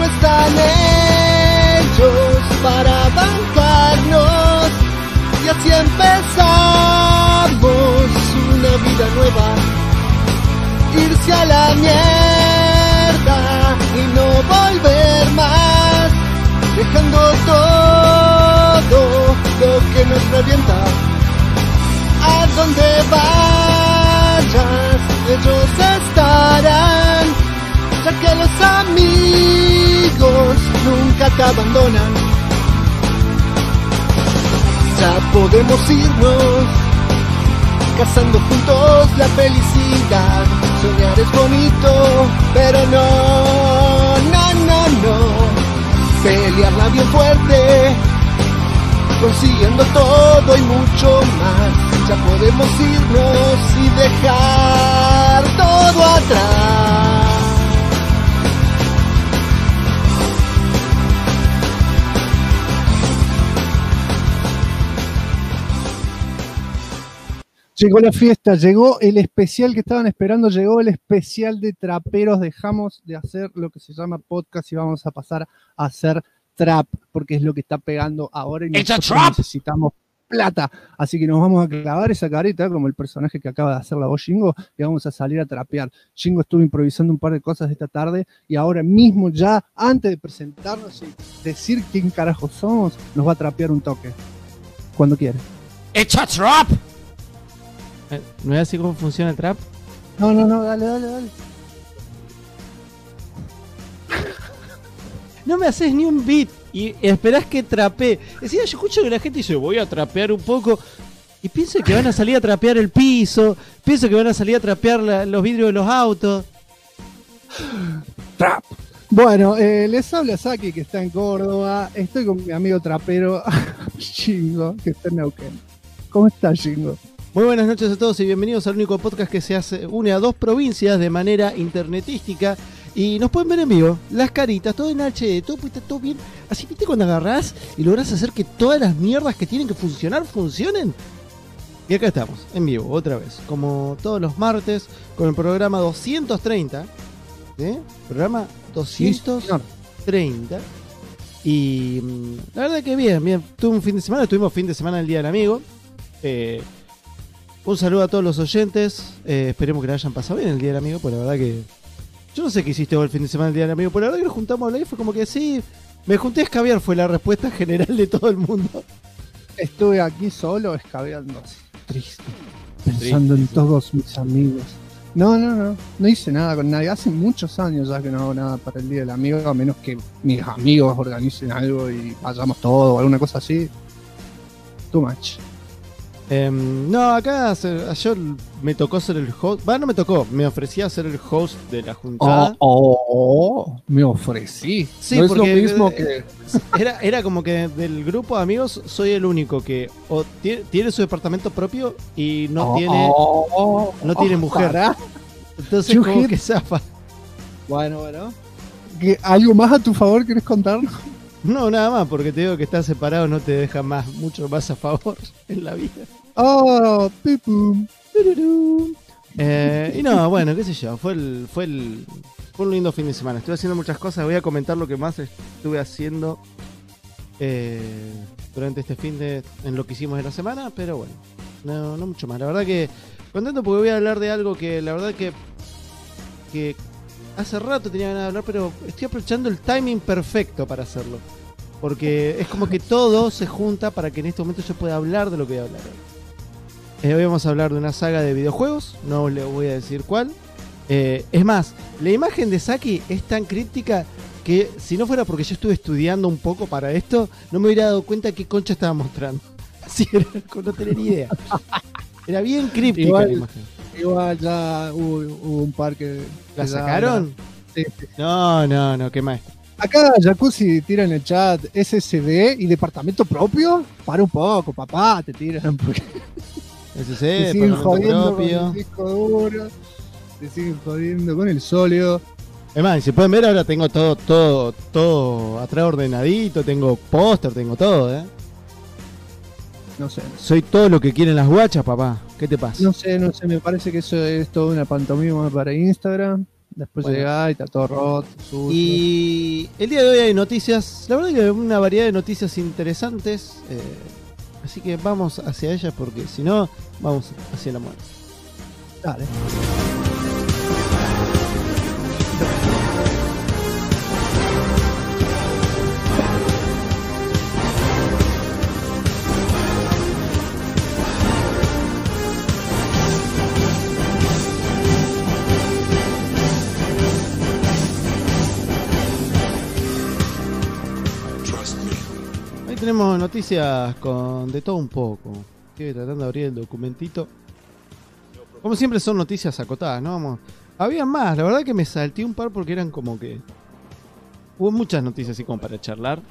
están ellos para bancarnos. Y así empezamos una vida nueva. Irse a la mierda y no volver más, dejando todo lo que nos revienta. A donde vayas, ellos estarán, ya que los amigos nunca te abandonan. Ya podemos irnos, cazando juntos la felicidad. Soñar es bonito, pero no. Pelearla bien fuerte, consiguiendo todo y mucho más. Ya podemos irnos y dejar todo atrás. Llegó la fiesta, llegó el especial que estaban esperando, llegó el especial de traperos. Dejamos de hacer lo que se llama podcast y vamos a pasar a hacer trap, porque es lo que está pegando ahora y nosotros necesitamos plata. Así que nos vamos a clavar esa careta como el personaje que acaba de hacer la voz Jingo y vamos a salir a trapear. Jingo estuvo improvisando un par de cosas esta tarde y ahora mismo ya, antes de presentarnos y decir quién carajo somos, nos va a trapear un toque. Cuando quiere. ¡Echa trap! ¿No es así cómo funciona el trap? No, dale. No me haces ni un beat y esperás que trapee. Decía, yo escucho que la gente dice, voy a trapear un poco. Y pienso que van a salir a trapear el piso. Pienso que van a salir a trapear los vidrios de los autos. Trap. Bueno, les habla Saki, que está en Córdoba. Estoy con mi amigo trapero Jingo, que está en Neuquén. ¿Cómo estás, Jingo? Muy buenas noches a todos y bienvenidos al único podcast que une a dos provincias de manera internetística. Y nos pueden ver en vivo, las caritas, todo en HD, todo está todo bien. Así, ¿viste cuando agarrás y lográs hacer que todas las mierdas que tienen que funcionar, funcionen? Y acá estamos, en vivo, otra vez, como todos los martes, con el programa 230. Programa 230. Y la verdad que bien. Tuve un fin de semana, tuvimos fin de semana del Día del Amigo. Un saludo a todos los oyentes. Esperemos que la hayan pasado bien el Día del Amigo, pues la verdad que... Yo no sé qué hiciste vos el fin de semana del Día del Amigo, pero la verdad que nos juntamos a hablar y fue como que sí, me junté a escabiar, fue la respuesta general de todo el mundo. Estuve aquí solo escabeando, triste, pensando en todos mis amigos. No hice nada con nadie. Hace muchos años ya que no hago nada para el Día del Amigo, a menos que mis amigos organicen algo y vayamos todos o alguna cosa así. Too much. No, acá yo me tocó ser el host. No me tocó, me ofrecí a ser el host de la juntada. Me ofrecí. Sí, no porque es lo mismo que... Era como que del grupo de amigos soy el único que o tiene su departamento propio y no tiene mujer. Entonces como que zafa. Bueno. ¿Algo más a tu favor querés contarnos? No, nada más, porque te digo que estar separado no te deja mucho más a favor en la vida. Pipum. Y no, bueno, qué sé yo, fue un lindo fin de semana. Estuve haciendo muchas cosas, voy a comentar lo que más estuve haciendo durante este fin de en lo que hicimos en la semana, pero bueno, no mucho más. La verdad que contento porque voy a hablar de algo que la verdad que hace rato tenía ganas de hablar, pero estoy aprovechando el timing perfecto para hacerlo. Porque es como que todo se junta para que en este momento yo pueda hablar de lo que voy a hablar hoy. Hoy vamos a hablar de una saga de videojuegos, no les voy a decir cuál. Es más, la imagen de Saki es tan críptica que si no fuera porque yo estuve estudiando un poco para esto, no me hubiera dado cuenta qué concha estaba mostrando. Así era, no tenía ni idea. Era bien críptica la imagen. Igual ya hubo un par que... ¿La sacaron? Sí. No, qué más. Acá Jacuzzi tira en el chat SSD y departamento propio. Para un poco, papá, te tiran porque... SSD, te siguen jodiendo propio. con el disco duro, te siguen jodiendo con el sólido. Es más, si pueden ver ahora tengo todo atrás ordenadito, tengo póster, tengo todo, No sé. Soy todo lo que quieren las guachas, papá. ¿Qué te pasa? No sé, me parece que eso es toda una pantomima para Instagram. Después Bueno. llegás y está todo roto, sucio. Y el día de hoy hay noticias, la verdad que hay una variedad de noticias interesantes, así que vamos hacia ellas porque si no, vamos hacia la muerte. Dale. Ahí tenemos noticias con de todo un poco. Estoy tratando de abrir el documentito. Como siempre son noticias acotadas, ¿no? Había más, la verdad que me salté un par porque eran como que... Hubo muchas noticias así como para charlar.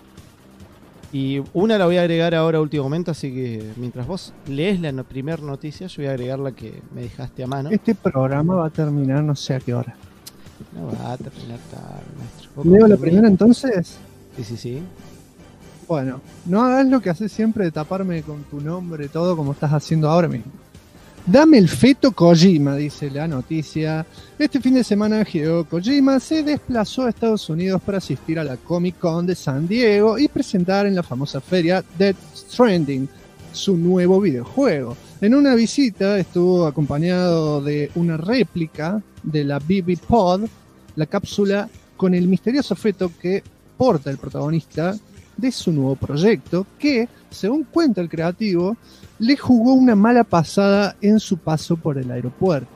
Y una la voy a agregar ahora a último momento, así que mientras vos lees la primera noticia, yo voy a agregar la que me dejaste a mano. Este programa va a terminar no sé a qué hora. No va a terminar tarde, maestro. Vos ¿Leo la conmigo. primera entonces? Sí. Bueno, no hagas lo que haces siempre de taparme con tu nombre, todo como estás haciendo ahora mismo. Dame el feto Kojima, dice la noticia. Este fin de semana Hideo Kojima se desplazó a Estados Unidos para asistir a la Comic Con de San Diego y presentar en la famosa feria Death Stranding, su nuevo videojuego. En una visita estuvo acompañado de una réplica de la BB Pod, la cápsula con el misterioso feto que porta el protagonista de su nuevo proyecto, que, según cuenta el creativo, le jugó una mala pasada en su paso por el aeropuerto.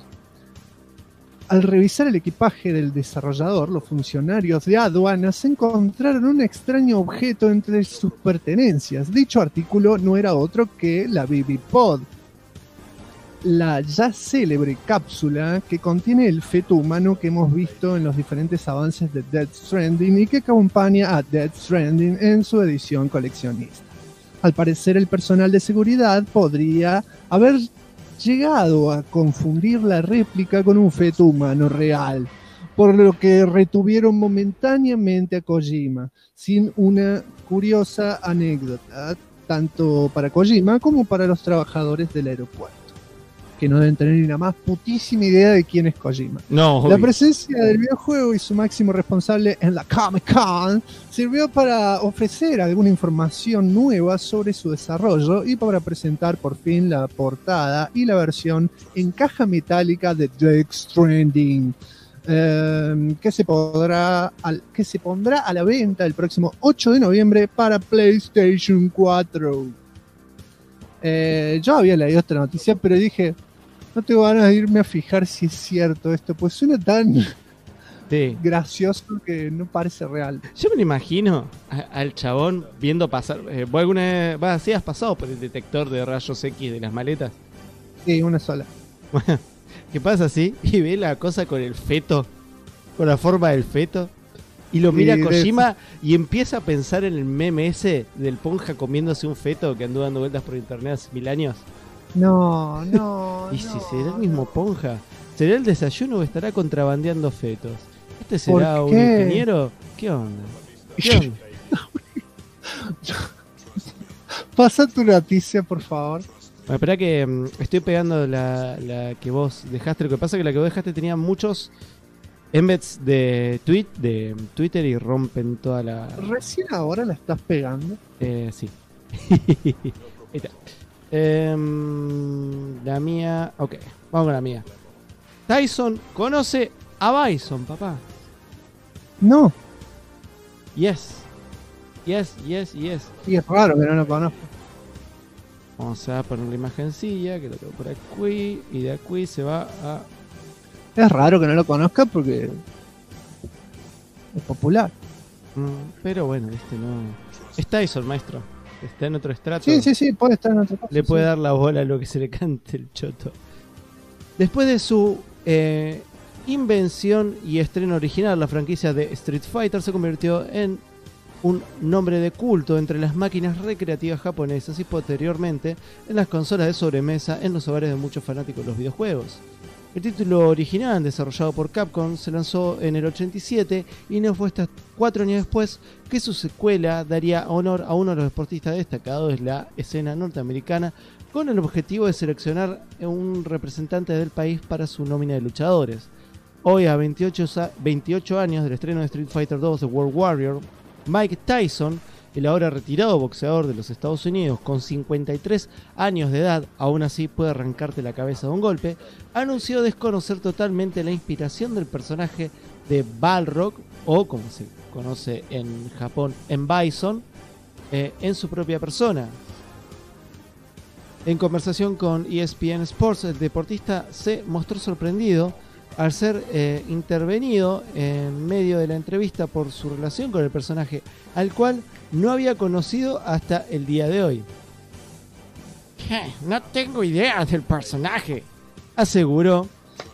Al revisar el equipaje del desarrollador, los funcionarios de aduanas encontraron un extraño objeto entre sus pertenencias. Dicho artículo no era otro que la BB Pod, la ya célebre cápsula que contiene el feto humano que hemos visto en los diferentes avances de Death Stranding y que acompaña a Death Stranding en su edición coleccionista. Al parecer, el personal de seguridad podría haber llegado a confundir la réplica con un feto humano real, por lo que retuvieron momentáneamente a Kojima, sin una curiosa anécdota, tanto para Kojima como para los trabajadores del aeropuerto, que no deben tener ni la más putísima idea de quién es Kojima. No, La obvio. presencia del videojuego y su máximo responsable en la Comic Con sirvió para ofrecer alguna información nueva sobre su desarrollo y para presentar por fin la portada y la versión en caja metálica de Death Stranding, que se pondrá a la venta el próximo 8 de noviembre para PlayStation 4. Yo había leído esta noticia, pero dije, no tengo ganas de irme a fijar si es cierto esto, pues suena tan Sí. gracioso que no parece real. Yo me lo imagino al chabón viendo pasar. ¿Vos alguna vez sí has pasado por el detector de rayos X de las maletas? Sí, una sola. Bueno, ¿qué pasa así? Y ve la cosa con el feto, con la forma del feto. Y lo mira a Sí, Kojima y empieza a pensar en el meme ese del ponja comiéndose un feto que anduvo dando vueltas por internet hace 1000 años. No. Y si será el mismo ponja, ¿será el desayuno o estará contrabandeando fetos? ¿Este será ¿Por un qué? ingeniero? ¿Qué onda? ¿Qué onda? Pasa tu noticia, por favor. Bueno, espera que estoy pegando la que vos dejaste. Lo que pasa es que la que vos dejaste tenía muchos embeds de Twitter y rompen toda la... Recién ahora la estás pegando. Sí. Ahí está. La mía... Ok, vamos con la mía. Tyson conoce a Bison, papá. No, Yes. y es raro que no lo conozco. Vamos a poner la imagencilla que lo tengo por aquí. Y de aquí se va a... Es raro que no lo conozca porque es popular. Pero bueno, este no... Es Tyson, maestro. Está en otro estrato. Sí, puede estar en otra cosa. Le puede sí. dar la bola a lo que se le cante el choto. Después de su invención y estreno original, la franquicia de Street Fighter se convirtió en un nombre de culto entre las máquinas recreativas japonesas y posteriormente en las consolas de sobremesa en los hogares de muchos fanáticos de los videojuegos. El título original, desarrollado por Capcom, se lanzó en el 87 y no fue hasta 4 años después que su secuela daría honor a uno de los deportistas destacados de la escena norteamericana con el objetivo de seleccionar un representante del país para su nómina de luchadores. hoy a 28 años del estreno de Street Fighter 2 The World Warrior, Mike Tyson, el ahora retirado boxeador de los Estados Unidos con 53 años de edad, aún así puede arrancarte la cabeza de un golpe, anunció desconocer totalmente la inspiración del personaje de Balrog, o como se conoce en Japón, en Bison, en su propia persona. En conversación con ESPN Sports, el deportista se mostró sorprendido al ser intervenido en medio de la entrevista por su relación con el personaje, al cual no había conocido hasta el día de hoy. No tengo idea del personaje, aseguró.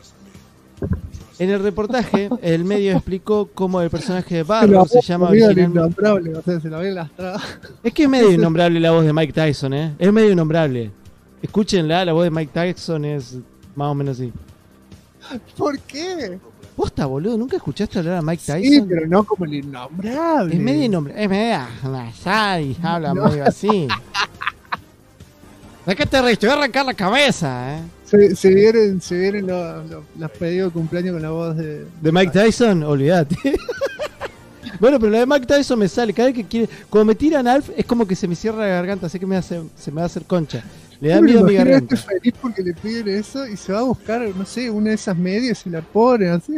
En el reportaje, el medio explicó cómo el personaje de Balrog se llama originalmente. O sea, se la ve lastrada. Es que es medio innombrable la voz de Mike Tyson, ¿eh? Es medio innombrable. Escúchenla, la voz de Mike Tyson es más o menos así. ¿Por qué? ¿Posta, boludo? ¿Nunca escuchaste hablar a Mike Tyson? Sí, pero no como el innombrable. Es medio innombrable. Es medio nasal y habla medio así. ¿De qué te reís? Te voy a arrancar la cabeza, ¿eh? Se vienen los pedidos de cumpleaños con la voz de Mike Tyson, olvídate. Bueno, pero la de Mike Tyson me sale. Cada vez que quiere. Cuando me tiran Alf, es como que se me cierra la garganta, así que se me va a hacer concha. Le da miedo a mi garganta. Estoy feliz porque le piden eso y se va a buscar, no sé, una de esas medias y la pone así.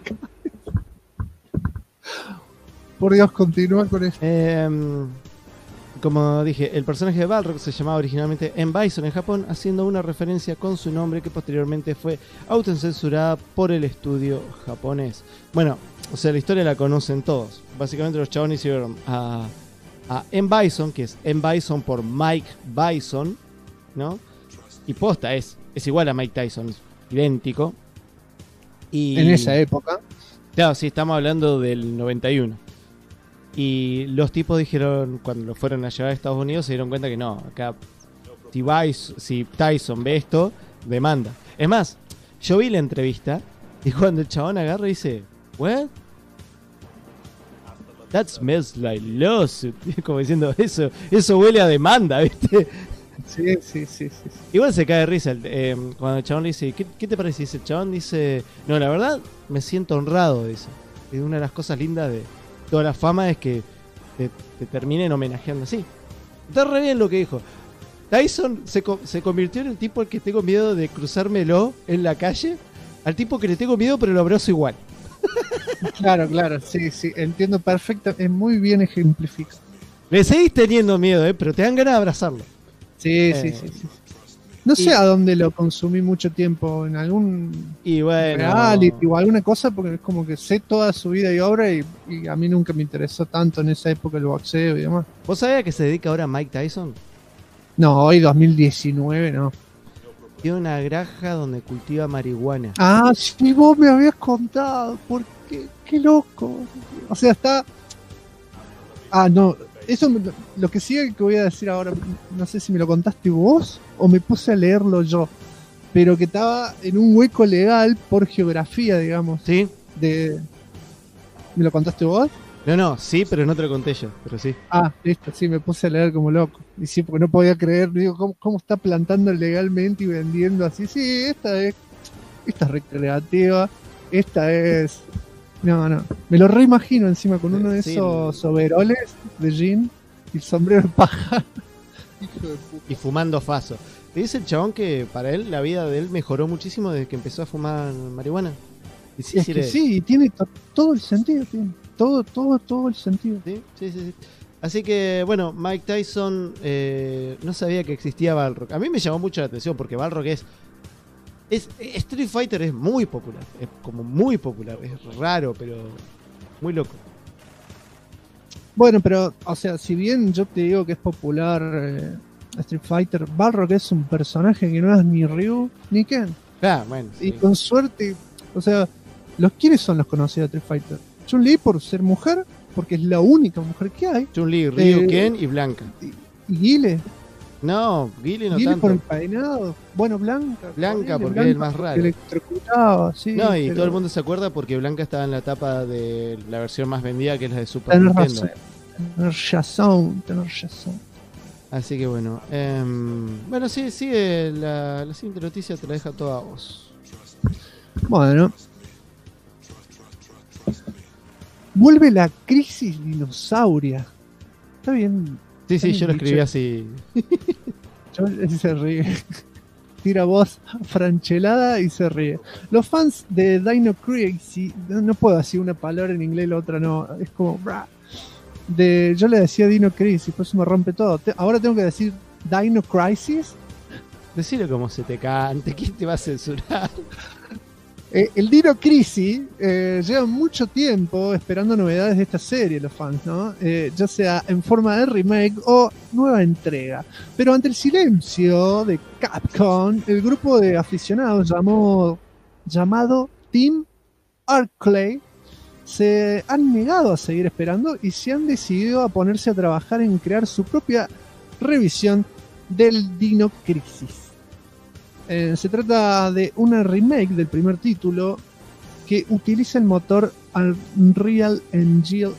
Por Dios, continúa con eso. Como dije, el personaje de Balrog se llamaba originalmente M. Bison en Japón, haciendo una referencia con su nombre que posteriormente fue autocensurada por el estudio japonés. Bueno, o sea, la historia la conocen todos. Básicamente los chabones hicieron a M. Bison, que es M. Bison por Mike Bison, ¿no? Y posta, es igual a Mike Tyson, es idéntico. Y, en esa época. Claro, sí, estamos hablando del 91. Y los tipos dijeron, cuando lo fueron a llevar a Estados Unidos, se dieron cuenta que no, acá si Tyson ve esto, demanda. Es más, yo vi la entrevista y cuando el chabón agarra y dice, ¿what? That smells like lawsuit. Como diciendo, eso huele a demanda, ¿viste? Sí. Igual se cae de risa cuando el chabón le dice, ¿qué te parece? Dice, el chabón dice, no, la verdad me siento honrado, dice. Es una de las cosas lindas de toda la fama es que te terminen homenajeando así. Está re bien lo que dijo. Tyson se convirtió en el tipo al que tengo miedo de cruzármelo en la calle, al tipo que le tengo miedo pero lo abrazo igual. Claro, sí, entiendo perfecto, es muy bien ejemplificado. Le seguís teniendo miedo, pero te dan ganas de abrazarlo. Sí. No sé a dónde lo consumí mucho tiempo, en algún reality o alguna cosa, porque es como que sé toda su vida y obra y a mí nunca me interesó tanto en esa época el boxeo y demás. ¿Vos sabías que se dedica ahora a Mike Tyson? No, hoy 2019 no. Tiene una granja donde cultiva marihuana. Ah, sí, vos me habías contado, qué loco. O sea, está... Ah, no... Eso, lo que sigue que voy a decir ahora, no sé si me lo contaste vos o me puse a leerlo yo, pero que estaba en un hueco legal por geografía, digamos. Sí. ¿Me lo contaste vos? No, sí, pero no te lo conté yo, pero sí. Ah, listo, sí, me puse a leer como loco. Y sí, porque no podía creer, digo, ¿cómo está plantando legalmente y vendiendo así? Sí, esta es recreativa, esta es... No, me lo reimagino encima con uno de esos overoles de jean y el sombrero de paja. Y fumando faso. Te dice el chabón que para él la vida de él mejoró muchísimo desde que empezó a fumar marihuana. Y sí, sí, tiene todo el sentido, tiene todo el sentido. Sí. Así que, bueno, Mike Tyson no sabía que existía Balrog. A mí me llamó mucho la atención porque Balrog es Street Fighter es muy popular, es como muy popular, es raro, pero muy loco. Bueno, pero, o sea, si bien yo te digo que es popular Street Fighter, Balrog es un personaje que no es ni Ryu ni Ken. Ah, bueno. Sí. Y con suerte, o sea, ¿quiénes son los conocidos de Street Fighter? Chun-Li por ser mujer, porque es la única mujer que hay. Chun-Li, Ryu, Ken y Blanca. Y Guile. No, Guile no Guile tanto. por el peinado. Bueno, Blanca porque es el más raro. Electrocutaba, sí. No, y todo el mundo se acuerda porque Blanca estaba en la etapa de la versión más vendida, que es la de Super Nintendo. Tener razón. Así que bueno. Bueno, sigue la siguiente noticia, te la deja toda a vos. Bueno. Vuelve la crisis dinosauria. Está bien. Sí, está bien yo lo dicho. escribí así. Se ríe. Tira voz franchelada y se ríe. Los fans de Dino Crisis, no puedo decir una palabra en inglés y la otra no, es como brah. Yo le decía Dino Crisis, por eso me rompe todo. Ahora tengo que decir Dino Crisis. Decilo como se te cante, ¿quién te va a censurar? El Dino Crisis lleva mucho tiempo esperando novedades de esta serie, los fans, ¿no? Ya sea en forma de remake o nueva entrega. Pero ante el silencio de Capcom, el grupo de aficionados llamado Team Arclay se han negado a seguir esperando y se han decidido a ponerse a trabajar en crear su propia revisión del Dino Crisis. Se trata de una remake del primer título que utiliza el motor Unreal Engine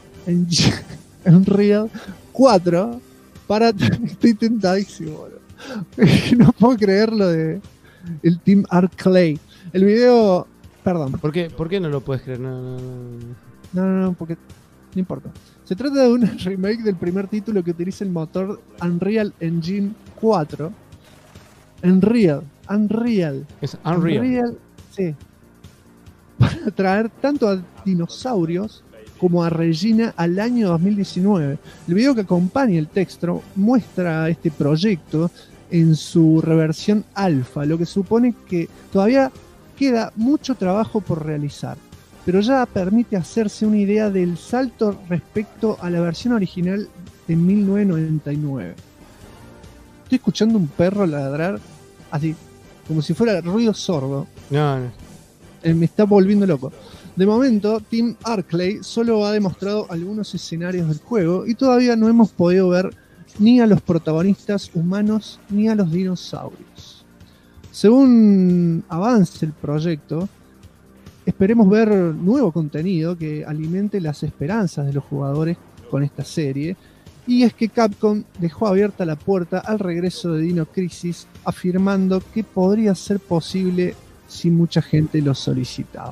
4 para... Estoy tentadísimo, boludo. No puedo creer lo de el Team Arclay. El video... Perdón. ¿Por qué no lo puedes creer? No, porque no importa. Se trata de una remake del primer título que utiliza el motor Unreal Engine 4. Unreal. Es Unreal. Sí. Para traer tanto a dinosaurios como a Regina al año 2019. El video que acompaña el texto muestra este proyecto en su reversión alfa, lo que supone que todavía queda mucho trabajo por realizar, pero ya permite hacerse una idea del salto respecto a la versión original de 1999. Estoy escuchando un perro ladrar así, como si fuera ruido sordo. No. Me está volviendo loco. De momento, Team Arclay solo ha demostrado algunos escenarios del juego y todavía no hemos podido ver ni a los protagonistas humanos ni a los dinosaurios. Según avance el proyecto, esperemos ver nuevo contenido que alimente las esperanzas de los jugadores con esta serie. Y es que Capcom dejó abierta la puerta al regreso de Dino Crisis, afirmando que podría ser posible si mucha gente lo solicitaba.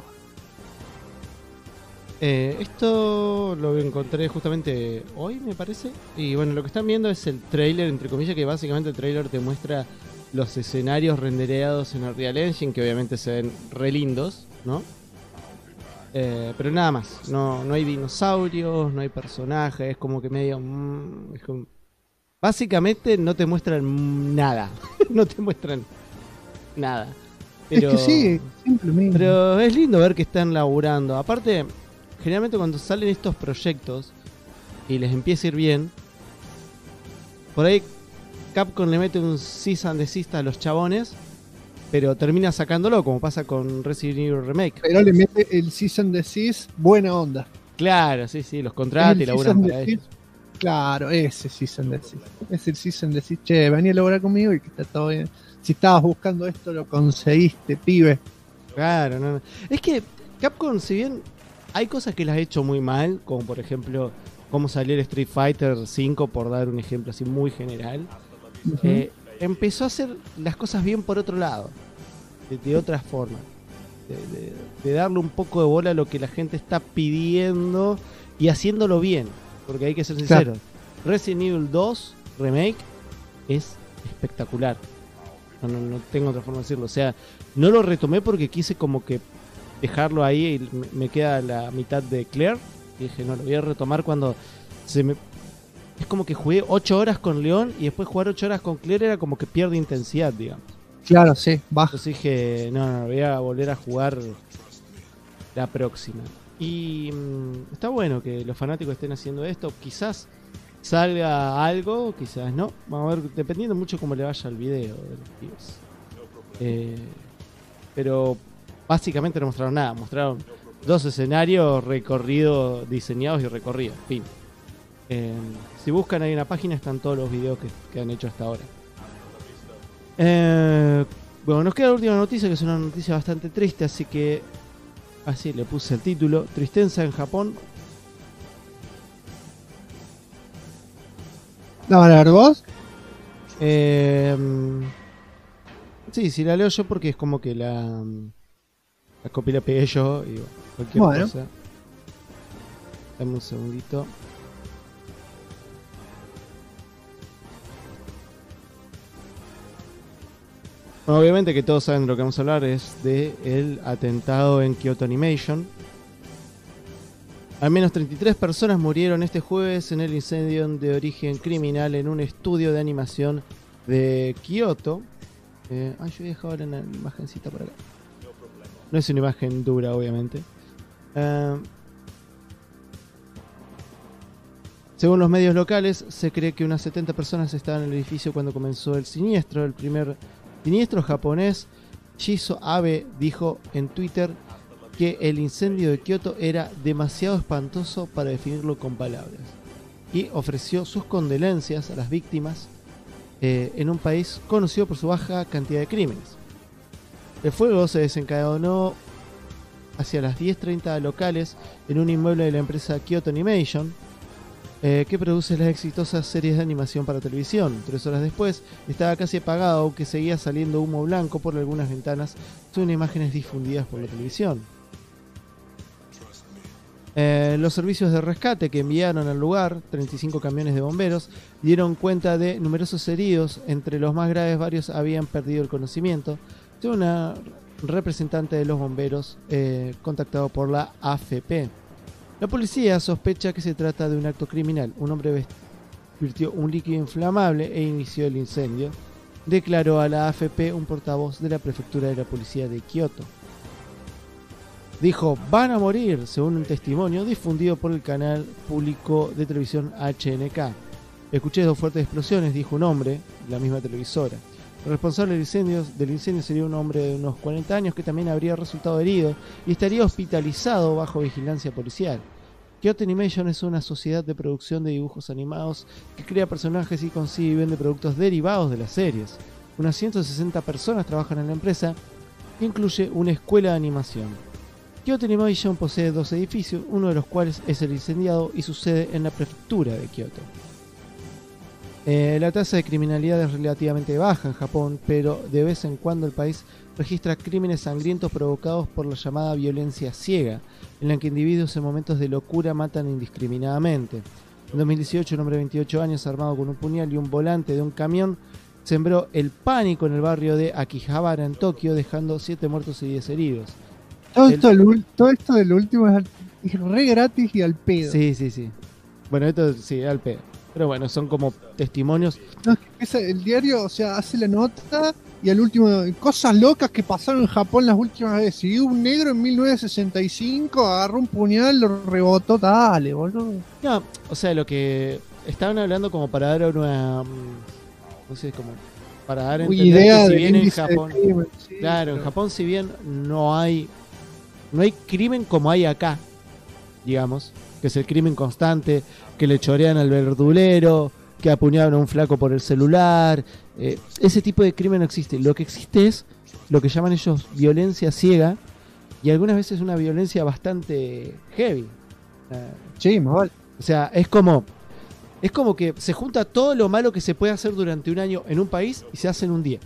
Esto lo encontré justamente hoy, me parece. Y bueno, lo que están viendo es el trailer, entre comillas, que básicamente el trailer te muestra los escenarios rendereados en Unreal Engine, que obviamente se ven re lindos, ¿no? Pero nada más, no hay dinosaurios, no hay personajes, es como que medio... Básicamente no te muestran nada, no te muestran nada. Pero, es que sí, simplemente. Pero es lindo ver que están laburando. Aparte, generalmente cuando salen estos proyectos y les empieza a ir bien, por ahí Capcom le mete un cease and desist a los chabones, pero termina sacándolo, como pasa con Resident Evil Remake. Pero le mete el Season Desist, buena onda. Claro, sí, los contrata y laburan para ellos. Claro, ese Season Desist. Es el Season Desist. Che, venía a laburar conmigo y que está todo bien. Si estabas buscando esto, lo conseguiste, pibe. Claro, no. Es que Capcom, si bien hay cosas que las ha hecho muy mal, como por ejemplo cómo salió el Street Fighter 5, por dar un ejemplo así muy general, empezó a hacer las cosas bien por otro lado, de otra forma, de darle un poco de bola a lo que la gente está pidiendo y haciéndolo bien, porque hay que ser sinceros. Claro. Resident Evil 2 Remake es espectacular. No tengo otra forma de decirlo. O sea, no lo retomé porque quise como que dejarlo ahí y me queda la mitad de Claire. Y dije, no, lo voy a retomar cuando es como que jugué 8 horas con León y después jugar 8 horas con Claire era como que pierde intensidad, digamos. Claro, sí, baja. Entonces dije, no, voy a volver a jugar la próxima. Y está bueno que los fanáticos estén haciendo esto. Quizás salga algo, quizás no. Vamos a ver, dependiendo mucho cómo le vaya al video de los pibes. Pero básicamente no mostraron nada. Mostraron 2 escenarios recorridos, diseñados y recorridos. Fin. Si buscan ahí en la página están todos los videos que han hecho hasta ahora. Bueno, nos queda la última noticia, que es una noticia bastante triste, así que así le puse el título: Tristeza en Japón. ¿La van a ver vos? Sí, si la leo yo porque es como que la copia la pegué yo y cualquier cosa. Dame un segundito. Bueno, obviamente que todos saben de lo que vamos a hablar, es de el atentado en Kyoto Animation. Al menos 33 personas murieron este jueves en el incendio de origen criminal en un estudio de animación de Kyoto. Yo he dejado la imagencita por acá. No es una imagen dura, obviamente. Según los medios locales, se cree que unas 70 personas estaban en el edificio cuando comenzó el siniestro. El primer ministro japonés Shizo Abe dijo en Twitter que el incendio de Kioto era demasiado espantoso para definirlo con palabras y ofreció sus condolencias a las víctimas en un país conocido por su baja cantidad de crímenes. El fuego se desencadenó hacia las 10:30 locales en un inmueble de la empresa Kyoto Animation, que produce las exitosas series de animación para televisión. 3 horas después estaba casi apagado, aunque seguía saliendo humo blanco por algunas ventanas según imágenes difundidas por la televisión. Los servicios de rescate que enviaron al lugar, 35 camiones de bomberos, dieron cuenta de numerosos heridos. Entre los más graves, varios habían perdido el conocimiento. Según una representante de los bomberos contactado por la AFP. La policía sospecha que se trata de un acto criminal. Un hombre vertió un líquido inflamable e inició el incendio, declaró a la AFP un portavoz de la prefectura de la policía de Kioto. Dijo, van a morir, según un testimonio difundido por el canal público de televisión HNK. Escuché 2 fuertes explosiones, dijo un hombre, la misma televisora. El responsable del incendio sería un hombre de unos 40 años que también habría resultado herido y estaría hospitalizado bajo vigilancia policial. Kyoto Animation es una sociedad de producción de dibujos animados que crea personajes y consigue y vende productos derivados de las series. Unas 160 personas trabajan en la empresa, que incluye una escuela de animación. Kyoto Animation posee 2 edificios, uno de los cuales es el incendiado y su sede en la prefectura de Kyoto. La tasa de criminalidad es relativamente baja en Japón, pero de vez en cuando el país registra crímenes sangrientos provocados por la llamada violencia ciega, en la que individuos en momentos de locura matan indiscriminadamente. En 2018, un hombre de 28 años armado con un puñal y un volante de un camión sembró el pánico en el barrio de Akihabara en Tokio, dejando 7 muertos y 10 heridos. Todo esto del último es re gratis y al pedo. Sí. Bueno, esto sí, al pedo. Pero bueno, son como testimonios. No, es que el diario, o sea, hace la nota y al último, cosas locas que pasaron en Japón las últimas veces. Y un negro en 1965 agarró un puñal, lo rebotó, dale, boludo. No, o sea, lo que estaban hablando como para dar una, no sé, como para dar a entender idea que si bien en Japón, crimen, sí, claro, en Japón si bien no hay crimen como hay acá, digamos, que es el crimen constante, que le chorean al verdulero, que apuñalan a un flaco por el celular, ese tipo de crimen no existe. Lo que existe es lo que llaman ellos violencia ciega, y algunas veces una violencia bastante heavy. Sí, más vale. O sea, es como que se junta todo lo malo que se puede hacer durante un año en un país y se hace en un día.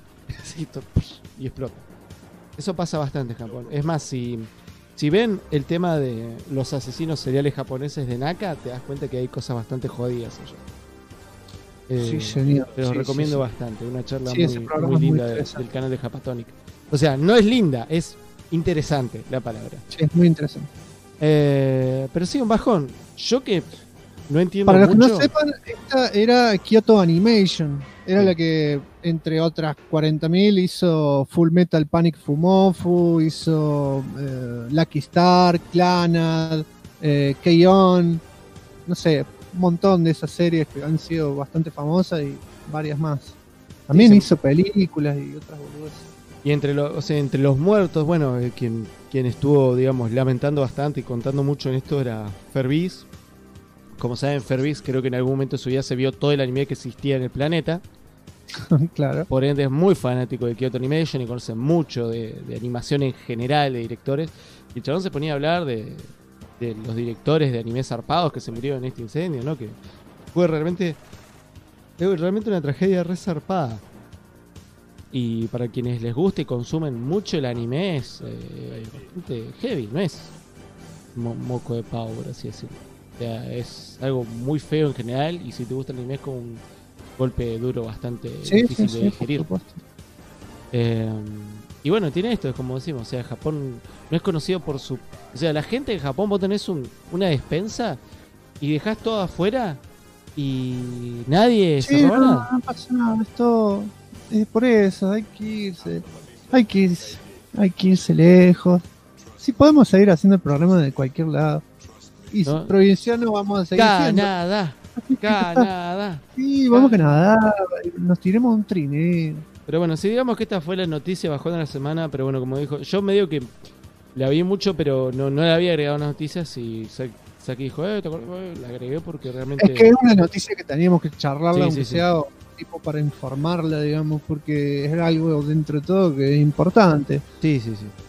Y explota. Eso pasa bastante en Japón. Es más, si ven el tema de los asesinos seriales japoneses de Naka, te das cuenta que hay cosas bastante jodidas allá. Sí, señor. Te los Sí, recomiendo sí. bastante. Una charla muy muy linda del interesante. canal de Japatonic. O sea, no es linda, es interesante la palabra. Sí, es muy interesante. Pero sí, un bajón. Yo que no entiendo Para los que mucho. no sepan, esta era Kyoto Animation. Era la que, entre otras 40.000, hizo Full Metal Panic Fumofu, hizo Lucky Star, Clannad, K-On! No sé, un montón de esas series que han sido bastante famosas y varias más. También Sí, hizo películas y otras boludas. Y entre los muertos, bueno, quien estuvo, digamos, lamentando bastante y contando mucho en esto era Fervis. Como saben, Fervis creo que en algún momento de su vida se vio todo el anime que existía en el planeta. Claro. Por ende es muy fanático de Kyoto Animation y conoce mucho de animación en general, de directores. Y el chabón se ponía a hablar de los directores de animes zarpados que se murieron en este incendio, ¿no? Que fue realmente una tragedia re zarpada. Y para quienes les guste y consumen mucho el anime es bastante heavy, no es moco de pavo, por así decirlo. O sea, es algo muy feo en general y si te gusta el anime es como un golpe duro bastante difícil de digerir. Y bueno, tiene esto, es como decimos, o sea, Japón no es conocido por su... O sea, la gente de Japón, vos tenés una despensa y dejás todo afuera y nadie se roba nada. No pasa nada, esto es por eso, hay que irse lejos. Si podemos seguir haciendo el programa de cualquier lado. Y ¿No? provinciano vamos a seguir siendo. Canadá. Sí, vamos a Canadá, nos tiremos un trineo. Pero bueno, si digamos que esta fue la noticia bajó de la semana, pero bueno, como dijo, yo medio que la vi mucho, pero no le había agregado las noticias y Saki dijo, ¿te acuerdas? La agregué porque realmente... Es que es una noticia que teníamos que charlarla, Sí, aunque sí. sea tipo para informarla, digamos, porque es algo dentro de todo que es importante. Sí.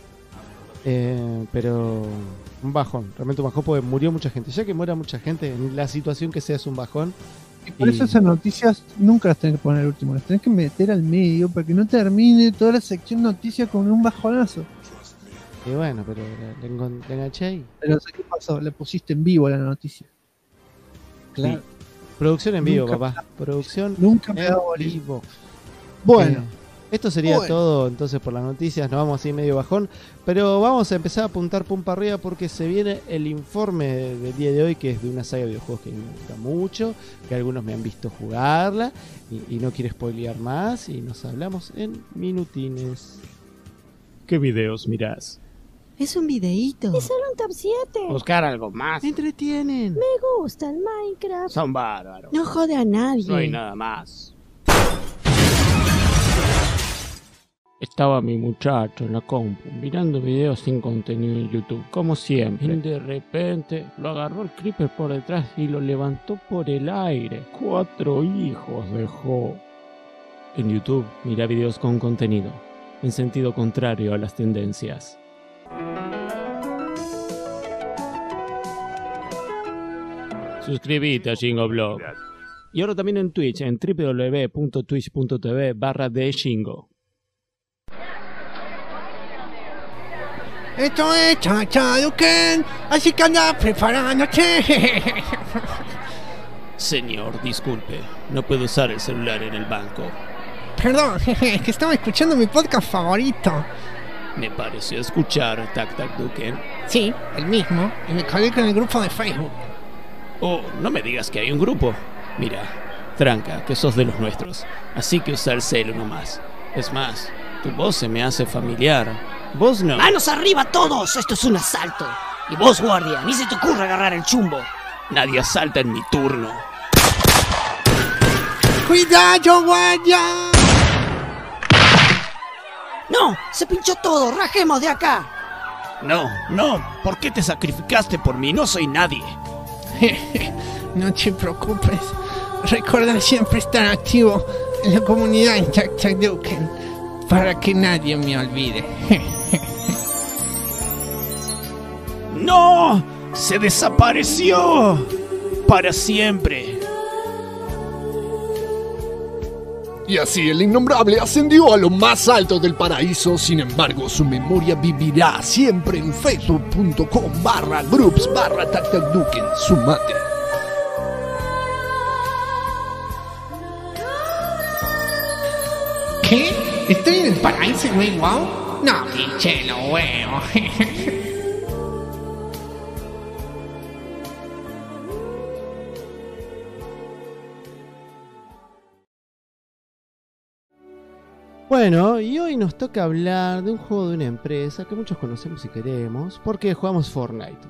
Pero un bajón, realmente un bajón porque murió mucha gente. Ya que muera mucha gente, en la situación que sea es un bajón. Y por eso esas noticias nunca las tenés que poner al último, las tenés que meter al medio para que no termine toda la sección noticias con un bajonazo. Y bueno, pero le enganché ahí. Pero no sé qué pasó, le pusiste en vivo la noticia. Claro. Sí. Producción en vivo, Nunca- papá. Producción Nunca me en he dado bolilla. vivo. Bueno, Esto sería Bueno. todo entonces por las noticias, nos vamos así medio bajón, pero vamos a empezar a apuntar pum para arriba porque se viene el informe del día de hoy que es de una saga de videojuegos que me gusta mucho, que algunos me han visto jugarla y no quiero spoilear más y nos hablamos en minutines. ¿Qué videos mirás? Es un videíto. Es solo un top 7. Buscar algo más. Me entretienen. Me gusta el Minecraft. Son bárbaros. No jode a nadie. No hay nada más. Estaba mi muchacho en la compu mirando videos sin contenido en YouTube, como siempre. Y de repente lo agarró el creeper por detrás y lo levantó por el aire. 4 hijos dejó. En YouTube, mira videos con contenido, en sentido contrario a las tendencias. Suscríbete a Shingoblog. Y ahora también en Twitch, en www.twitch.tv/deshingo. Esto es Chachaduken, así que anda preparándote. Señor, disculpe, no puedo usar el celular en el banco. Perdón, que estaba escuchando mi podcast favorito. Me pareció escuchar Tac Tac Duken. Sí, el mismo, y me colgué con el grupo de Facebook. Oh, no me digas que hay un grupo. Mira, tranca, que sos de los nuestros, así que usa el celu nomás. Es más, tu voz se me hace familiar. Vos no. ¡Manos arriba todos! Esto es un asalto. Y vos, guardia, ni se te ocurra agarrar el chumbo. Nadie asalta en mi turno. ¡Cuidado, guardia! ¡No! ¡Se pinchó todo! ¡Rajemos de acá! No, ¿por qué te sacrificaste por mí? No soy nadie. No te preocupes. Recuerda siempre estar activo en la comunidad en Chachaduken para que nadie me olvide. ¡No! ¡Se desapareció! Para siempre. Y así el innombrable ascendió a lo más alto del paraíso. Sin embargo, su memoria vivirá siempre en facebook.com/groups/tactacduken. Sumate. ¿Qué? ¿Estoy en el paraíso, güey? ¿Wow? No, pinche lo huevo. Bueno, y hoy nos toca hablar de un juego de una empresa que muchos conocemos y queremos, porque jugamos Fortnite.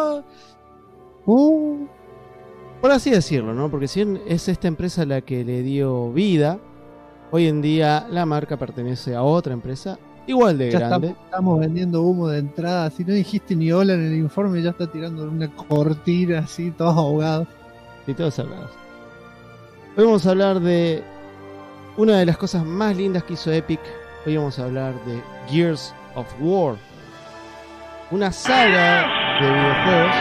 Por así decirlo, ¿no? Porque si bien es esta empresa la que le dio vida, hoy en día la marca pertenece a otra empresa igual de ya grande. estamos vendiendo humo de entrada. Si no dijiste ni hola en el informe, ya está tirando una cortina así, todos ahogados. Y todos hablados. Hoy vamos a hablar de una de las cosas más lindas que hizo Epic. Hoy vamos a hablar de Gears of War, una saga de videojuegos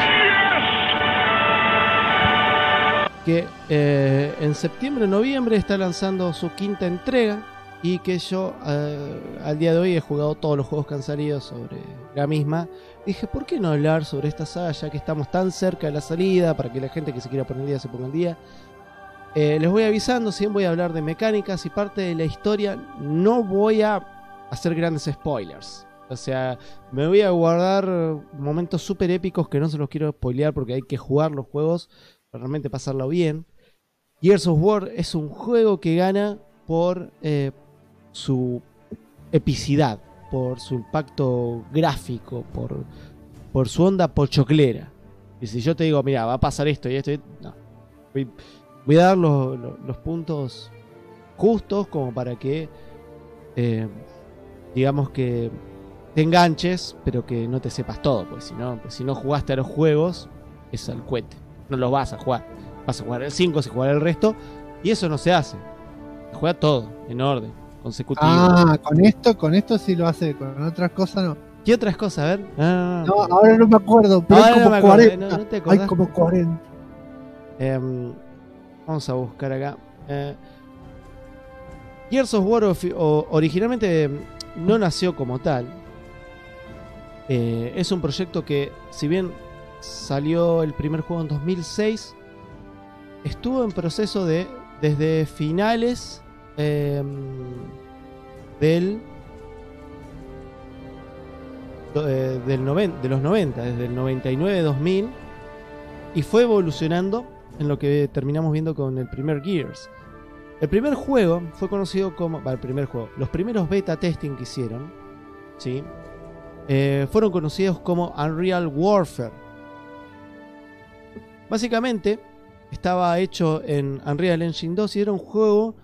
que en septiembre o noviembre está lanzando su quinta entrega. y que yo al día de hoy he jugado todos los juegos que han salido sobre la misma. Dije, ¿por qué no hablar sobre esta saga ya que estamos tan cerca de la salida para que la gente que se quiera poner al día se ponga al día? Les voy avisando, siempre voy a hablar de mecánicas y parte de la historia. No voy a hacer grandes spoilers. O sea, me voy a guardar momentos súper épicos que no se los quiero spoilear porque hay que jugar los juegos para realmente pasarlo bien. Gears of War es un juego que gana por su epicidad, por su impacto gráfico, por su onda pochoclera. Y si yo te digo, mira, va a pasar esto y esto, no. Voy a dar los puntos justos como para que, digamos que te enganches, pero que no te sepas todo, pues si no jugaste a los juegos, es al cohete. No los vas a jugar. Vas a jugar el 5, vas a jugar el resto, y eso no se hace. Se juega todo, en orden, consecutivo. Ah, con esto sí lo hace, con otras cosas no. ¿Qué otras cosas? A ver. No, ahora no me acuerdo, pero hay como 40. ¿No te acordás? Hay como 40. Vamos a buscar acá. Gears of War originalmente no nació como tal. Es un proyecto que, si bien salió el primer juego en 2006, estuvo en proceso desde finales de los 90, desde el 99-2000, y fue evolucionando en lo que terminamos viendo con el primer Gears. El primer juego fue conocido como... los primeros beta testing que hicieron, ¿sí? Fueron conocidos como Unreal Warfare. Básicamente estaba hecho en Unreal Engine 2 y era un juego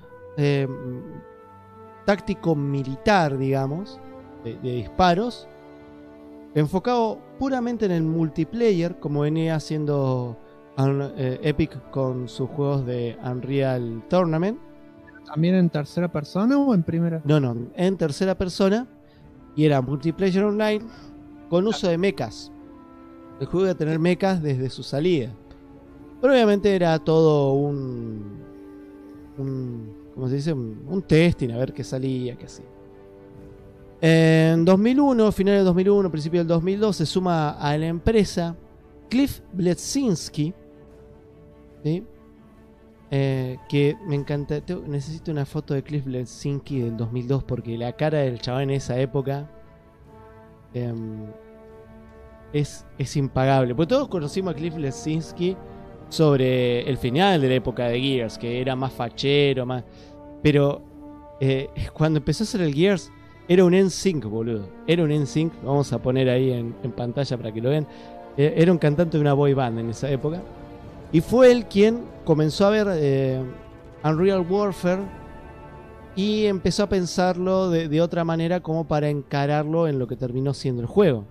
táctico militar, digamos, de disparos, enfocado puramente en el multiplayer, como venía haciendo Epic con sus juegos de Unreal Tournament. ¿También en tercera persona o en primera? No, en tercera persona, y era multiplayer online con uso de mechas. El juego iba a tener mechas desde su salida, pero obviamente era todo ¿cómo se dice? Un testing, a ver qué salía, qué hacía. En 2001, finales de 2001, principio del 2002, se suma a la empresa Cliff Bleszinski, ¿sí? Que me encanta. Necesito una foto de Cliff Bleszinski del 2002 porque la cara del chaval en esa época es impagable. Porque todos conocimos a Cliff Bleszinski sobre el final de la época de Gears, que era más fachero, más. Pero cuando empezó a hacer el Gears, era un NSYNC, boludo. Era un NSYNC. Vamos a poner ahí en pantalla para que lo vean. Era un cantante de una boy band en esa época. Y fue él quien comenzó a ver Unreal Warfare y empezó a pensarlo de otra manera como para encararlo en lo que terminó siendo el juego.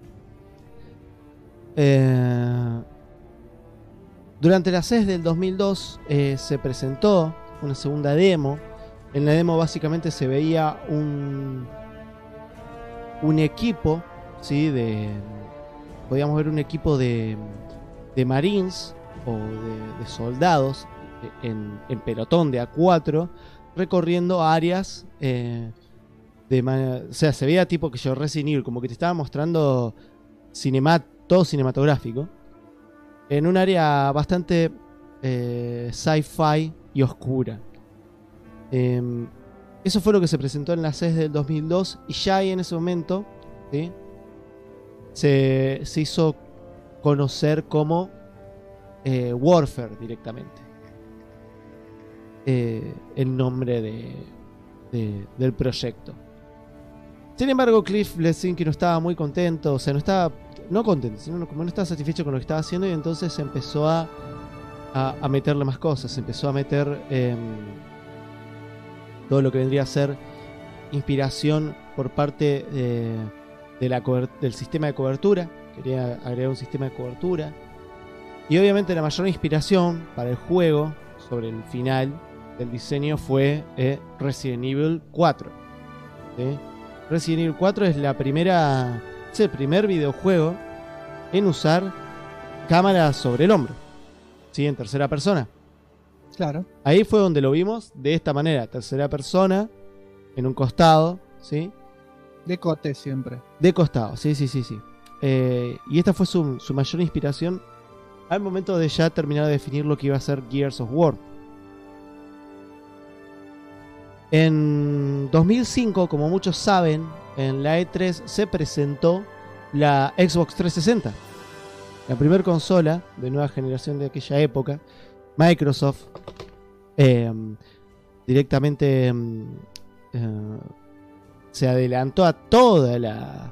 Durante la CES del 2002 se presentó una segunda demo. En la demo básicamente se veía un equipo, ¿sí? Podíamos ver un equipo de Marines o de soldados en pelotón de A4 recorriendo áreas o sea, se veía tipo que yo Resident Evil, como que te estaba mostrando todo cinematográfico en un área bastante sci-fi y oscura. Eso fue lo que se presentó en la CES del 2002 y ya ahí en ese momento, ¿sí? se hizo conocer como Warfare directamente, el nombre del proyecto. Sin embargo, Cliff Bleszinski no estaba muy contento, o sea, no contento, sino como no estaba satisfecho con lo que estaba haciendo, y entonces empezó a meterle más cosas, empezó a meter todo lo que vendría a ser inspiración por parte del sistema de cobertura. Quería agregar un sistema de cobertura. Y obviamente la mayor inspiración para el juego sobre el final del diseño fue Resident Evil 4. ¿Sí? Resident Evil 4 es el primer videojuego en usar cámara sobre el hombro, ¿sí? En tercera persona. Claro. Ahí fue donde lo vimos de esta manera, tercera persona, en un costado, ¿sí? De cote siempre. De costado, sí. Y esta fue su mayor inspiración al momento de ya terminar de definir lo que iba a ser Gears of War. En 2005, como muchos saben, en la E3 se presentó la Xbox 360, la primera consola de nueva generación de aquella época. Microsoft directamente se adelantó a toda la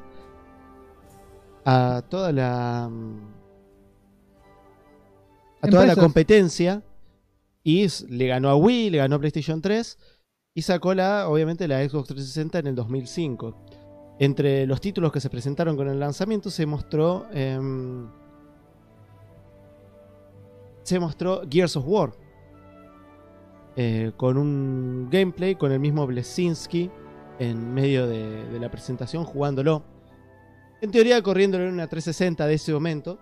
competencia y le ganó a Wii, le ganó a PlayStation 3 y sacó obviamente la Xbox 360 en el 2005. Entre los títulos que se presentaron con el lanzamiento se mostró Gears of War, con un gameplay con el mismo Blesinski en medio de la presentación jugándolo. En teoría corriéndolo en una 360 de ese momento,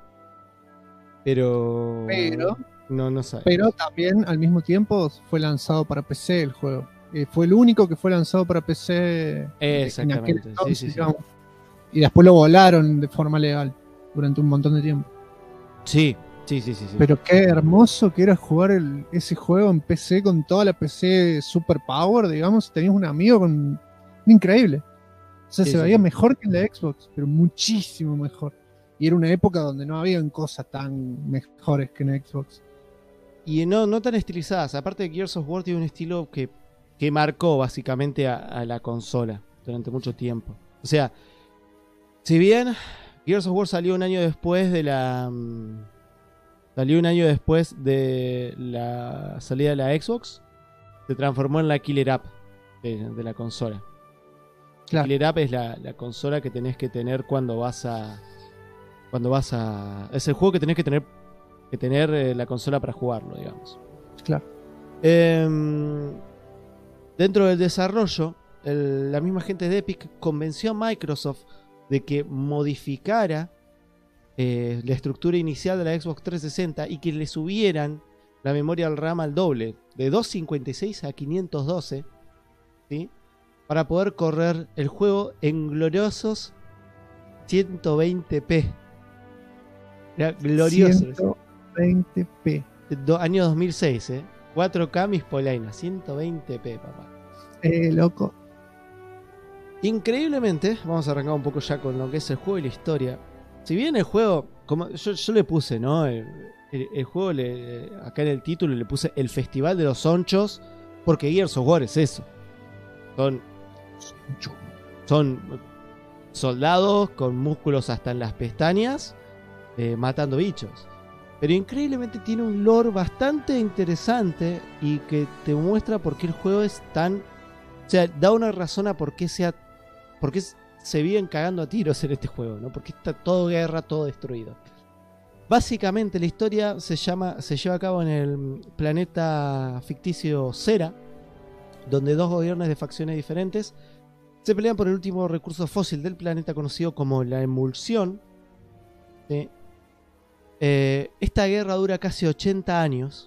pero no sabe. Pero también al mismo tiempo fue lanzado para PC el juego. Fue el único que fue lanzado para PC en aquel entonces, sí. digamos. Y después lo volaron de forma legal durante un montón de tiempo. Sí. Pero qué hermoso que era jugar ese juego en PC con toda la PC super power, digamos. Tenías un amigo increíble. O sea, se veía mejor que en la Xbox, pero muchísimo mejor. Y era una época donde no habían cosas tan mejores que en Xbox. Y no tan estilizadas. Aparte de Gears of War tiene un estilo que marcó básicamente a la consola durante mucho tiempo. O sea, si bien Gears of War salió un año después de la salida de la Xbox, se transformó en la Killer App de la consola. Claro. La Killer App es la consola que tenés que tener cuando vas a... Es el juego que tenés que tener la consola para jugarlo, digamos. Claro. Dentro del desarrollo, la misma gente de Epic convenció a Microsoft de que modificara la estructura inicial de la Xbox 360 y que le subieran la memoria al RAM al doble, de 256 a 512, ¿sí? Para poder correr el juego en gloriosos 120p. Era glorioso. 120p. Año 2006, 4K mis polainas, 120p, papá. Loco. Increíblemente, vamos a arrancar un poco ya con lo que es el juego y la historia. Si bien el juego, como yo le puse, ¿no? El juego, acá en el título le puse el Festival de los Honchos, porque Gears of War es eso. Son soldados con músculos hasta en las pestañas, matando bichos. Pero increíblemente tiene un lore bastante interesante y que te muestra por qué el juego es tan... O sea, da una razón a por qué se viven cagando a tiros en este juego, ¿no? Porque está todo guerra, todo destruido. Básicamente la historia se lleva a cabo en el planeta ficticio Cera, donde dos gobiernos de facciones diferentes se pelean por el último recurso fósil del planeta conocido como la emulsión. ¿Sí? Esta guerra dura casi 80 años.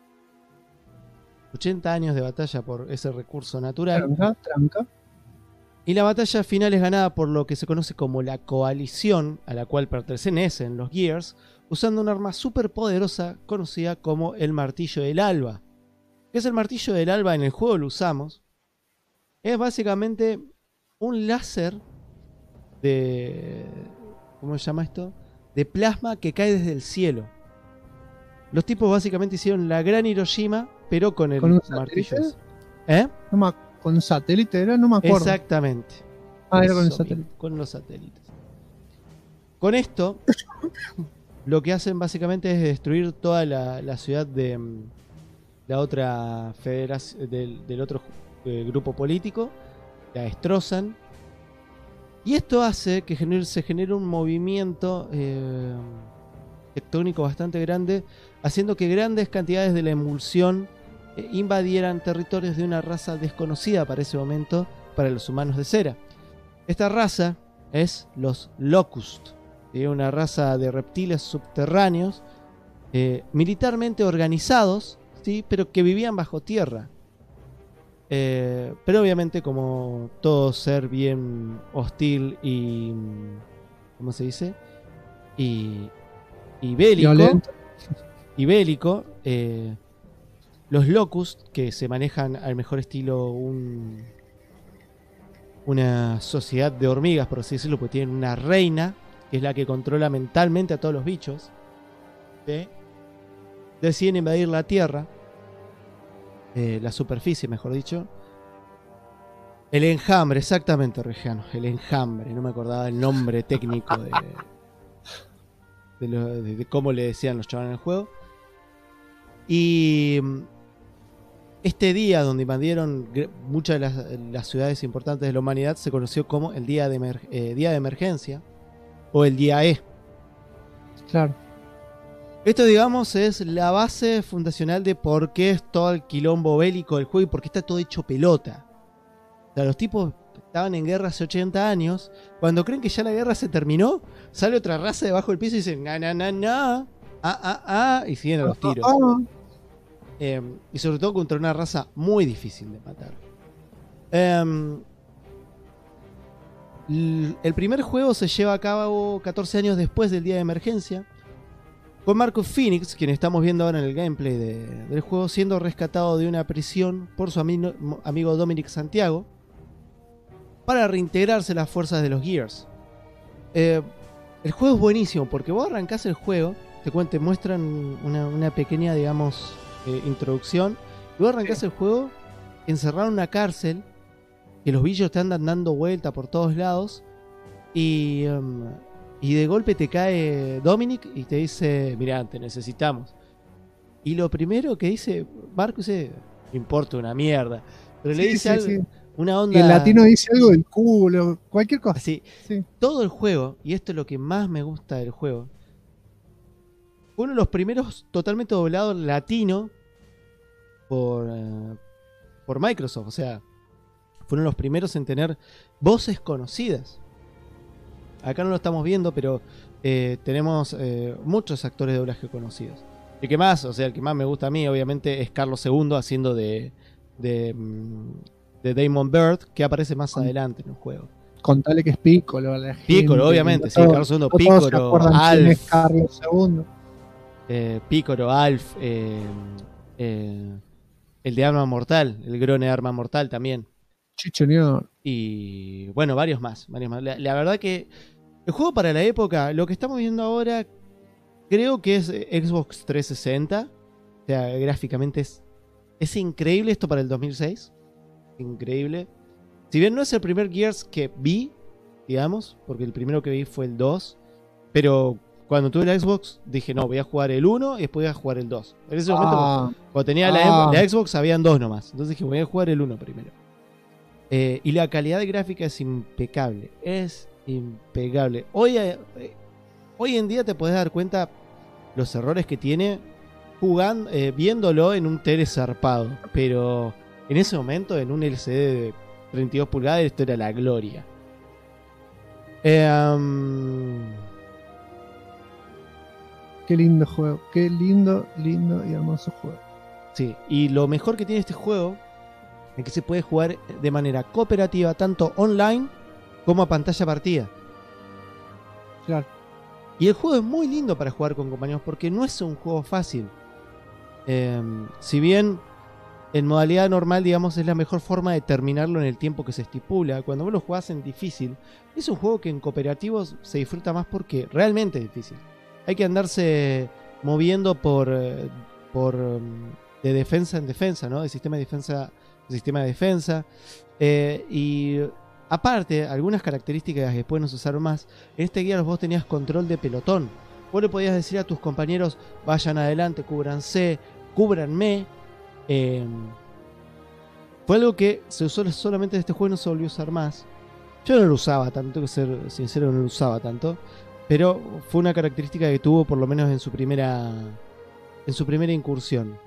80 años de batalla por ese recurso natural. Tranca. Y la batalla final es ganada por lo que se conoce como la coalición, a la cual pertenecen los Gears, usando un arma súper poderosa conocida como el Martillo del Alba. ¿Qué es el Martillo del Alba? En el juego lo usamos. Es básicamente un láser de... ¿Cómo se llama esto? De plasma que cae desde el cielo. Los tipos básicamente hicieron la gran Hiroshima, pero con el martillo. ¿Con satélite era? No me acuerdo. Exactamente. Era con el satélite. Con los satélites. Con esto, lo que hacen básicamente es destruir toda la ciudad de la otra federación, del otro grupo político. La destrozan. Y esto hace que se genere un movimiento tectónico bastante grande, haciendo que grandes cantidades de la emulsión invadieran territorios de una raza desconocida para ese momento para los humanos de Cera. Esta raza es los Locust, una raza de reptiles subterráneos militarmente organizados, ¿sí? Pero que vivían bajo tierra. Pero obviamente, como todo ser bien hostil y... ¿cómo se dice? Y bélico. Violento. Y bélico. Los Locust, que se manejan al mejor estilo una sociedad de hormigas, por así decirlo, porque tienen una reina, que es la que controla mentalmente a todos los bichos, ¿sí? Deciden invadir la Tierra, la superficie, mejor dicho. El enjambre, exactamente, Regiano, el enjambre, no me acordaba el nombre técnico de cómo le decían los chavales en el juego. Y este día donde invadieron muchas de las ciudades importantes de la humanidad se conoció como el día de emergencia o el día E. Claro. Esto, digamos, es la base fundacional de por qué es todo el quilombo bélico del juego y por qué está todo hecho pelota. O sea, los tipos estaban en guerra hace 80 años. Cuando creen que ya la guerra se terminó, sale otra raza debajo del piso y dicen na, y siguen a los tiros. Y sobre todo contra una raza muy difícil de matar. El primer juego se lleva a cabo 14 años después del día de emergencia, con Marcus Phoenix, quien estamos viendo ahora en el gameplay del juego, siendo rescatado de una prisión por su amigo Dominic Santiago para reintegrarse a las fuerzas de los Gears. El juego es buenísimo porque vos arrancás el juego, te muestran una pequeña, digamos, introducción, y vos arrancás el juego encerrado en una cárcel, que los bichos te andan dando vuelta por todos lados, y de golpe te cae Dominic y te dice: mirá, te necesitamos. Y lo primero que dice Marcus es: me importa una mierda. Pero le dice algo, una onda. Y el latino dice algo del culo, cualquier cosa. Así, Sí. todo el juego, y esto es lo que más me gusta del juego, fue uno de los primeros totalmente doblado latino por Microsoft. O sea, fue uno de los primeros en tener voces conocidas. Acá no lo estamos viendo, pero tenemos muchos actores de doblaje conocidos. El que más me gusta a mí, obviamente, es Carlos II haciendo de Damon Bird, que aparece más adelante en el juego. Contale que es Piccolo. Piccolo, obviamente, sí, Carlos II, Piccolo, Alf. Carlos II. Piccolo, Alf, el de Arma Mortal, el Grone de Arma Mortal también. Chichonior. Y bueno, varios más. La verdad que el juego para la época, lo que estamos viendo ahora, creo que es Xbox 360. O sea, gráficamente es increíble esto para el 2006. Increíble. Si bien no es el primer Gears que vi, digamos, porque el primero que vi fue el 2. Pero cuando tuve la Xbox dije: no, voy a jugar el 1 y después voy a jugar el 2. En ese momento, cuando tenía la Xbox, habían 2 nomás. Entonces dije: voy a jugar el 1 primero. Y la calidad de gráfica es impecable. Es impecable. Hoy en día te podés dar cuenta los errores que tiene jugando, viéndolo en un tele zarpado. Pero en ese momento, en un LCD de 32 pulgadas, esto era la gloria. Qué lindo juego. Qué lindo y hermoso juego. Sí, y lo mejor que tiene este juego es que se puede jugar de manera cooperativa, tanto online como a pantalla partida. Claro. Y el juego es muy lindo para jugar con compañeros porque no es un juego fácil. Si bien en modalidad normal, digamos, es la mejor forma de terminarlo en el tiempo que se estipula, cuando vos lo jugás en difícil, es un juego que en cooperativos se disfruta más porque realmente es difícil. Hay que andarse moviendo de defensa en defensa, ¿no? De sistema de defensa. Y aparte, algunas características que pueden usar más. En este Gears vos tenías control de pelotón. Vos le podías decir a tus compañeros: vayan adelante, cúbranse, cúbranme. Fue algo que se usó solamente en este juego y no se volvió a usar más. Yo no lo usaba tanto, tengo que ser sincero, no lo usaba tanto. Pero fue una característica que tuvo por lo menos en su primera incursión.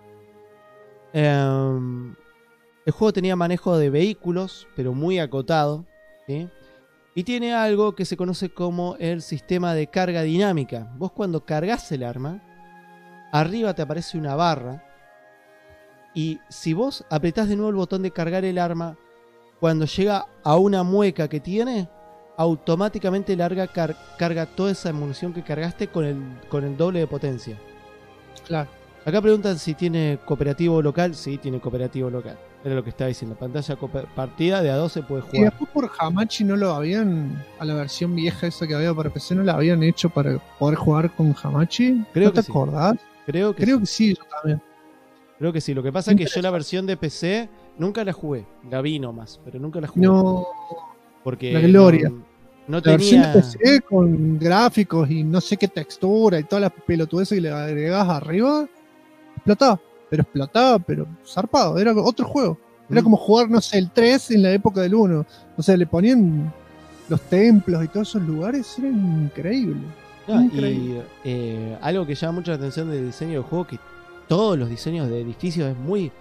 El juego tenía manejo de vehículos, pero muy acotado, ¿sí? Y tiene algo que se conoce como el sistema de carga dinámica. Vos cuando cargas el arma, arriba te aparece una barra Y si vos apretás de nuevo el botón de cargar el arma, cuando llega a una mueca que tiene, automáticamente carga toda esa munición que cargaste con el doble de potencia. Claro. Acá preguntan si tiene cooperativo local. Sí, tiene cooperativo local. Era lo que estaba diciendo. Pantalla partida de a 2 se puede Y jugar. después por Hamachi no lo habían, a la versión vieja esa que había para PC, no la habían hecho para poder jugar con Hamachi. Creo ¿No te que sí. acordás? Creo que Creo sí. que sí, yo también. Creo que sí. Lo que pasa es que yo la versión de PC nunca la jugué. La vi nomás, pero nunca la jugué. No, Porque la gloria. no la versión de tenía. PC con gráficos y no sé qué textura y todas las pelotudeces que le agregabas arriba, explotaba, pero zarpado, era otro juego. Era como jugar, no sé, el 3 en la época del 1. O sea, le ponían los templos y todos esos lugares, era increíble. No, Increíble. y algo que llama mucho la atención del diseño del juego, que todos los diseños de edificios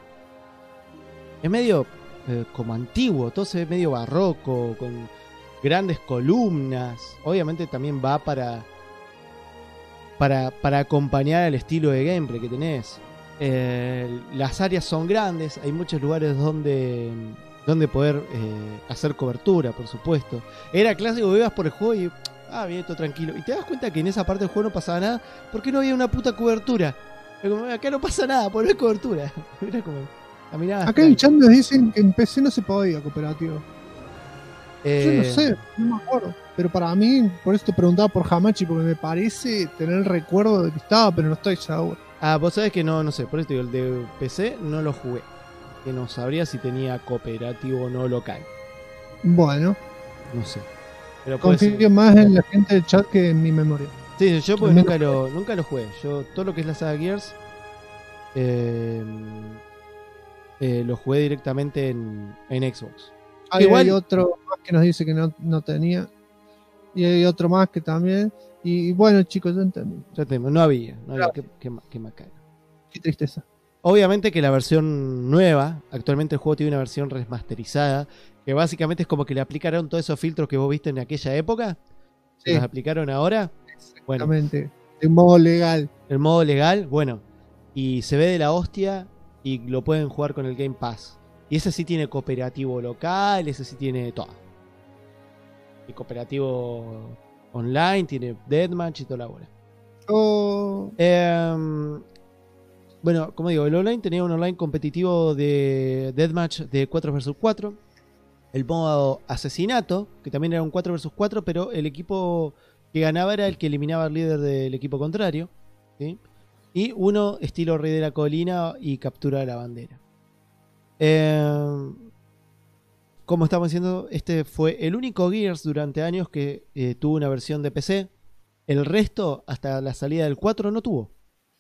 es medio como antiguo, todo se ve medio barroco, con grandes columnas. Obviamente también va para acompañar al estilo de gameplay que tenés. Las áreas son grandes, hay muchos lugares donde poder hacer cobertura, por supuesto. Era clásico que ibas por el juego y bien, todo tranquilo. Y te das cuenta que en esa parte del juego no pasaba nada porque no había una puta cobertura. Era como, acá no pasa nada, porque no hay cobertura. Era como, caminabas Acá en el chat nos dicen que en PC no se podía cooperativo. Yo no Eh, sé, no me acuerdo. Pero para mí, por eso te preguntaba por Hamachi, porque me parece tener el recuerdo de que estaba, pero no estoy seguro. vos sabés que no sé, por eso digo, el de PC no lo jugué. Que no sabría si tenía cooperativo o no local. Bueno, No sé. Pero puede ser. confío más en la gente del chat que en mi memoria. Sí, yo porque Al nunca lo jugué. Yo todo lo que es la saga Gears lo jugué directamente en Xbox. Igual- Hay otro más que nos dice que no tenía. Y hay otro más que también. Y bueno, chicos, yo entendí. Ya no había. Gracias. Qué macana. Qué tristeza. Obviamente que la versión nueva, actualmente el juego tiene una versión remasterizada, que básicamente es como que le aplicaron todos esos filtros que vos viste en aquella época. Se Sí. los aplicaron ahora. Bueno, Exactamente. De modo legal. el modo legal, bueno. Y se ve de la hostia y lo pueden jugar con el Game Pass. Y ese sí tiene cooperativo local, ese sí tiene todo. Y cooperativo online, tiene deathmatch y toda la bola. Oh, Bueno, como digo, el online tenía un online competitivo de deathmatch de 4 vs 4. El modo asesinato, que también era un 4 vs 4, pero el equipo que ganaba era el que eliminaba al líder del equipo contrario. ¿Sí? Y uno estilo Rey de la Colina y captura de la bandera. Como estamos diciendo, este fue el único Gears durante años que tuvo una versión de PC. El resto, hasta la salida del 4, no tuvo.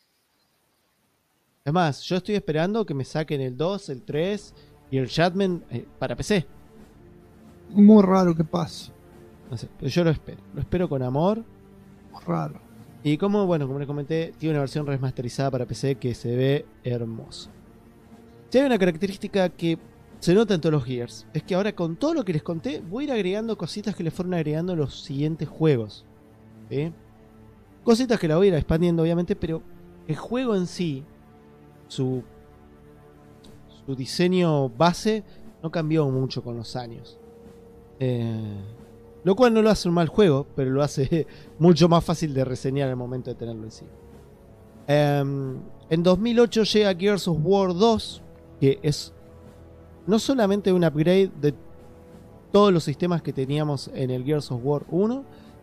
Es más, yo estoy esperando que me saquen el 2, el 3 y el Judgment para PC. muy raro que pase. No sé, pero yo lo espero. Lo espero con amor. Muy raro. Y como les comenté, tiene una versión remasterizada para PC que se ve hermoso. Si hay una característica que se nota en todos los Gears, es que ahora con todo lo que les conté, voy a ir agregando cositas que les fueron agregando en los siguientes juegos. ¿Sí? Cositas que la voy a ir expandiendo, obviamente, pero el juego en sí, su diseño base, no cambió mucho con los años. Lo cual no lo hace un mal juego, pero lo hace mucho más fácil de reseñar al momento de tenerlo en sí. En 2008 llega Gears of War 2, que es no solamente un upgrade de todos los sistemas que teníamos en el Gears of War 1,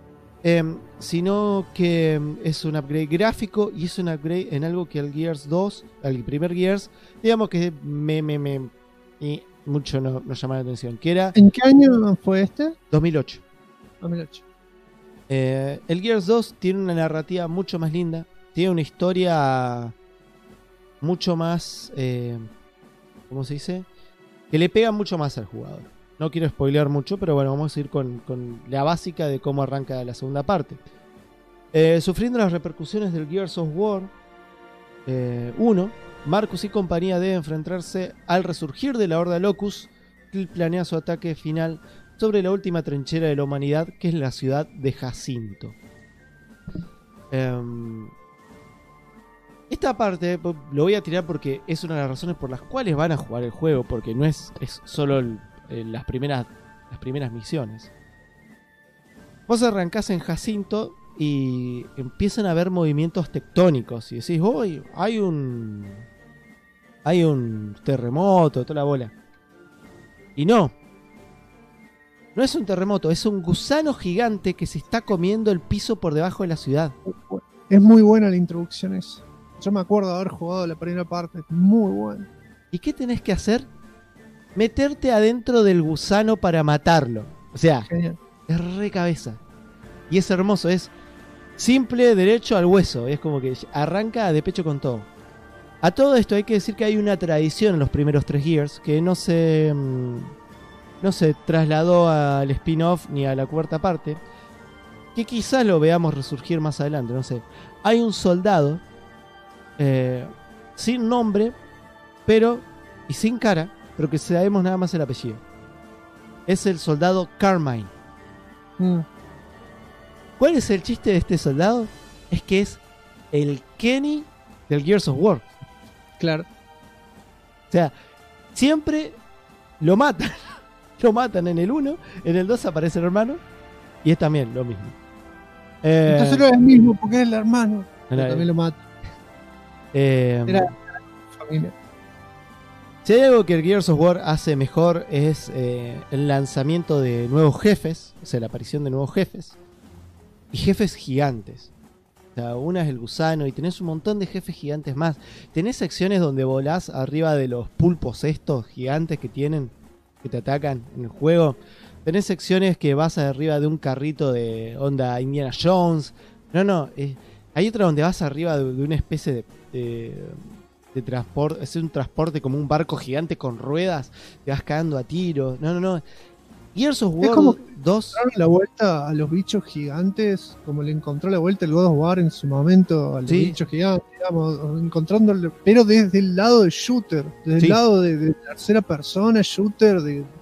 sino que es un upgrade gráfico y es un upgrade en algo que al Gears 2, al primer Gears, digamos que y mucho no llama la atención, que era ¿En qué año fue este? 2008. 2008. El Gears 2 tiene una narrativa mucho más linda, tiene una historia mucho más, ¿cómo se dice? Que le pega mucho más al jugador. No quiero spoilear mucho, pero bueno, vamos a ir con la básica de cómo arranca la segunda parte. Sufriendo las repercusiones del Gears of War 1, Marcus y compañía deben enfrentarse al resurgir de la Horda Locus, que planea su ataque final sobre la última trinchera de la humanidad, que es la ciudad de Jacinto. Esta esta parte lo voy a tirar porque es una de las razones por las cuales van a jugar el juego, porque no es solo las primeras misiones. Vos arrancás en Jacinto y empiezan a haber movimientos tectónicos y decís, uy, hay un terremoto, toda la bola. Y no es un terremoto, es un gusano gigante que se está comiendo el piso por debajo de la ciudad. Es muy buena la introducción esa. Yo me acuerdo de haber jugado la primera parte. Muy buena. ¿Y qué tenés que hacer? Meterte adentro del gusano para matarlo. O sea, Genial. es re cabeza. Y es hermoso, es simple, derecho al hueso. Es como que arranca de pecho con todo. A todo esto hay que decir que hay una tradición en los primeros 3 Gears que no se trasladó al spin-off ni a la cuarta parte, que quizás lo veamos resurgir más adelante, no sé. Hay un soldado sin nombre, y sin cara, pero que sabemos nada más el apellido. Es el soldado Carmine. ¿Cuál es el chiste de este soldado? Es que es el Kenny del Gears of War. Claro. O sea, siempre lo matan. Lo matan en el 1, en el 2 aparece el hermano, y es también lo mismo. Entonces no es el mismo porque es el hermano. Pero no, también lo mata. Era familia. Si hay algo que el Gears of War hace mejor es el lanzamiento de nuevos jefes, o sea, la aparición de nuevos jefes, y jefes gigantes. O sea, una es el gusano y tenés un montón de jefes gigantes más. Tenés secciones donde volás arriba de los pulpos estos gigantes que tienen, que te atacan en el juego. Tenés secciones que vas arriba de un carrito de onda Indiana Jones. Hay otra donde vas arriba de una especie de transporte. Es un transporte como un barco gigante con ruedas. Te vas cagando a tiros. Gears of War 2. Darle la vuelta a los bichos gigantes, como le encontró la vuelta el God of War en su momento a los bichos gigantes, digamos, encontrándole, pero desde el lado de shooter, desde el lado de tercera persona, shooter,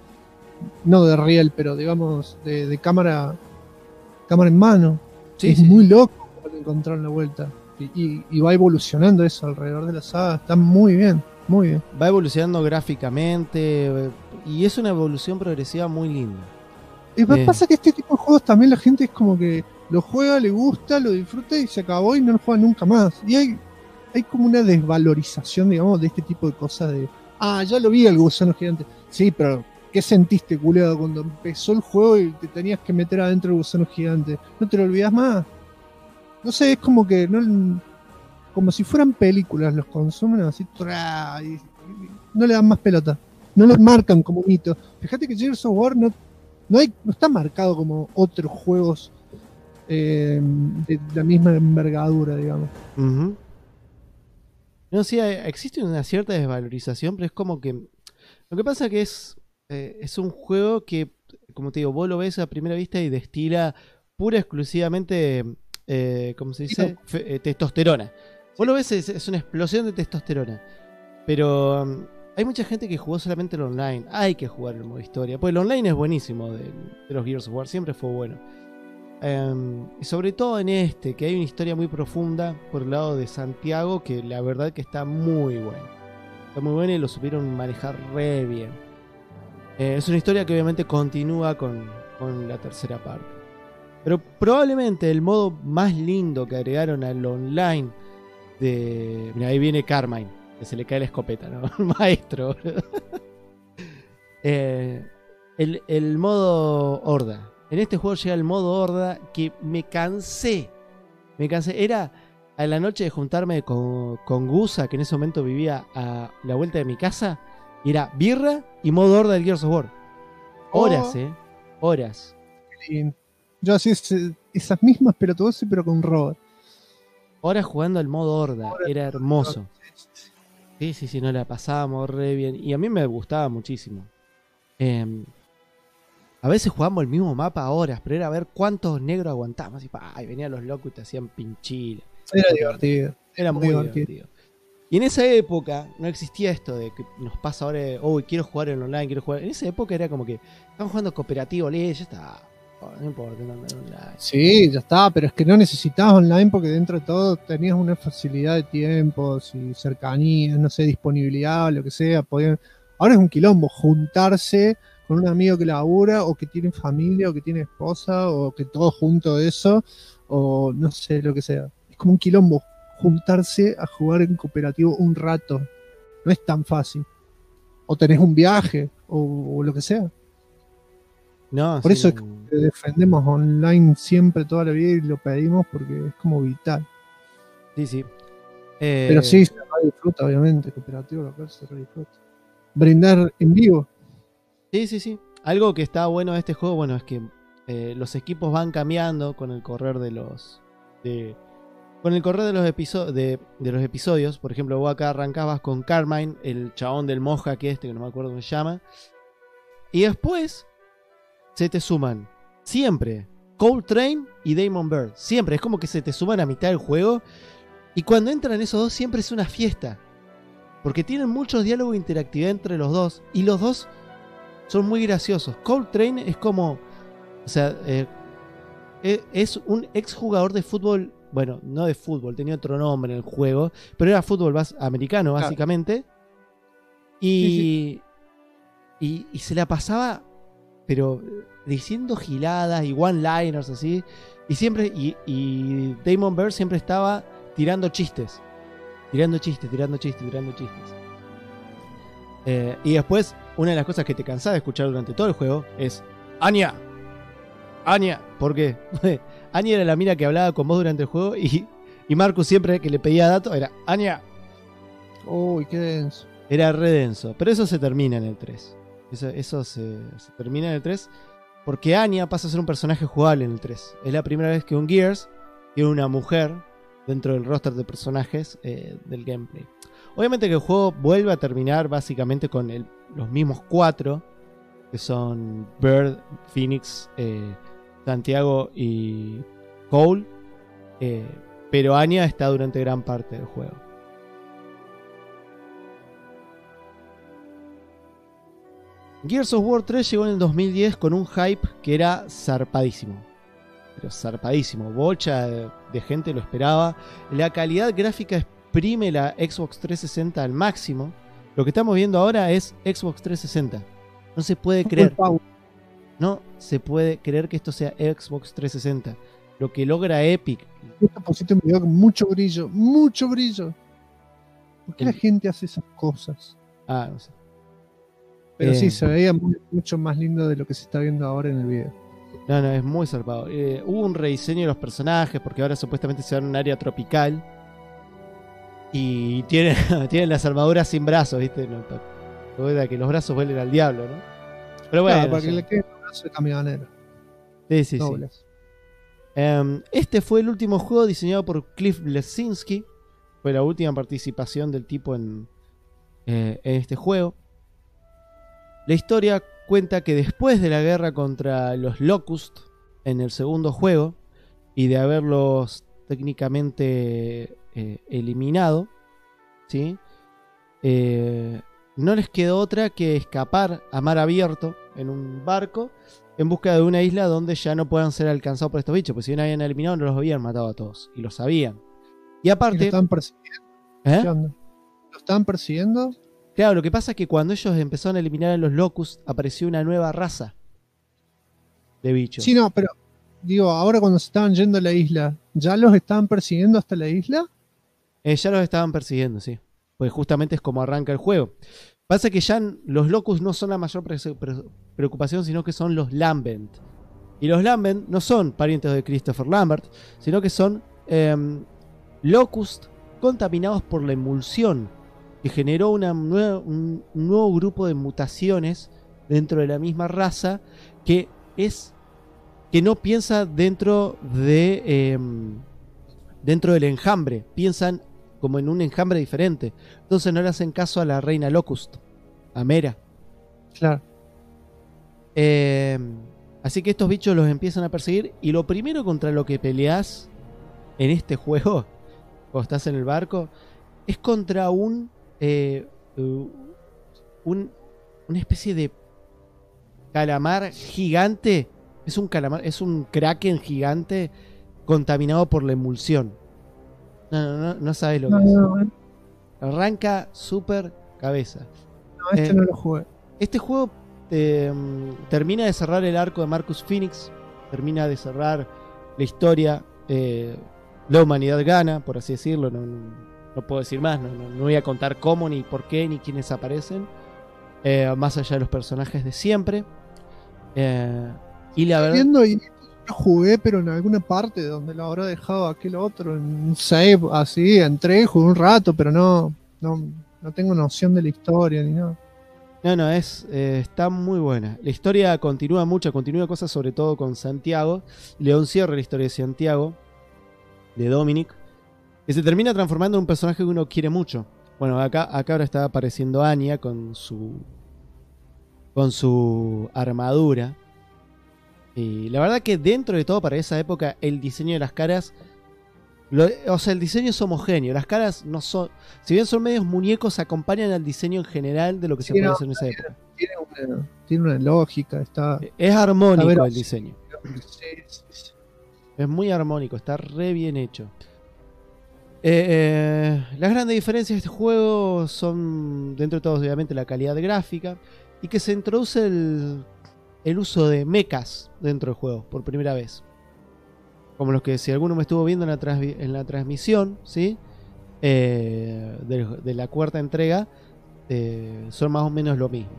no de real, pero digamos de cámara en mano. Es muy loco como le encontraron la vuelta. Y va evolucionando eso alrededor de la saga. Está muy bien, muy bien. Va evolucionando gráficamente y es una evolución progresiva muy linda. Y pasa que este tipo de juegos también la gente es como que lo juega, le gusta, lo disfruta y se acabó y no lo juega nunca más. Y hay como una desvalorización, digamos, de este tipo de cosas de, ya lo vi el gusano gigante. Sí, pero ¿qué sentiste, culiado, cuando empezó el juego y te tenías que meter adentro del gusano gigante? ¿No te lo olvidas más? No sé, es como que como si fueran películas, los consumen así y no le dan más pelota. No los marcan como mito. Fíjate que Gears of War no está marcado como otros juegos de la misma envergadura, digamos. Uh-huh. No, sí, existe una cierta desvalorización, pero es como que lo que pasa que es un juego que, como te digo, vos lo ves a primera vista y destila pura exclusivamente, ¿cómo se dice? Testosterona. Vos lo ves, es una explosión de testosterona. Pero hay mucha gente que jugó solamente el online. Hay que jugar el modo historia. Pues el online es buenísimo de los Gears of War. Siempre fue bueno. Y sobre todo en que hay una historia muy profunda por el lado de Santiago, que la verdad que está muy buena. Está muy buena y lo supieron manejar re bien. Es una historia que obviamente continúa con la tercera parte. Pero probablemente el modo más lindo que agregaron al online mira, ahí viene Carmine, que se le cae la escopeta, ¿no? El maestro. El modo horda. En este juego llega el modo horda que me cansé. Era a la noche de juntarme con Gusa, que en ese momento vivía a la vuelta de mi casa, y era birra y modo horda del Gears of War. Horas, horas. Yo hacía esas mismas pelotudeces, pero con Robert. Horas jugando al modo horda, era hermoso. Sí, no la pasábamos re bien. Y a mí me gustaba muchísimo. A veces jugábamos el mismo mapa a horas, pero era a ver cuántos negros aguantábamos. Y venían los locos y te hacían pinchila. Era divertido. Era muy divertido. Y en esa época no existía esto de que nos pasa ahora, quiero jugar en online, quiero jugar. En esa época era como que estamos jugando cooperativo, ya está. No importa, no, online. Sí, ya está, pero es que no necesitabas online porque dentro de todo tenías una facilidad de tiempos y cercanía, no sé, disponibilidad, lo que sea. Ahora es un quilombo juntarse con un amigo que labura o que tiene familia o que tiene esposa o que todo junto eso o no sé, lo que sea. Es como un quilombo juntarse a jugar en cooperativo un rato. No es tan fácil. O tenés un viaje o lo que sea. No, Por sí, eso es no. que defendemos online siempre toda la vida y lo pedimos porque es como vital. Sí, sí. Pero sí, se re disfruta, obviamente. Cooperativo local se re disfruta. Brindar en vivo. Sí, sí, sí. Algo que está bueno de este juego, bueno, es que los equipos van cambiando con el correr de los. Con el correr de los, de los episodios. Por ejemplo, vos acá arrancabas con Carmine, el chabón del Moja que no me acuerdo cómo se llama. Y después se te suman siempre Coltrane y Damon Bird. Siempre, es como que se te suman a mitad del juego. Y cuando entran esos dos siempre es una fiesta. Porque tienen mucho diálogo e interactividad entre los dos. Y los dos son muy graciosos. Coltrane es como... O sea, es un exjugador de fútbol. Bueno, no de fútbol, tenía otro nombre en el juego. Pero era fútbol americano, básicamente. Y, sí. Y se la pasaba... Pero diciendo giladas y one-liners así. Y siempre... Y Damon Bird siempre estaba tirando chistes. Tirando chistes. Y después, una de las cosas que te cansás de escuchar durante todo el juego es Anya. ¿Por qué? Anya era la mina que hablaba con vos durante el juego y Marcus siempre que le pedía datos era Anya. Uy, qué denso. Era re denso. Pero eso se termina en el 3. Eso se termina en el 3 porque Anya pasa a ser un personaje jugable en el 3. Es la primera vez que un Gears tiene una mujer dentro del roster de personajes del gameplay. Obviamente que el juego vuelve a terminar básicamente con los mismos 4, que son Bird, Phoenix, Santiago y Cole, pero Anya está durante gran parte del juego. Gears of War 3 llegó en el 2010 con un hype que era zarpadísimo. Pero zarpadísimo. Bocha de gente lo esperaba. La calidad gráfica exprime la Xbox 360 al máximo. Lo que estamos viendo ahora es Xbox 360. No se puede creer. No se puede creer que esto sea Xbox 360. Lo que logra Epic. Esto pusiste un video con mucho brillo. Mucho brillo. ¿Por qué la gente hace esas cosas? Ah, no sé. Pero sí, se veía mucho más lindo de lo que se está viendo ahora en el video. No, es muy zarpado. Hubo un rediseño de los personajes porque ahora supuestamente se van a un área tropical. Y tienen las armaduras sin brazos, ¿viste? Que los brazos vuelen al diablo, ¿no? Pero bueno. Claro, para que le quede el brazo de camionero. Sí. Este fue el último juego diseñado por Cliff Bleszinski. Fue la última participación del tipo en este juego. La historia cuenta que después de la guerra contra los Locust en el segundo juego y de haberlos técnicamente eliminado, ¿sí? No les quedó otra que escapar a mar abierto en un barco en busca de una isla donde ya no puedan ser alcanzados por estos bichos, porque si bien habían eliminado no los habían matado a todos y lo sabían. Y aparte... ¿Lo estaban persiguiendo? ¿Qué onda? ¿Lo estaban persiguiendo? Claro, lo que pasa es que cuando ellos empezaron a eliminar a los Locust, apareció una nueva raza de bichos. Sí, no, pero digo, ahora cuando se estaban yendo a la isla, ¿ya los estaban persiguiendo hasta la isla? Ya los estaban persiguiendo, sí. Pues justamente es como arranca el juego. Pasa que ya los Locust no son la mayor preocupación, sino que son los Lambent. Y los Lambent no son parientes de Christopher Lambert, sino que son Locust contaminados por la emulsión, que generó un nuevo grupo de mutaciones dentro de la misma raza que no piensa dentro del enjambre, piensan como en un enjambre diferente. Entonces no le hacen caso a la reina Locust, a Mera. Claro. Así que estos bichos los empiezan a perseguir y lo primero contra lo que peleas en este juego, cuando estás en el barco, es contra una especie de calamar gigante Es un calamar, es un kraken gigante contaminado por la emulsión. No sabes lo que es. No, Arranca súper cabeza. este no lo jugué. Este juego termina de cerrar el arco de Marcus Phoenix, termina de cerrar la historia. La humanidad gana, por así decirlo. No puedo decir más, no voy a contar cómo, ni por qué, ni quiénes aparecen. Más allá de los personajes de siempre. Y la verdad. Viendo y lo jugué, pero en alguna parte donde lo habrá dejado aquel otro, en un save así, entré, jugué un rato, pero no tengo noción de la historia ni nada. No, está muy buena. La historia continúa cosas, sobre todo con Santiago. León cierra la historia de Santiago, de Dominic, que se termina transformando en un personaje que uno quiere mucho. Bueno, acá ahora está apareciendo Anya con su armadura. Y la verdad que dentro de todo, para esa época, el diseño de las caras... el diseño es homogéneo. Las caras no son... Si bien son medios muñecos, acompañan al diseño en general de lo que se puede hacer en esa época. Tiene una lógica, está... Es armónico el diseño. Sí. Es muy armónico, está re bien hecho. Las grandes diferencias de este juego son, dentro de todo, obviamente, la calidad gráfica y que se introduce el uso de mechas dentro del juego por primera vez. Como los que, si alguno me estuvo viendo en la transmisión, ¿sí? De la cuarta entrega, son más o menos lo mismo.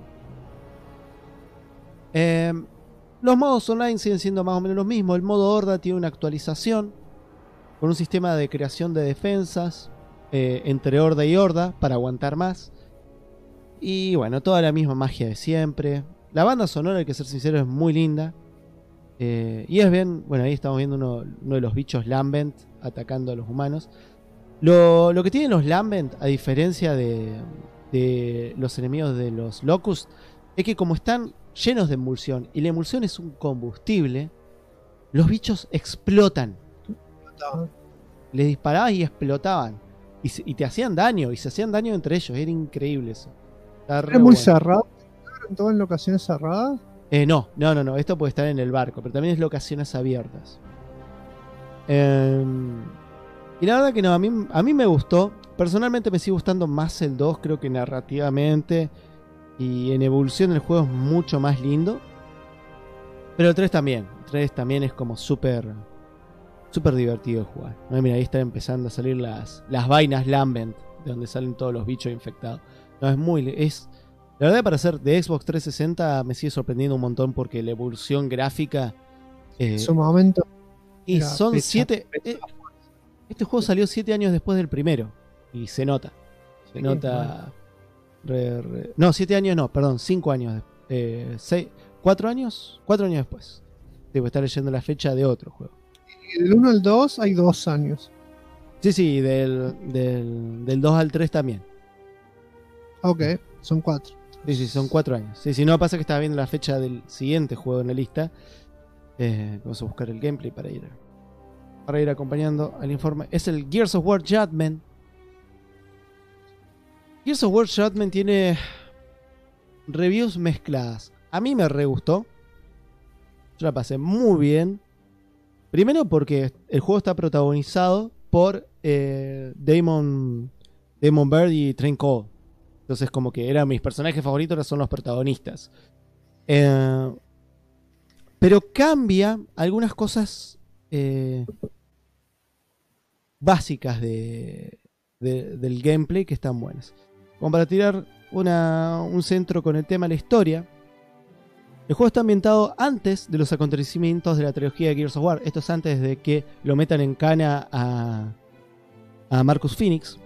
Los modos online siguen siendo más o menos los mismos. El modo horda tiene una actualización con un sistema de creación de defensas entre horda y horda para aguantar más. Y bueno, toda la misma magia de siempre. La banda sonora, hay que ser sincero, es muy linda. Y es bien, bueno, ahí estamos viendo uno de los bichos Lambent atacando a los humanos. Lo que tienen los Lambent, a diferencia de los enemigos de los Locust, es que como están llenos de emulsión y la emulsión es un combustible, los bichos explotan. Les disparabas y explotaban y te hacían daño, y se hacían daño entre ellos. Era increíble eso. ¿Es muy cerrado? ¿En todas locaciones cerradas? No. Esto puede estar en el barco, pero también es locaciones abiertas. Y la verdad que no, a mí me gustó. Personalmente me sigue gustando más el 2. Creo que narrativamente y en evolución el juego es mucho más lindo. Pero el 3 también. El 3 también es como súper divertido de jugar. Mira, ahí están empezando a salir las vainas Lambent, de donde salen todos los bichos infectados. No, la verdad, para ser de Xbox 360 me sigue sorprendiendo un montón, porque la evolución gráfica en su momento. Y son 7. Este juego salió 7 años después del primero. Y se nota. Se nota. Bueno. No, 7 años no, perdón, 5 años. 4 años. 4 años después. Debo estar leyendo la fecha de otro juego. Y del 1 al 2 hay 2 años. Sí, del 2 al 3 también. Ok, son 4. Sí, son 4 años. Sí, no, pasa que estaba viendo la fecha del siguiente juego en la lista. Vamos a buscar el gameplay para ir acompañando al informe. Es el Gears of War Judgment. Gears of War Judgment tiene reviews mezcladas. A mí me re gustó. Yo la pasé muy bien. Primero porque el juego está protagonizado por Damon Bird y Trent Cole. Entonces como que eran mis personajes favoritos, ahora son los protagonistas. Pero cambia algunas cosas básicas del gameplay que están buenas. Como para tirar un centro con el tema de la historia. El juego está ambientado antes de los acontecimientos de la trilogía de Gears of War. Esto es antes de que lo metan en cana a Marcus Phoenix.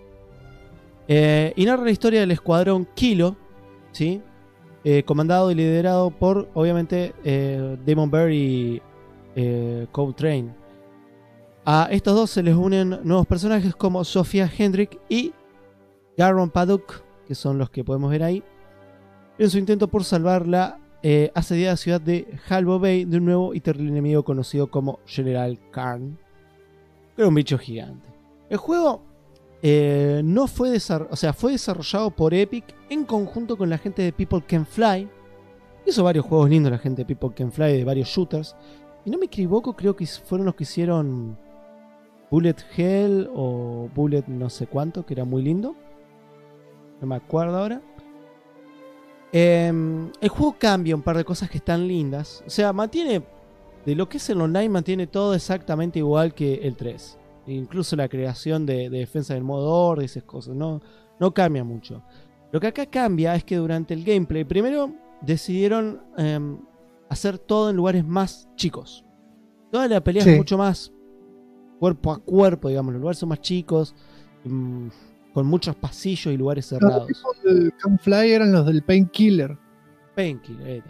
Y narra la historia del escuadrón Kilo, ¿sí? Comandado y liderado por, obviamente, Damon Bird y Cole Train. A estos dos se les unen nuevos personajes como Sophia Hendrick y Garron Paddock, que son los que podemos ver ahí, en su intento por salvar la asediada ciudad de Halvo Bay de un nuevo y terrible enemigo conocido como General Karn, que era un bicho gigante. El juego no fue fue desarrollado por Epic en conjunto con la gente de People Can Fly, Hizo varios juegos lindos la gente de People Can Fly, de varios shooters. Y no me equivoco, creo que fueron los que hicieron Bullet Hell o Bullet no sé cuánto, que era muy lindo. No me acuerdo ahora. El juego cambia un par de cosas que están lindas. O sea, mantiene, de lo que es el online, mantiene todo exactamente igual que el 3. Incluso la creación de defensa del modo orden y esas cosas. No cambia mucho. Lo que acá cambia es que durante el gameplay, primero decidieron hacer todo en lugares más chicos. Toda la pelea es mucho más cuerpo a cuerpo, digamos. Los lugares son más chicos, con muchos pasillos y lugares cerrados. Los del Campfly eran los del Painkiller. Painkiller,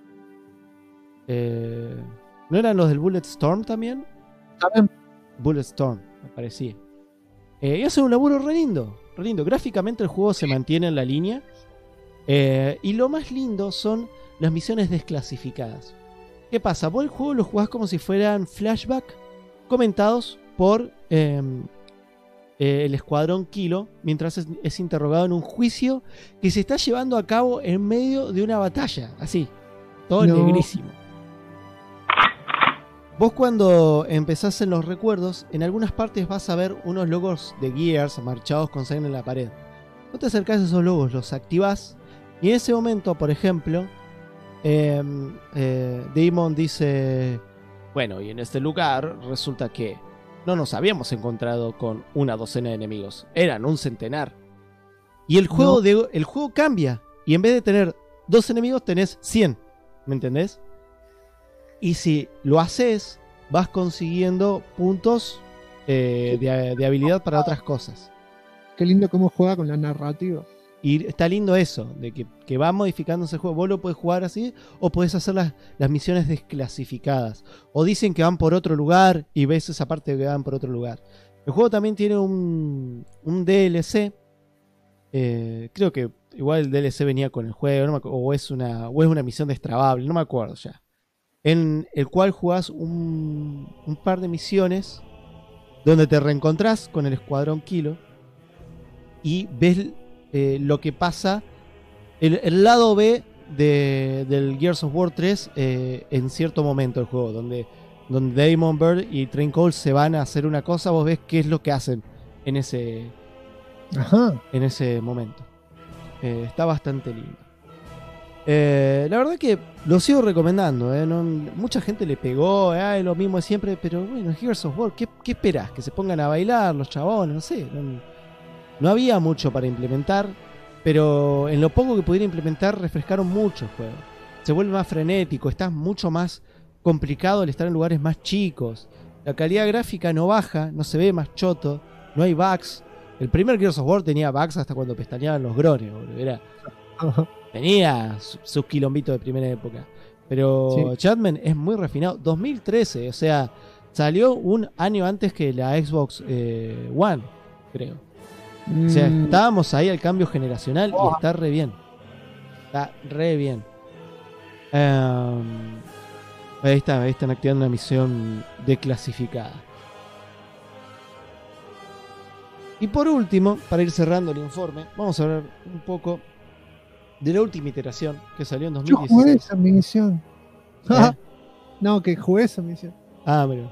¿no eran los del Bulletstorm también? ¿Saben? Bulletstorm, me parecía. Y hace un laburo re lindo, re lindo. Gráficamente el juego se mantiene en la línea. Y lo más lindo son las misiones desclasificadas. ¿Qué pasa? Vos el juego lo jugás como si fueran flashback comentados por el escuadrón Kilo mientras es interrogado en un juicio que se está llevando a cabo en medio de una batalla. Así, todo negrísimo. Vos cuando empezás en los recuerdos, en algunas partes vas a ver unos logos de Gears marchados con sangre en la pared. Vos te acercás a esos logos, los activás y en ese momento, por ejemplo, Damon dice: bueno, y en este lugar resulta que no nos habíamos encontrado con una docena de enemigos, eran un centenar. Y el juego, el juego cambia, y en vez de tener 2 enemigos tenés 100, ¿me entendés? Y si lo haces, vas consiguiendo puntos de habilidad para otras cosas. Qué lindo cómo juega con la narrativa. Y está lindo eso, de que va modificándose el juego. Vos lo podés jugar así, o podés hacer las misiones desclasificadas. O dicen que van por otro lugar y ves esa parte que van por otro lugar. El juego también tiene un DLC. Creo que igual el DLC venía con el juego, no me acuerdo, o es una misión destrabable, no me acuerdo ya. En el cual jugás un par de misiones donde te reencontrás con el escuadrón Kilo y ves lo que pasa, el lado B del Gears of War 3 en cierto momento del juego, donde Damon Bird y Trent Cole se van a hacer una cosa. Vos ves qué es lo que hacen en ese momento. Está bastante lindo. La verdad que lo sigo recomendando. Mucha gente le pegó, lo mismo de siempre, pero bueno, Gears of War, ¿qué esperás? Que se pongan a bailar los chabones, no sé. No había mucho para implementar, pero en lo poco que pudiera implementar refrescaron mucho el juego. Se vuelve más frenético, está mucho más complicado al estar en lugares más chicos. La calidad gráfica no baja, no se ve más choto, no hay bugs. El primer Gears of War tenía bugs hasta cuando pestañeaban los grones, boludo. Tenía sus quilombitos de primera época. Pero Chatman es muy refinado. 2013, o sea, salió un año antes que la Xbox One, creo. O sea, estábamos ahí al cambio generacional y está re bien. Está re bien. Ahí están activando una misión desclasificada. Y por último, para ir cerrando el informe, vamos a hablar un poco de la última iteración que salió en 2016. Yo jugué esa misión. No, que jugué esa misión. Bueno.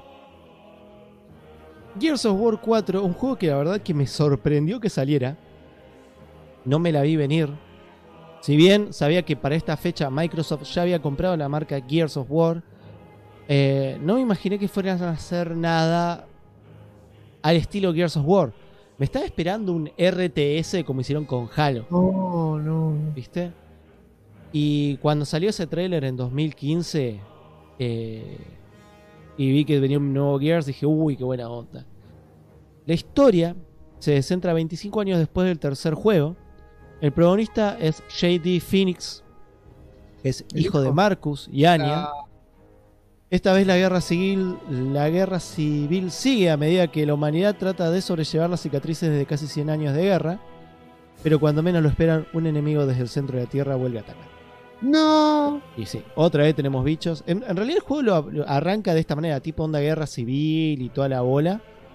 Gears of War 4, un juego que la verdad que me sorprendió que saliera. No me la vi venir. Si bien sabía que para esta fecha Microsoft ya había comprado la marca Gears of War, no me imaginé que fueran a hacer nada al estilo Gears of War. Me estaba esperando un RTS como hicieron con Halo. No. ¿Viste? Y cuando salió ese tráiler en 2015 y vi que venía un nuevo Gears, dije, uy, qué buena onda. La historia se centra 25 años después del tercer juego. El protagonista es J.D. Phoenix, que es hijo de Marcus y Anya. Esta vez la guerra civil sigue a medida que la humanidad trata de sobrellevar las cicatrices de casi 100 años de guerra. Pero cuando menos lo esperan, un enemigo desde el centro de la Tierra vuelve a atacar. No. Y sí, otra vez tenemos bichos. En realidad el juego lo arranca de esta manera, tipo onda guerra civil y toda la bola.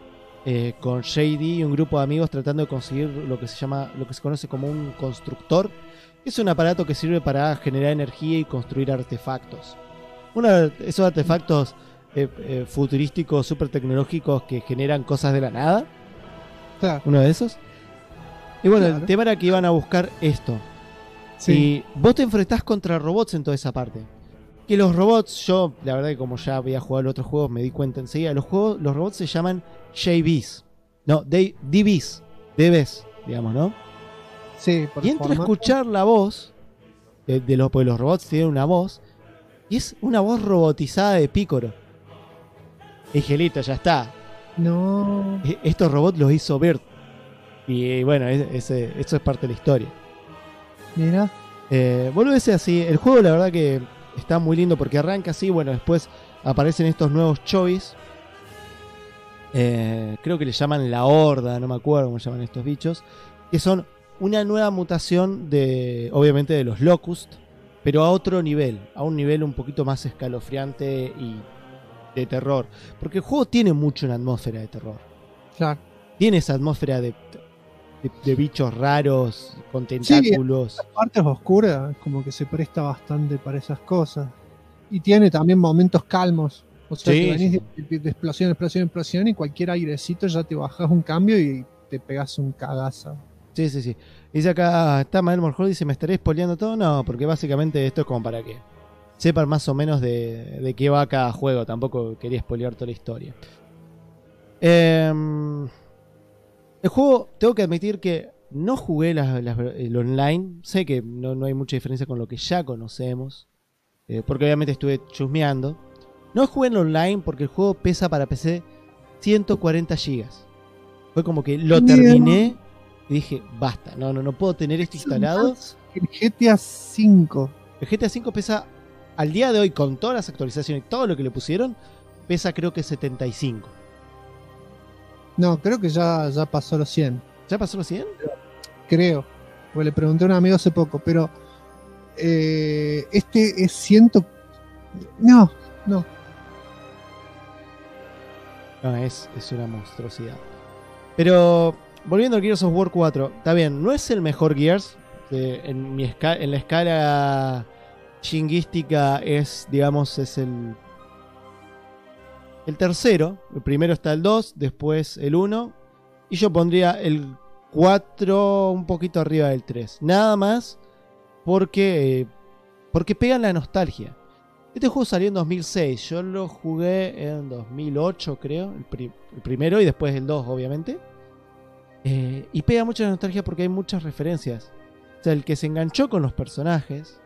con JD y un grupo de amigos tratando de conseguir lo que se conoce como un constructor. Es un aparato que sirve para generar energía y construir artefactos. Esos artefactos futurísticos, super tecnológicos que generan cosas de la nada. Claro. Uno de esos. Y bueno, Claro. el tema era que iban a buscar esto. Sí. Y vos te enfrentás contra robots en toda esa parte. Que los robots, yo la verdad que como ya había jugado en otros juegos me di cuenta enseguida, los robots se llaman JBs. No, DBs. DBs, digamos, ¿no? Sí, por Y el entre formato. escuchar la voz, porque los robots tienen una voz, y es una voz robotizada de Picoro. Y dije, listo, ya está. No. Estos robots los hizo Bert. Y bueno, eso es parte de la historia. Mira. Volvese así. El juego, la verdad que está muy lindo porque arranca así. Bueno, después aparecen estos nuevos chovis. Creo que le llaman la Horda, no me acuerdo cómo llaman estos bichos. Que son una nueva mutación obviamente de los Locust, pero a otro nivel. A un nivel un poquito más escalofriante y de terror. Porque el juego tiene mucho una atmósfera de terror. Claro. Tiene esa atmósfera de bichos raros, con tentáculos. Las partes oscuras, como que se presta bastante para esas cosas. Y tiene también momentos calmos. O sea, Sí, que venís sí. de explosión, explosión, explosión, y cualquier airecito ya te bajas un cambio y te pegas un cagazo. Sí, sí, sí. Dice acá, está Mael Morjol, dice, ¿me estaré spoileando todo? No, porque básicamente esto es como para que sepan más o menos de qué va cada juego. Tampoco quería spoilear toda la historia. El juego, tengo que admitir que no jugué el online. Sé que no hay mucha diferencia con lo que ya conocemos. Porque obviamente estuve chusmeando. No jugué en online porque el juego pesa para PC 140 GB. Fue como que lo terminé y dije, basta, no puedo tener esto instalado. El GTA V. El GTA V pesa, al día de hoy, con todas las actualizaciones y todo lo que le pusieron, pesa creo que 75. No, creo que ya pasó los 100. ¿Ya pasó los 100? Creo. Porque le pregunté a un amigo hace poco, pero este es 100. No. No, es una monstruosidad. Pero, volviendo al Gears of War 4, está bien, no es el mejor Gears. En la escala chinguística es el tercero. El primero está el 2, después el 1. Y yo pondría el 4 un poquito arriba del 3. Nada más porque pegan la nostalgia. Este juego salió en 2006. Yo lo jugué en 2008, creo. El primero y después el 2, obviamente. Y pega mucho la nostalgia porque hay muchas referencias. O sea, el que se enganchó con los personajes.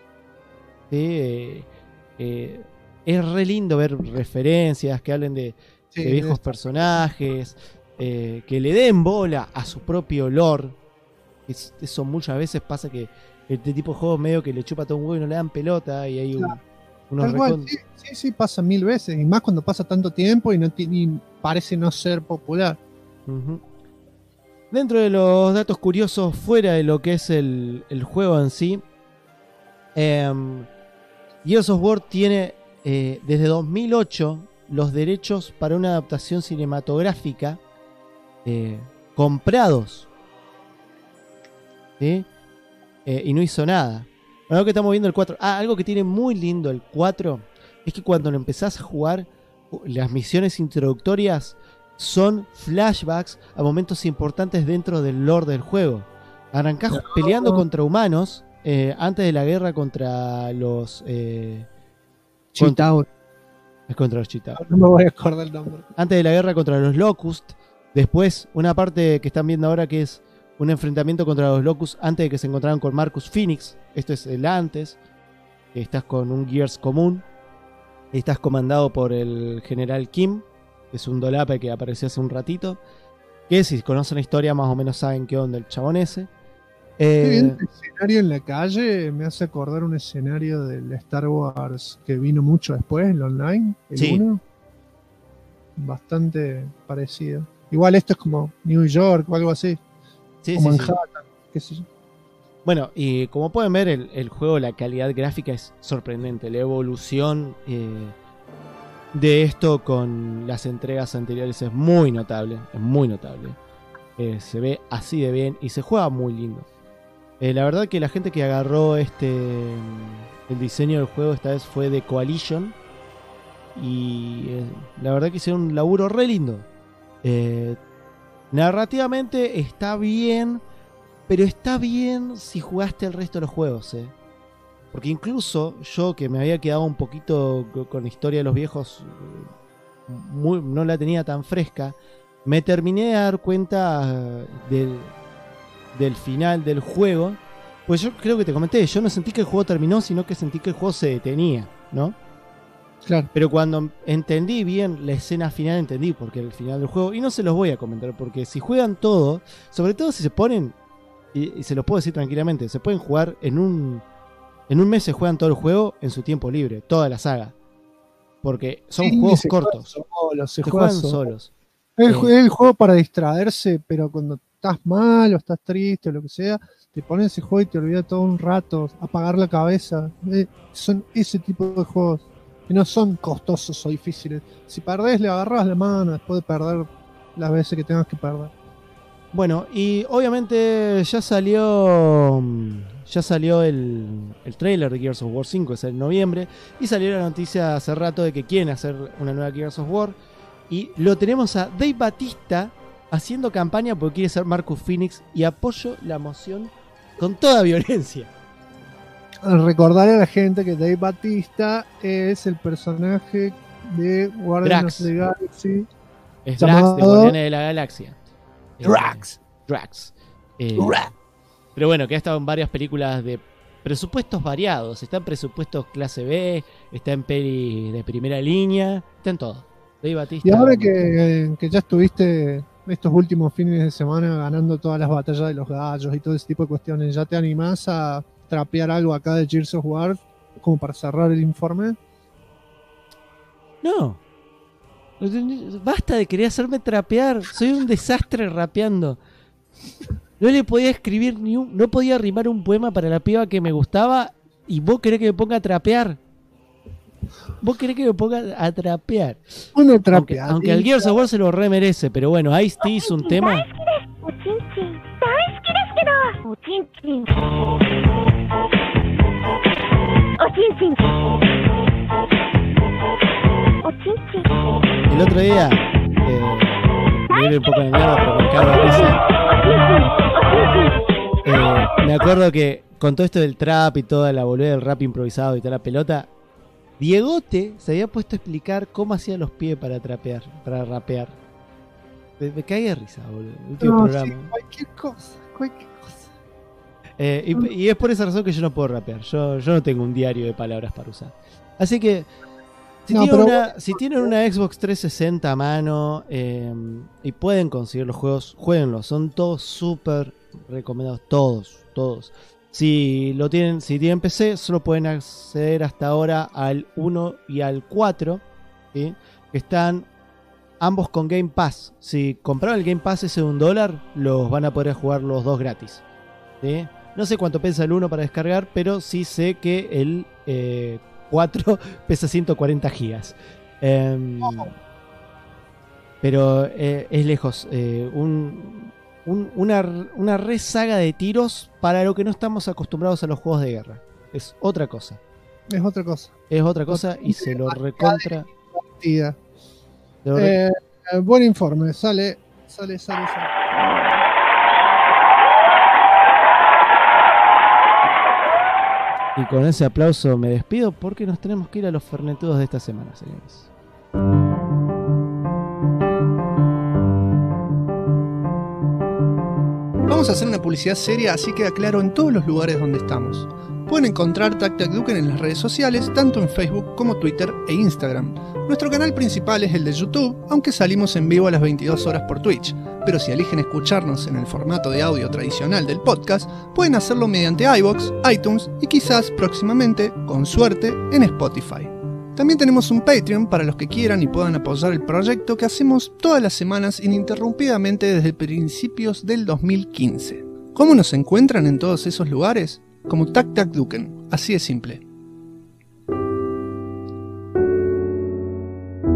Es re lindo ver referencias que hablen de viejos personajes. Que le den bola a su propio lore. Eso muchas veces pasa que este tipo de juegos medio que le chupa todo un huevo y no le dan pelota. Y hay unos Tal cual, sí, pasa 1000 veces. Y más cuando pasa tanto tiempo y parece no ser popular. Uh-huh. Dentro de los datos curiosos, fuera de lo que es el juego en sí, Gears of War tiene desde 2008 los derechos para una adaptación cinematográfica comprados. ¿Sí? Y no hizo nada. Ahora que estamos viendo el 4. Algo que tiene muy lindo el 4 es que cuando lo empezás a jugar, las misiones introductorias son flashbacks a momentos importantes dentro del lore del juego. Arrancás peleando contra humanos antes de la guerra contra los Chitaur. Contra los Chitaur. No me voy a acordar el nombre. Antes de la guerra contra los Locust. Después una parte que están viendo ahora que es un enfrentamiento contra los Locust antes de que se encontraran con Marcus Phoenix. Esto es el antes. Estás con un Gears común. Estás comandado por el general Kim, que es un dolape que apareció hace un ratito. Que si conocen la historia más o menos saben qué onda el chabón ese. Qué bien, el escenario en la calle me hace acordar un escenario del Star Wars que vino mucho después, el online, el 1. Bastante parecido. Igual esto es como New York o algo así. O Manhattan, qué sé yo. Bueno, y como pueden ver, el juego, la calidad gráfica es sorprendente. La evolución de esto con las entregas anteriores es muy notable, es muy notable. Se ve así de bien y se juega muy lindo. La verdad que la gente que agarró el diseño del juego esta vez fue de Coalition y la verdad que hicieron un laburo re lindo. Narrativamente está bien, pero está bien si jugaste el resto de los juegos, porque incluso yo, que me había quedado un poquito con la historia de los viejos, no la tenía tan fresca, me terminé de dar cuenta del final del juego. Pues yo creo que te comenté, yo no sentí que el juego terminó, sino que sentí que el juego se detenía, ¿no? Claro. Pero cuando entendí bien la escena final, entendí por qué era el final del juego. Y no se los voy a comentar, porque si juegan todo, sobre todo si se ponen, y se los puedo decir tranquilamente, se pueden jugar en un mes, se juegan todo el juego en su tiempo libre, toda la saga. Porque son juegos cortos. Se juegan juegan solos. Es el juego para distraerse, pero cuando estás mal o estás triste o lo que sea, te pones ese juego y te olvidas todo un rato, apagar la cabeza. Son ese tipo de juegos que no son costosos o difíciles. Si perdés, le agarras la mano después de perder las veces que tengas que perder. Bueno, y obviamente ya salió el trailer de Gears of War 5, es en noviembre, y salió la noticia hace rato de que quieren hacer una nueva Gears of War, y lo tenemos a Dave Bautista haciendo campaña porque quiere ser Marcus Phoenix, y apoyo la moción con toda violencia. Recordarle a la gente que Dave Bautista es el personaje de Guardians of the Galaxy. Es Drax de Guardianes de la Galaxia. Drax. Pero bueno, que ha estado en varias películas de presupuestos variados. Está en presupuestos clase B, está en peli de primera línea, está en todo. Dave Bautista. Y ahora que ya estuviste estos últimos fines de semana ganando todas las batallas de los gallos y todo ese tipo de cuestiones, ¿ya te animás a trapear algo acá de Gears of War como para cerrar el informe? No. Basta de querer hacerme trapear. Soy un desastre rapeando. No le podía escribir no podía rimar un poema para la piba que me gustaba. Y vos querés que me ponga a trapear. Vos querés que me ponga a trapear. Una trapeada. Aunque al Gears of War se lo remerece. Pero bueno, Ice-T hizo un tema. El otro día me iba un poco de mierda, pero me cago de risa. Me acuerdo que con todo esto del trap y toda la boludez del rap improvisado y toda la pelota, Diegote se había puesto a explicar cómo hacía los pies para trapear, para rapear. Me caí de risa, boludo. El último programa. Sí, cualquier cosa. Y es por esa razón que yo no puedo rapear. Yo no tengo un diario de palabras para usar. Así que si tienen una Xbox 360 a mano y pueden conseguir los juegos, jueguenlos. Son todos súper recomendados. Todos. Si tienen PC, solo pueden acceder hasta ahora al 1 y al 4, ¿sí? Que están ambos con Game Pass. Si compraron el Game Pass ese de $1, los van a poder jugar los dos gratis, ¿sí? No sé cuánto pesa el 1 para descargar, pero sí sé que el 4 pesa 140 gigas. Pero es lejos. Una re saga de tiros para lo que no estamos acostumbrados a los juegos de guerra. Es otra cosa. Es otra cosa. Y se lo recontra. Buen informe. Sale. Y con ese aplauso me despido porque nos tenemos que ir a los fernetudos de esta semana, señores. Vamos a hacer una publicidad seria, así queda claro en todos los lugares donde estamos. Pueden encontrar Tac Tac Duken en las redes sociales, tanto en Facebook como Twitter e Instagram. Nuestro canal principal es el de YouTube, aunque salimos en vivo a las 22 horas por Twitch. Pero si eligen escucharnos en el formato de audio tradicional del podcast, pueden hacerlo mediante iVoox, iTunes y quizás próximamente, con suerte, en Spotify. También tenemos un Patreon para los que quieran y puedan apoyar el proyecto que hacemos todas las semanas ininterrumpidamente desde principios del 2015. ¿Cómo nos encuentran en todos esos lugares? Como Tac Tac Duken, así de simple.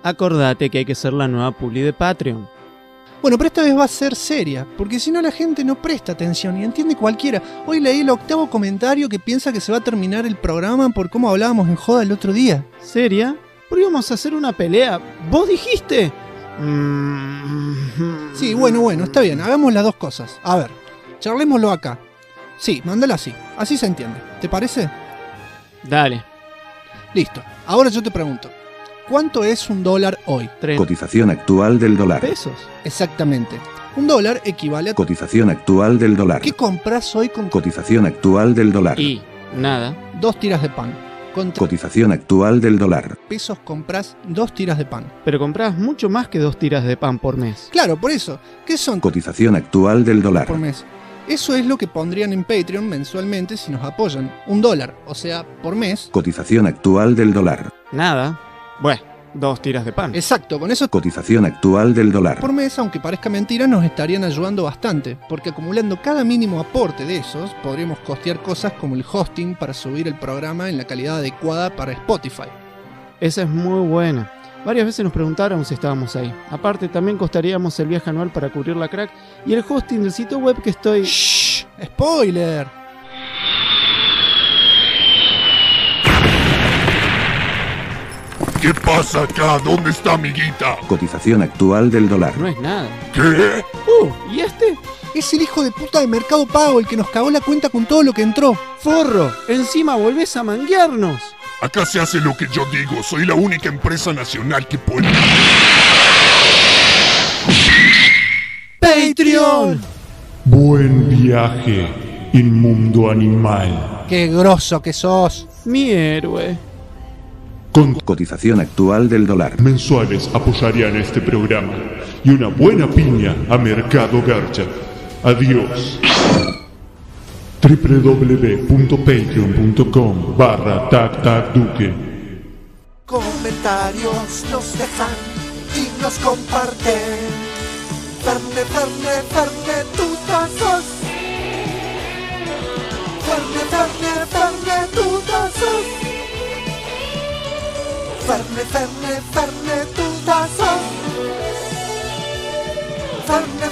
Acordate que hay que ser la nueva publi de Patreon. Bueno, pero esta vez va a ser seria, porque si no la gente no presta atención y entiende cualquiera. Hoy leí el 8º comentario que piensa que se va a terminar el programa por cómo hablábamos en joda el otro día. ¿Seria? ¿Por qué íbamos a hacer una pelea? ¿Vos dijiste? Sí, bueno, está bien, hagamos las dos cosas. A ver, charlémoslo acá. Sí, mándala así se entiende. ¿Te parece? Dale. Listo, ahora yo te pregunto, ¿cuánto es $1 hoy? 3 Cotización actual del dólar. pesos. Exactamente. $1 equivale a... Cotización actual del dólar. ¿Qué compras hoy con Cotización actual del dólar. Y nada. 2 tiras de pan? Con 3 Cotización actual del dólar. pesos compras 2 tiras de pan. Pero comprás mucho más que 2 tiras de pan por mes. Claro, por eso. ¿Qué son Cotización actual del dólar. por mes? Eso es lo que pondrían en Patreon mensualmente si nos apoyan. $1, o sea, por mes. Cotización actual del dólar. Nada. Bueno, 2 tiras de pan. Exacto, con eso Cotización actual del dólar. por mes, aunque parezca mentira, nos estarían ayudando bastante, porque acumulando cada mínimo aporte de esos, podríamos costear cosas como el hosting para subir el programa en la calidad adecuada para Spotify. Esa es muy buena. Varias veces nos preguntaron si estábamos ahí. Aparte, también costaríamos el viaje anual para cubrir la crack y el hosting del sitio web que estoy... ¡Shh! ¡Spoiler! ¿Qué pasa acá? ¿Dónde está mi guita? Cotización actual del dólar. No es nada. ¿Qué? ¿Y este? Es el hijo de puta de Mercado Pago el que nos cagó la cuenta con todo lo que entró. ¡Forro! Encima volvés a manguearnos. Acá se hace lo que yo digo. Soy la única empresa nacional que puede... ¡Patreon! Buen viaje, inmundo animal. ¡Qué grosso que sos! Mi héroe. Con Cotización actual del dólar. mensuales apoyarían este programa y una buena piña a Mercado Garcha. Adiós. www.patreon.com/tactacduque. Comentarios nos dejan y nos comparten. Ferne, tutazos. Ferne, tutazos. Ferne, tutazos. Ferne,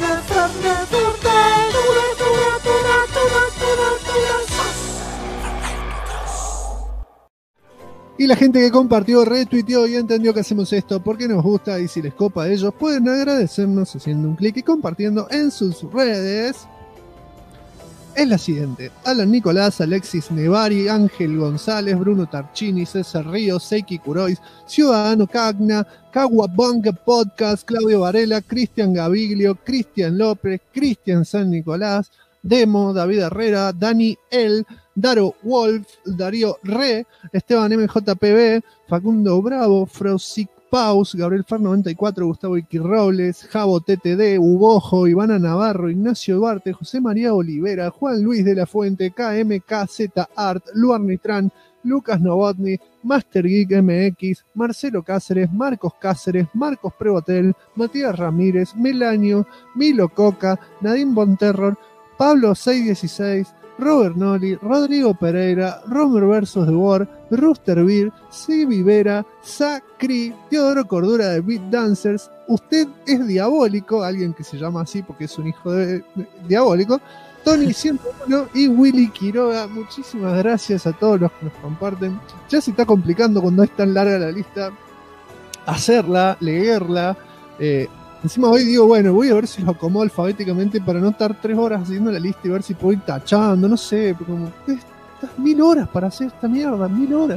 Y la gente que compartió, retuiteó y entendió que hacemos esto porque nos gusta, y si les copa a ellos pueden agradecernos haciendo un clic y compartiendo en sus redes, es la siguiente: Alan Nicolás, Alexis Nevari, Ángel González, Bruno Tarchini, César Ríos, Seiki Kurois, Ciudadano Cagna, Caguabonga Podcast, Claudio Varela, Cristian Gaviglio, Cristian López, Cristian San Nicolás, Demo, David Herrera, Dani L, Daro Wolf, Darío Re, Esteban MJPB, Facundo Bravo, Frosic Paus, Gabriel Far 94, Gustavo Iqui Robles, Javo TTD, Ubojo, Ivana Navarro, Ignacio Duarte, José María Olivera, Juan Luis de la Fuente, KMKZ Art, Luar Nitrán, Lucas Novotny, Master Geek MX, Marcelo Cáceres, Marcos Prebotel, Matías Ramírez, Melanio, Milo Coca, Nadine Bonterror, Pablo 616, Robert Noli, Rodrigo Pereira, Romer vs. The War, Rooster Beer, C. Vivera, Sacri, Teodoro Cordura de Beat Dancers, Usted es Diabólico, alguien que se llama así porque es un hijo de diabólico, Tony 101 y Willy Quiroga. Muchísimas gracias a todos los que nos comparten. Ya se está complicando cuando es tan larga la lista hacerla, leerla. Encima hoy digo, bueno, voy a ver si los acomodo alfabéticamente para no estar 3 horas haciendo la lista y ver si puedo ir tachando, no sé, pero como estas 1000 horas para hacer esta mierda, 1000 horas.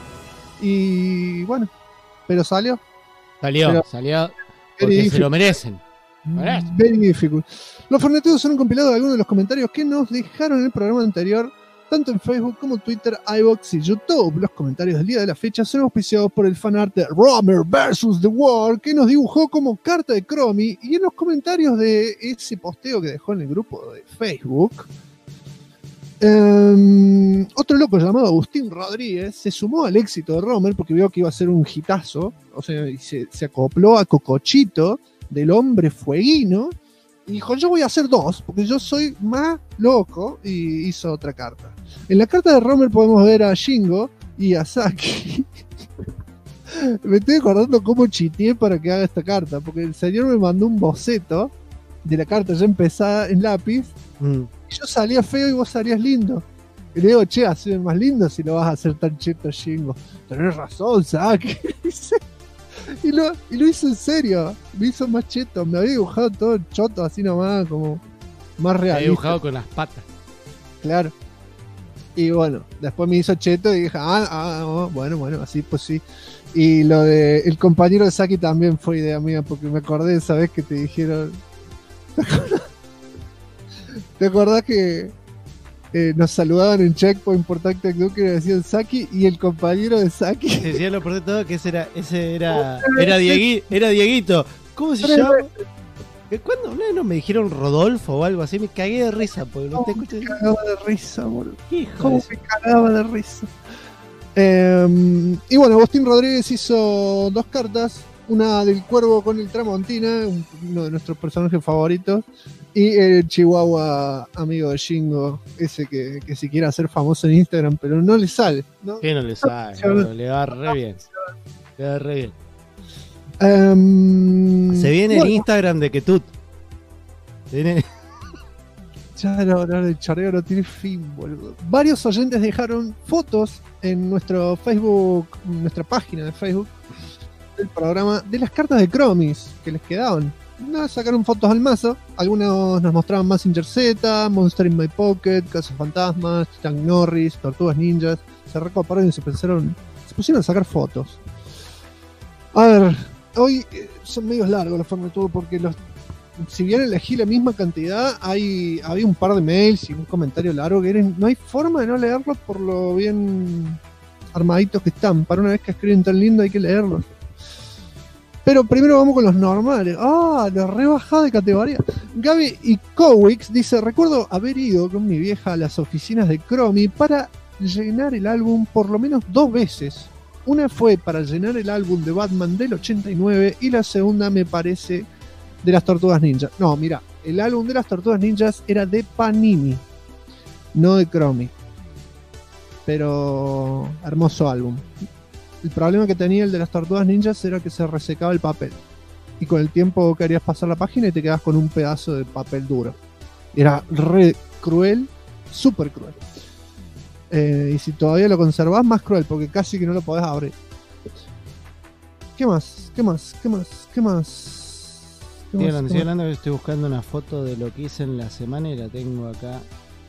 Y bueno, pero salió. Salió porque se lo merecen. Very difficult. Los forneteos son un compilado de algunos de los comentarios que nos dejaron en el programa anterior, tanto en Facebook como Twitter, iVoox y YouTube. Los comentarios del día de la fecha son auspiciados por el fanart de Romer vs. The War, que nos dibujó como carta de Chromie, y en los comentarios de ese posteo que dejó en el grupo de Facebook, otro loco llamado Agustín Rodríguez se sumó al éxito de Romer porque vio que iba a ser un hitazo, o sea, y se acopló a Cocochito del Hombre Fueguino, y dijo, yo voy a hacer 2, porque yo soy más loco, y hizo otra carta. En la carta de Romer podemos ver a Shingo y a Saki Me estoy acordando cómo chiteé para que haga esta carta, porque el señor me mandó un boceto de la carta ya empezada en lápiz, y yo salía feo y vos salías lindo. Y le digo, che, así es más lindo si lo vas a hacer tan cheto, Shingo. Tenés razón, Saki. Y lo hizo en serio, me hizo más cheto, me había dibujado todo choto así nomás, como más Te realista. había dibujado con las patas. Claro. Y bueno, después me hizo cheto y dije, bueno, así pues sí. Y lo de el compañero de Saki también fue idea mía, porque me acordé de esa vez que te dijeron. ¿Te acordás que nos saludaban en Checkpoint por Tactic Duke y decían Saki y el compañero de Saki? Decía lo peor de todo que ese era Dieguito. ¿Cómo se llama? ¿Cuándo? Una vez no me dijeron Rodolfo o algo así, me cagué de risa porque no te escuché. Me cagaba de risa, boludo. Hijo ¿Cómo de me cagaba de risa? Y bueno, Agustín Rodríguez hizo 2 cartas, una del Cuervo con el Tramontina, uno de nuestros personajes favoritos, y el Chihuahua amigo de Shingo, ese que si quiere hacer famoso en Instagram, pero no le sale, ¿no? ¿Qué no le sale? No, le va re bien. Le va re bien. Se viene el Instagram de Ketut. Ya el choreo no tiene fin, boludo. Varios oyentes dejaron fotos en nuestro Facebook, nuestra página de Facebook del programa, de las cartas de Cromis que les quedaban. Sacaron fotos al mazo. Algunos nos mostraban Mazinger Z, Monster in My Pocket, Casos Fantasmas, Titan Norris, Tortugas Ninjas. Se recoparon y se pusieron a sacar fotos. A ver, hoy son medios largos los Fornetudo porque si bien elegí la misma cantidad, había un par de mails y un comentario largo que no hay forma de no leerlos por lo bien armaditos que están. Para una vez que escriben tan lindo hay que leerlos. Pero primero vamos con los normales. La rebajada de categoría. Gaby y Cowix dice: recuerdo haber ido con mi vieja a las oficinas de Cromi para llenar el álbum por lo menos 2 veces. Una fue para llenar el álbum de Batman del 89 y la segunda me parece de las Tortugas Ninjas. No, mira, el álbum de las Tortugas Ninjas era de Panini, no de Cromi. Pero hermoso álbum. El problema que tenía el de las Tortugas Ninjas era que se resecaba el papel. Y con el tiempo querías pasar la página y te quedabas con un pedazo de papel duro. Era re cruel, súper cruel. Y si todavía lo conservás, más cruel, porque casi que no lo podés abrir. ¿Qué más? Estoy hablando que estoy buscando una foto de lo que hice en la semana y la tengo acá.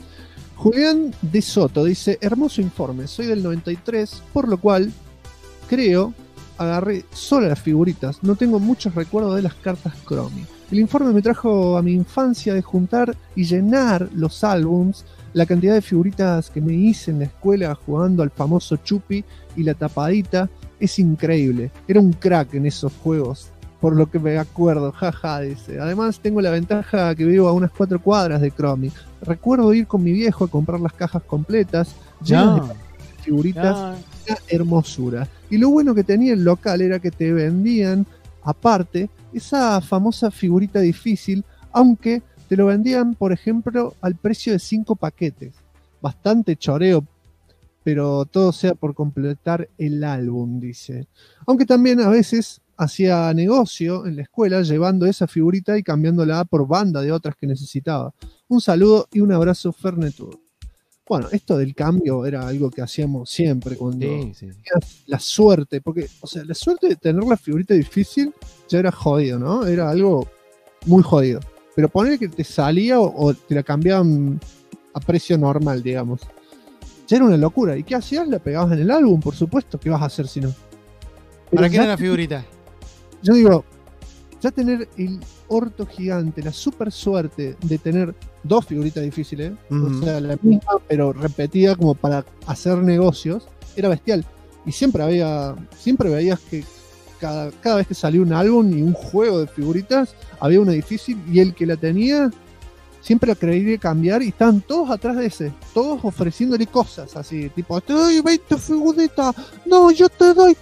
Julián de Soto dice: hermoso informe, soy del 93, por lo cual creo agarré solo las figuritas, no tengo muchos recuerdos de las cartas Cromi. El informe me trajo a mi infancia de juntar y llenar los álbums, la cantidad de figuritas que me hice en la escuela jugando al famoso Chupi y la tapadita es increíble. Era un crack en esos juegos, por lo que me acuerdo, jaja, dice. Además tengo la ventaja que vivo a unas 4 cuadras de Cromi. Recuerdo ir con mi viejo a comprar las cajas completas, llenas de figuritas, una hermosura. Y lo bueno que tenía el local era que te vendían, aparte, esa famosa figurita difícil, aunque te lo vendían, por ejemplo, al precio de 5 paquetes. Bastante choreo, pero todo sea por completar el álbum, dice. Aunque también a veces hacía negocio en la escuela llevando esa figurita y cambiándola por banda de otras que necesitaba. Un saludo y un abrazo fernetudo. Bueno, esto del cambio era algo que hacíamos siempre cuando tenías la suerte, porque, o sea, la suerte de tener la figurita difícil ya era jodido, ¿no? Era algo muy jodido. Pero poner que te salía o te la cambiaban a precio normal, digamos. Ya era una locura. ¿Y qué hacías? La pegabas en el álbum, por supuesto. ¿Qué vas a hacer si no? ¿Para qué era la figurita? Yo digo, ya tener el orto gigante, la super suerte de tener 2 figuritas difíciles, o sea, la misma, pero repetida como para hacer negocios, era bestial. Y siempre veías que cada vez que salía un álbum y un juego de figuritas, había una difícil y el que la tenía siempre la quería cambiar y estaban todos atrás de ese, todos ofreciéndole cosas así, tipo, te doy 20 figuritas, no, yo te doy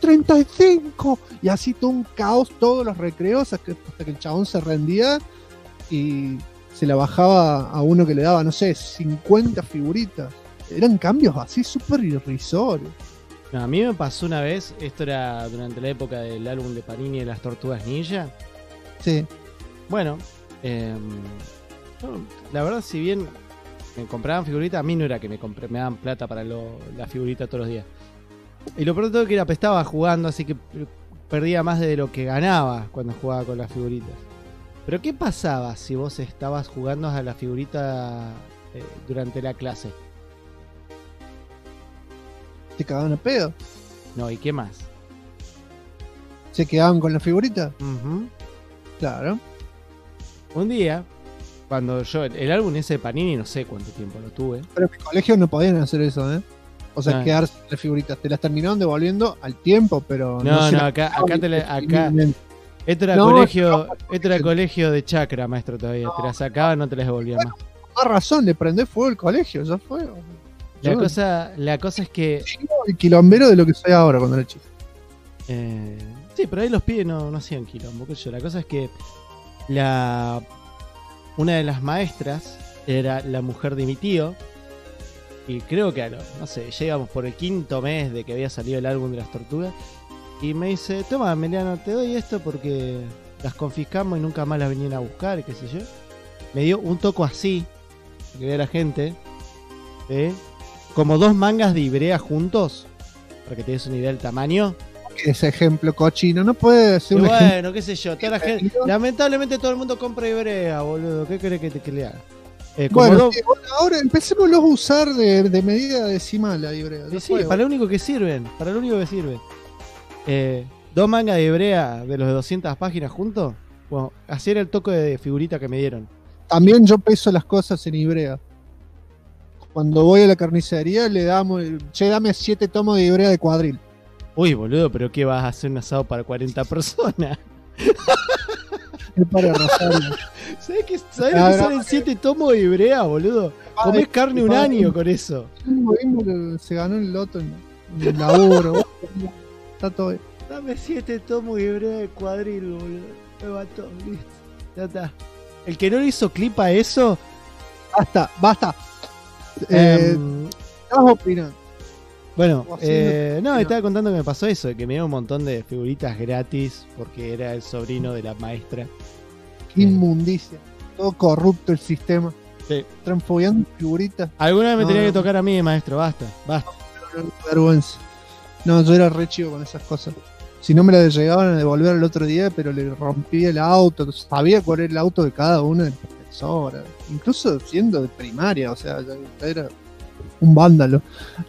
35, y así todo un caos, todos los recreos, hasta que el chabón se rendía y se la bajaba a uno que le daba, no sé, 50 figuritas. Eran cambios así súper irrisorios. No, a mí me pasó una vez, esto era durante la época del álbum de Panini de las Tortugas Ninja. Sí. Bueno, la verdad, si bien me compraban figuritas, a mí no era que me daban plata para la figurita todos los días. Y lo peor de todo que era apestaba jugando, así que perdía más de lo que ganaba cuando jugaba con las figuritas. Pero ¿qué pasaba si vos estabas jugando a la figurita durante la clase? ¿Se cagaban a pedo? No, ¿y qué más? ¿Se quedaban con la figurita? Ujú. Claro. Un día, cuando yo, el álbum ese de Panini, no sé cuánto tiempo lo tuve. Pero en mi colegio no podían hacer eso, ¿eh? O sea, No. quedarse con las figuritas. Te las terminaron devolviendo al tiempo, pero No, se no, las acá quedaban acá. Esto era No, colegio de chacra, maestro, todavía. Te la sacaban, no te las devolvían más. más razón, le prendés fuego el colegio, ya fue. La Yo- cosa es que... el quilombero de lo que soy ahora cuando era chico. Sí, pero ahí los pibes no hacían quilombo, qué sé yo. La cosa es que una de las maestras era la mujer de mi tío. Y creo que no sé, llegamos por el 5.º mes de que había salido el álbum de las tortugas. Y me dice, toma, Emiliano, te doy esto porque las confiscamos y nunca más las venían a buscar, qué sé yo. Me dio un toco así, que vea la gente, como 2 mangas de Ibrea juntos, para que te des una idea del tamaño. Ese ejemplo cochino no puede ser Y un ejemplo. bueno, qué sé yo, toda la gente, lamentablemente todo el mundo compra Ibrea, boludo. ¿Qué querés que le haga? Como Bueno, dos- sí, bueno, ahora empecémoslos a usar de medida decimal la Ibrea. Sí, sí, para lo único que sirven. 2 mangas de Ibrea de los de 200 páginas juntos. Bueno, así era el toque de figurita que me dieron. También yo peso las cosas en Ibrea. Cuando voy a la carnicería le damos, che, dame 7 tomos de Ibrea de cuadril. Uy, boludo, pero ¿qué vas a hacer un asado para 40 personas? Es para Rosario. ¿Sabés que salen 7 tomos de Ibrea, boludo? Comés carne un año con eso. Se ganó el loto en el laburo. Está todo bien. Dame 7 tomos de Ibrea de cuadril, boludo. Me mató, listo. Ya está. El que no le hizo clip a eso. Basta. Em, ¿Estás opinando? Bueno, O así no, estaba contando que me pasó eso, que me dio un montón de figuritas gratis porque era el sobrino de la maestra. Qué inmundicia. Todo corrupto el sistema. Sí. Transfobiando figuritas. Alguna vez me No, tenía no. que tocar a mí, maestro, basta. Vergüenza. No, yo era re chivo con esas cosas. Si no me la llegaban a devolver el otro día, pero le rompí el auto. Sabía cuál era el auto de cada una de las profesoras. Incluso siendo de primaria, o sea, ya era un vándalo.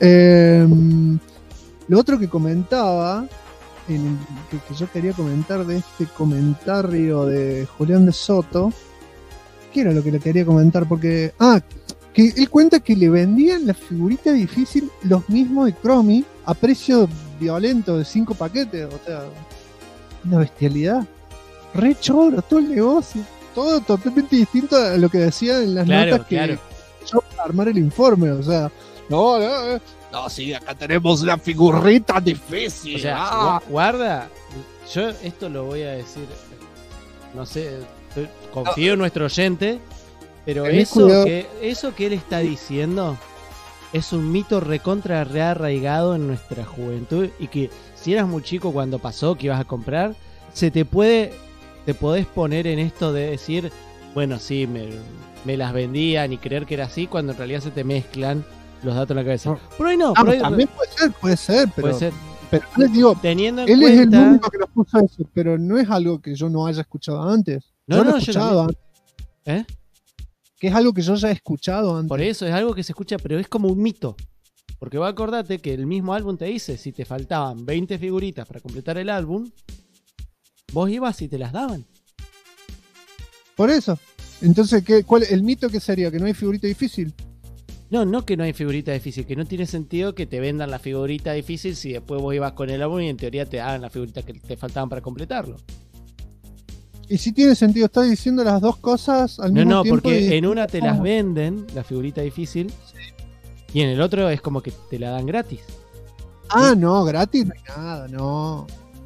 Lo otro que comentaba, que yo quería comentar de este comentario de Julián de Soto, ¿qué era lo que le quería comentar? Porque, que él cuenta que le vendían la figurita difícil los mismos de Chromie a precio violento de 5 paquetes, o sea, una bestialidad. Re choro, todo el negocio. Todo totalmente distinto a lo que decían en las notas que yo para armar el informe, o sea, no, sí, acá tenemos una figurita difícil. O sea, guarda, yo esto lo voy a decir, no sé, confío en nuestro oyente, pero eso que él está diciendo es un mito recontra rearraigado en nuestra juventud y que si eras muy chico cuando pasó que ibas a comprar, te podés poner en esto de decir, bueno, sí, me las vendían y creer que era así cuando en realidad se te mezclan los datos en la cabeza. Pero ahí no, pero ahí, también puede ser, pero puede ser. Pero les digo, teniendo en él cuenta, es el único que nos puso eso, pero no es algo que yo no haya escuchado antes. Yo lo he escuchado antes. Que es algo que yo ya he escuchado antes. Por eso es algo que se escucha, pero es como un mito. Porque vos acordate que el mismo álbum te dice, si te faltaban 20 figuritas para completar el álbum, vos ibas y te las daban. Por eso. Entonces, ¿el mito qué sería? ¿Que no hay figurita difícil? No que no hay figurita difícil, que no tiene sentido que te vendan la figurita difícil si después vos ibas con el álbum y en teoría te hagan la figurita que te faltaban para completarlo. Y si tiene sentido, estás diciendo las dos cosas al mismo tiempo. No, porque en una te las venden, la figurita difícil, y en el otro es como que te la dan gratis. Ah, no, gratis no hay nada, no.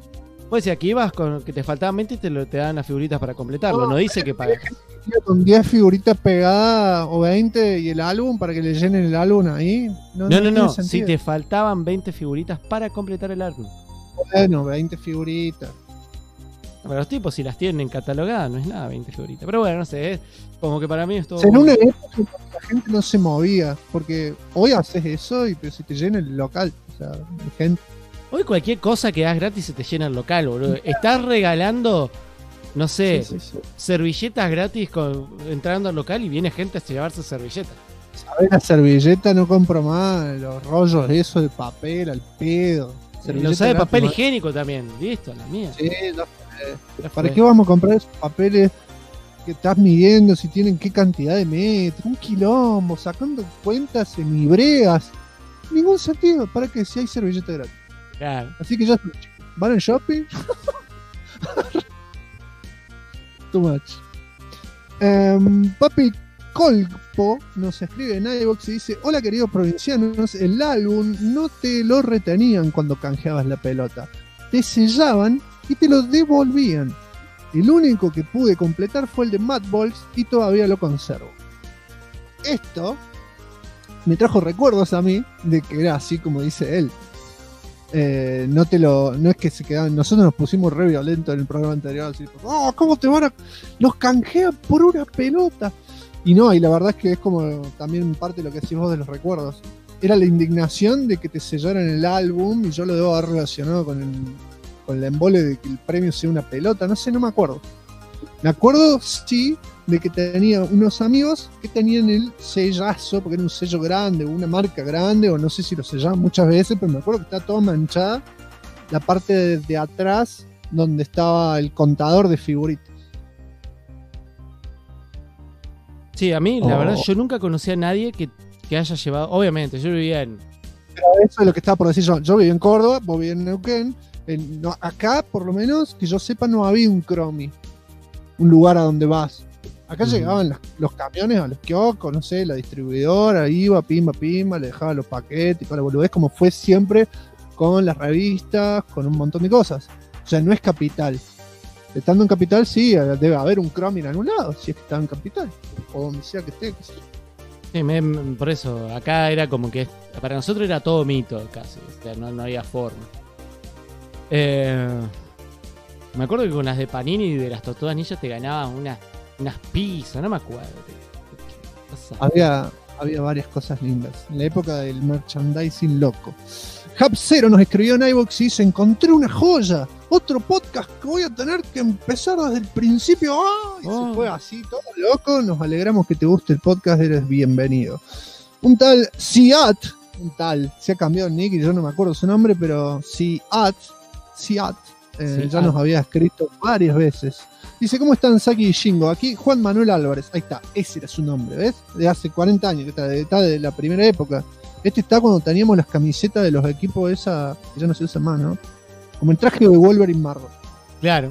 Pues si aquí ibas con que te faltaban 20 y te dan las figuritas para completarlo. No dice que pagas. Con 10 figuritas pegadas o 20 y el álbum para que le llenen el álbum ahí. No. tiene Si sentido. te faltaban 20 figuritas para completar el álbum. Bueno, 20 figuritas. Para los tipos, si las tienen catalogadas, no es nada 20 figuritas. Pero bueno, no sé, es como que para mí es todo. O sea, en una época en que la gente no se movía, porque hoy haces eso pero si te llena el local. O sea, la gente. Hoy cualquier cosa que das gratis se te llena el local, boludo. Estás regalando, no sé, Sí. servilletas gratis entrando al local y viene gente a llevarse servilletas. ¿Sabes? La servilleta no compro más, los rollos, eso de papel al pedo. Lo Servilleta sabe gratis, papel ¿no? higiénico también. Listo, la mía. Sí, Ya ¿para fue. qué vamos a comprar esos papeles que estás midiendo si tienen qué cantidad de metros? Un quilombo, sacando cuentas en libreas. Ningún sentido. ¿Para qué? Si hay servilleta gratis. Claro. Así que ya está. ¿Van en shopping? Too much. Papi Colpo nos escribe en iVoox y dice: hola queridos provincianos, el álbum no te lo retenían cuando canjeabas la pelota, te sellaban y te lo devolvían. El único que pude completar fue el de Madballs y todavía lo conservo. Esto me trajo recuerdos a mí de que era así como dice él. No es que se quedaban. Nosotros nos pusimos re violentos en el programa anterior. Así, ¿cómo te van a.? Nos canjean por una pelota. Y no, y la verdad es que es como también parte de lo que decís vos de los recuerdos. Era la indignación de que te sellaran el álbum. Y yo lo debo haber relacionado con el embole de que el premio sea una pelota. No sé, no me acuerdo. Me acuerdo, sí, de que tenía unos amigos que tenían el sellazo, porque era un sello grande, una marca grande, o no sé si lo sellaban muchas veces, pero me acuerdo que está toda manchada la parte de atrás donde estaba el contador de figuritas. Sí, a mí, la verdad, yo nunca conocí a nadie que haya llevado. Obviamente, yo vivía en. Pero eso es lo que estaba por decir yo. Yo vivía en Córdoba, vos vivís en Neuquén. Acá, por lo menos, que yo sepa, no había un Cromi. Un lugar a donde vas. Acá llegaban los camiones a los kioscos, no sé, la distribuidora iba, pimba, le dejaba los paquetes y para boludez, como fue siempre con las revistas, con un montón de cosas. O sea, no es capital. Estando en capital, sí, debe haber un Cromi en algún lado, si es que está en capital, o donde sea que esté, qué sé yo. Sí, por eso, acá era como que. Para nosotros era todo mito casi. O sea, no había forma. Me acuerdo que con las de Panini y de las Tortugas Ninja te ganaban unas pizzas, no me acuerdo. Había varias cosas lindas. En la época del merchandising loco. Hub0 nos escribió en iVoox y dice: encontré una joya, otro podcast que voy a tener que empezar desde el principio. ¡Ah! Y se fue así, todo loco. Nos alegramos que te guste el podcast, eres bienvenido. Un tal Siat, se ha cambiado el nick y yo no me acuerdo su nombre, pero Siat, ya nos había escrito varias veces. Dice: ¿cómo están Saki y Shingo? Aquí Juan Manuel Álvarez. Ahí está, ese era su nombre, ¿ves? De hace 40 años, está de la primera época. Este está cuando teníamos las camisetas de los equipos esa, que ya no se usa más, ¿no? Como el traje de Wolverine marrón. Claro.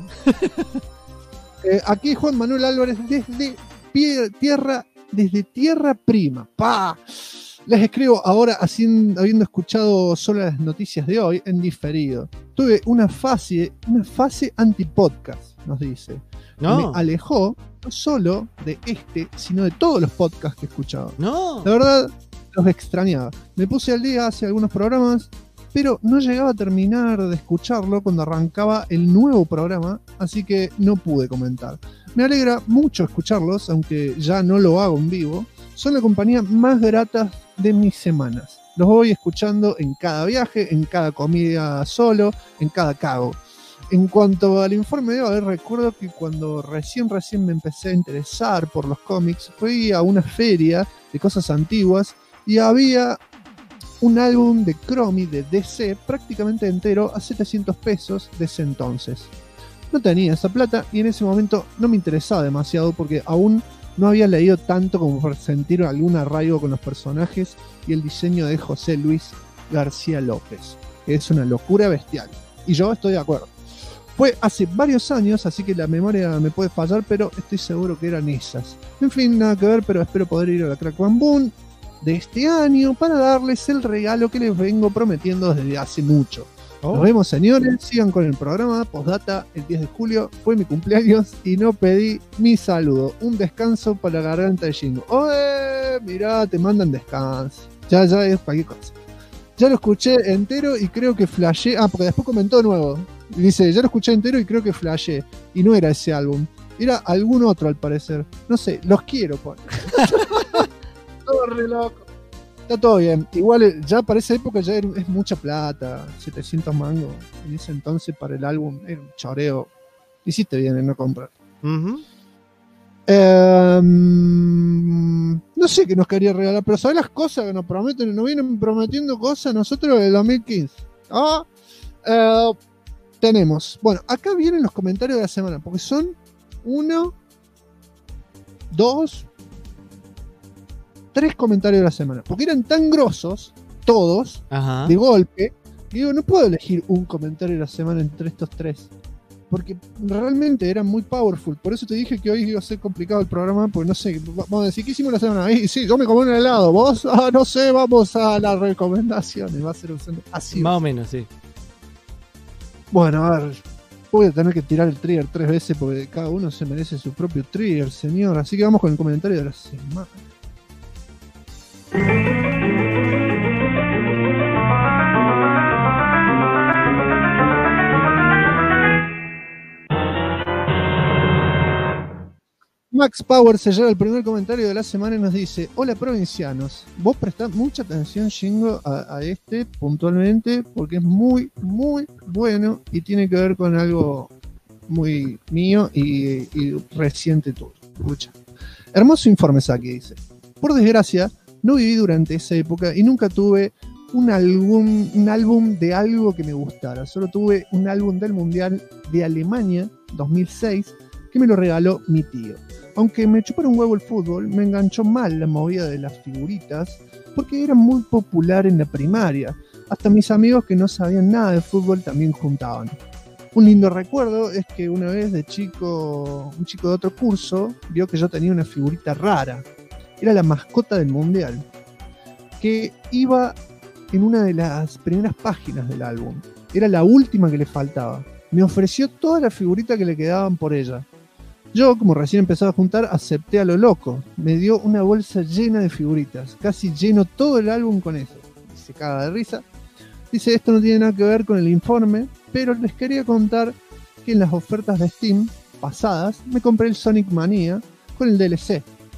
Aquí Juan Manuel Álvarez desde Tierra Prima. ¡Pah! Les escribo ahora habiendo escuchado solo las noticias de hoy en diferido. Tuve una fase anti-podcast, nos dice. No. Me alejó no solo de sino de todos los podcasts que he escuchado. No. La verdad, los extrañaba. Me puse al día hace algunos programas, pero no llegaba a terminar de escucharlo cuando arrancaba el nuevo programa, así que no pude comentar. Me alegra mucho escucharlos, aunque ya no lo hago en vivo. Son la compañía más grata de mis semanas. Los voy escuchando en cada viaje, en cada comida solo, en cada cago. En cuanto al informe de hoy, recuerdo que cuando recién me empecé a interesar por los cómics, fui a una feria de cosas antiguas y había un álbum de Cromi de DC prácticamente entero a 700 pesos de ese entonces. No tenía esa plata y en ese momento no me interesaba demasiado porque aún no había leído tanto como para sentir algún arraigo con los personajes y el diseño de José Luis García López, que es una locura bestial. Y yo estoy de acuerdo. Fue hace varios años, así que la memoria me puede fallar, pero estoy seguro que eran esas. En fin, nada que ver, pero espero poder ir a la Crack Bam Boom de este año para darles el regalo que les vengo prometiendo desde hace mucho. Nos vemos, señores. Sigan con el programa. Postdata, el 10 de julio fue mi cumpleaños y no pedí mi saludo. Un descanso para la garganta de Jingo. ¡Oye! Mirá, te mandan descanso. Ya es cualquier cosa. Ya lo escuché entero y creo que flashé. Ah, porque después comentó de nuevo. Dice, ya lo escuché entero y creo que flashé. Y no era ese álbum. Era algún otro al parecer. No sé, los quiero, pone. Todo re loco. Está todo bien. Igual ya para esa época ya es mucha plata. 700 mangos. En ese entonces para el álbum era un choreo. Hiciste bien en no comprar. Ujú. No sé qué nos quería regalar, pero ¿sabes las cosas que nos prometen? Nos vienen prometiendo cosas nosotros del 2015. Tenemos. Bueno, acá vienen los comentarios de la semana, porque son 1, 2, 3 comentarios de la semana. Porque eran tan grosos, todos, Ajá. de golpe, que digo, no puedo elegir un comentario de la semana entre estos 3. Porque realmente eran muy powerful. Por eso te dije que hoy iba a ser complicado el programa, porque no sé, vamos a decir, ¿qué hicimos la semana? Sí, yo me comí un helado. ¿Vos? No sé, vamos a las recomendaciones. Va a ser así. Más o menos, sí. Bueno, a ver, voy a tener que tirar el trigger 3 veces porque cada uno se merece su propio trigger, señor. Así que vamos con el comentario de la semana. Max Power se lleva el primer comentario de la semana y nos dice: hola provincianos, vos prestás mucha atención, Jingo, a este puntualmente porque es muy, muy bueno y tiene que ver con algo muy mío y reciente tuyo. Escucha. Hermoso informe, Saki, dice. Por desgracia, no viví durante esa época y nunca tuve un álbum de algo que me gustara. Solo tuve un álbum del Mundial de Alemania 2006 que me lo regaló mi tío. Aunque me chupara un huevo el fútbol, me enganchó mal la movida de las figuritas porque era muy popular en la primaria. Hasta mis amigos que no sabían nada de fútbol también juntaban. Un lindo recuerdo es que una vez un chico de otro curso vio que yo tenía una figurita rara. Era la mascota del mundial, que iba en una de las primeras páginas del álbum. Era la última que le faltaba. Me ofreció todas las figuritas que le quedaban por ella. Yo, como recién empezaba a juntar, acepté a lo loco. Me dio una bolsa llena de figuritas. Casi lleno todo el álbum con eso. Y se caga de risa. Dice, esto no tiene nada que ver con el informe, pero les quería contar que en las ofertas de Steam pasadas me compré el Sonic Mania con el DLC.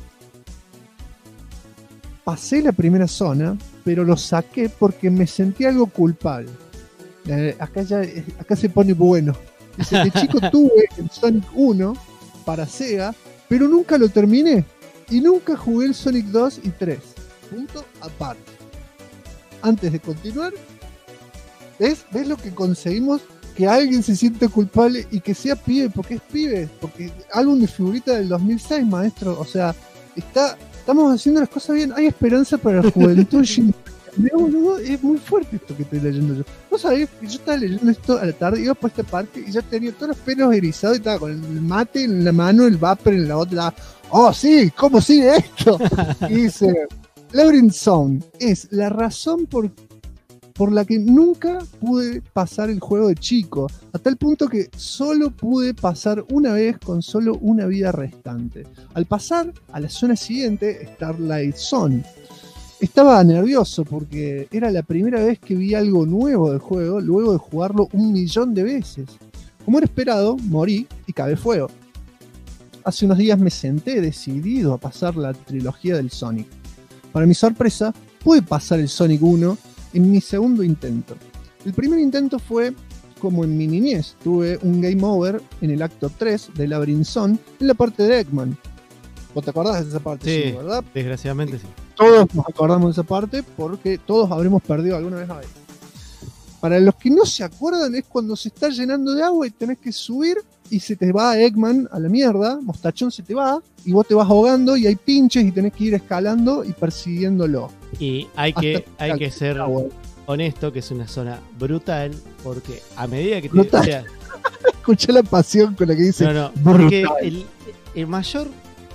Pasé la primera zona, pero lo saqué porque me sentí algo culpable. Acá se pone bueno. Dice que chico tuve el Sonic 1 para Sega, pero nunca lo terminé y nunca jugué el Sonic 2 y 3. Punto aparte. Antes de continuar, ¿ves lo que conseguimos? Que alguien se siente culpable y que sea pibe, porque es pibe, porque álbum de figurita del 2006, maestro, o sea, estamos haciendo las cosas bien, hay esperanza para la juventud. Es muy fuerte esto que estoy leyendo yo. ¿No sabés que yo estaba leyendo esto a la tarde, iba por esta parte y ya tenía todos los pelos erizados y estaba con el mate en la mano, el vapor en la otra? ¡Oh, sí! ¿Cómo sigue esto? Y dice: Labyrinth Zone es la razón por la que nunca pude pasar el juego de chico, a tal punto que solo pude pasar una vez con solo una vida restante. Al pasar a la zona siguiente, Starlight Zone, estaba nervioso porque era la primera vez que vi algo nuevo del juego luego de jugarlo 1.000.000 de veces. Como era esperado, morí y cabé fuego. Hace unos días me senté decidido a pasar la trilogía del Sonic. Para mi sorpresa, pude pasar el Sonic 1 en mi segundo intento. El primer intento fue como en mi niñez. Tuve un game over en el acto 3 de Labyrinth Zone en la parte de Eggman. ¿Vos te acordás de esa parte? Sí, ¿verdad? Desgraciadamente sí. Todos nos acordamos de esa parte porque todos habremos perdido alguna vez a ver. Para los que no se acuerdan, es cuando se está llenando de agua y tenés que subir y se te va Eggman a la mierda, Mostachón se te va y vos te vas ahogando y hay pinches y tenés que ir escalando y persiguiéndolo. Y hay que ser honesto que es una zona brutal porque a medida que brutal. O sea, escuché la pasión con la que dice. No, porque el mayor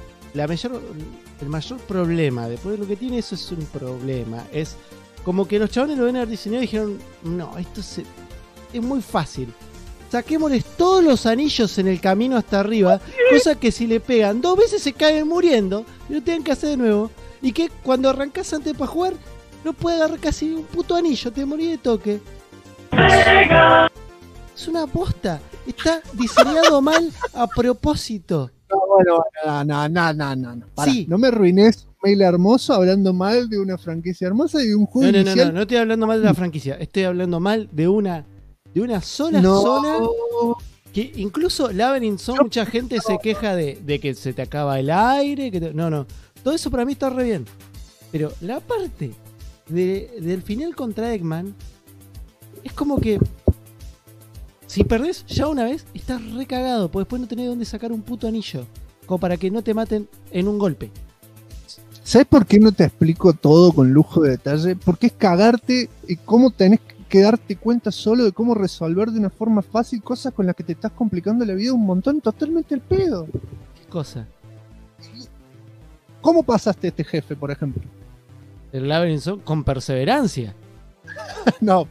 problema, después de lo que tiene eso es un problema, es como que los chavales lo ven a diseñado y dijeron, no, esto es muy fácil. Saquémosles todos los anillos en el camino hasta arriba, cosa que si le pegan 2 veces se caen muriendo y lo tienen que hacer de nuevo. Y que cuando arrancás antes para jugar, no puede agarrar casi un puto anillo, te morí de toque. Es una bosta. Está diseñado mal a propósito. No. Pará, Sí. no me arruines un mail hermoso hablando mal de una franquicia hermosa y de un juego inicial. No estoy hablando mal de la franquicia. Estoy hablando mal de una sola zona. Que incluso Labyrinth Zone, mucha gente se queja de que se te acaba el aire. No. Todo eso para mí está re bien. Pero la parte del final contra Eggman es como que si perdés ya una vez, estás re cagado. Porque después no tenés dónde sacar un puto anillo. Como para que no te maten en un golpe. ¿Sabes por qué no te explico todo con lujo de detalle? Porque es cagarte y cómo tenés que darte cuenta solo de cómo resolver de una forma fácil cosas con las que te estás complicando la vida un montón, totalmente el pedo. ¿Qué cosa? ¿Cómo pasaste este jefe, por ejemplo? El Labyrinth Zone con perseverancia. No.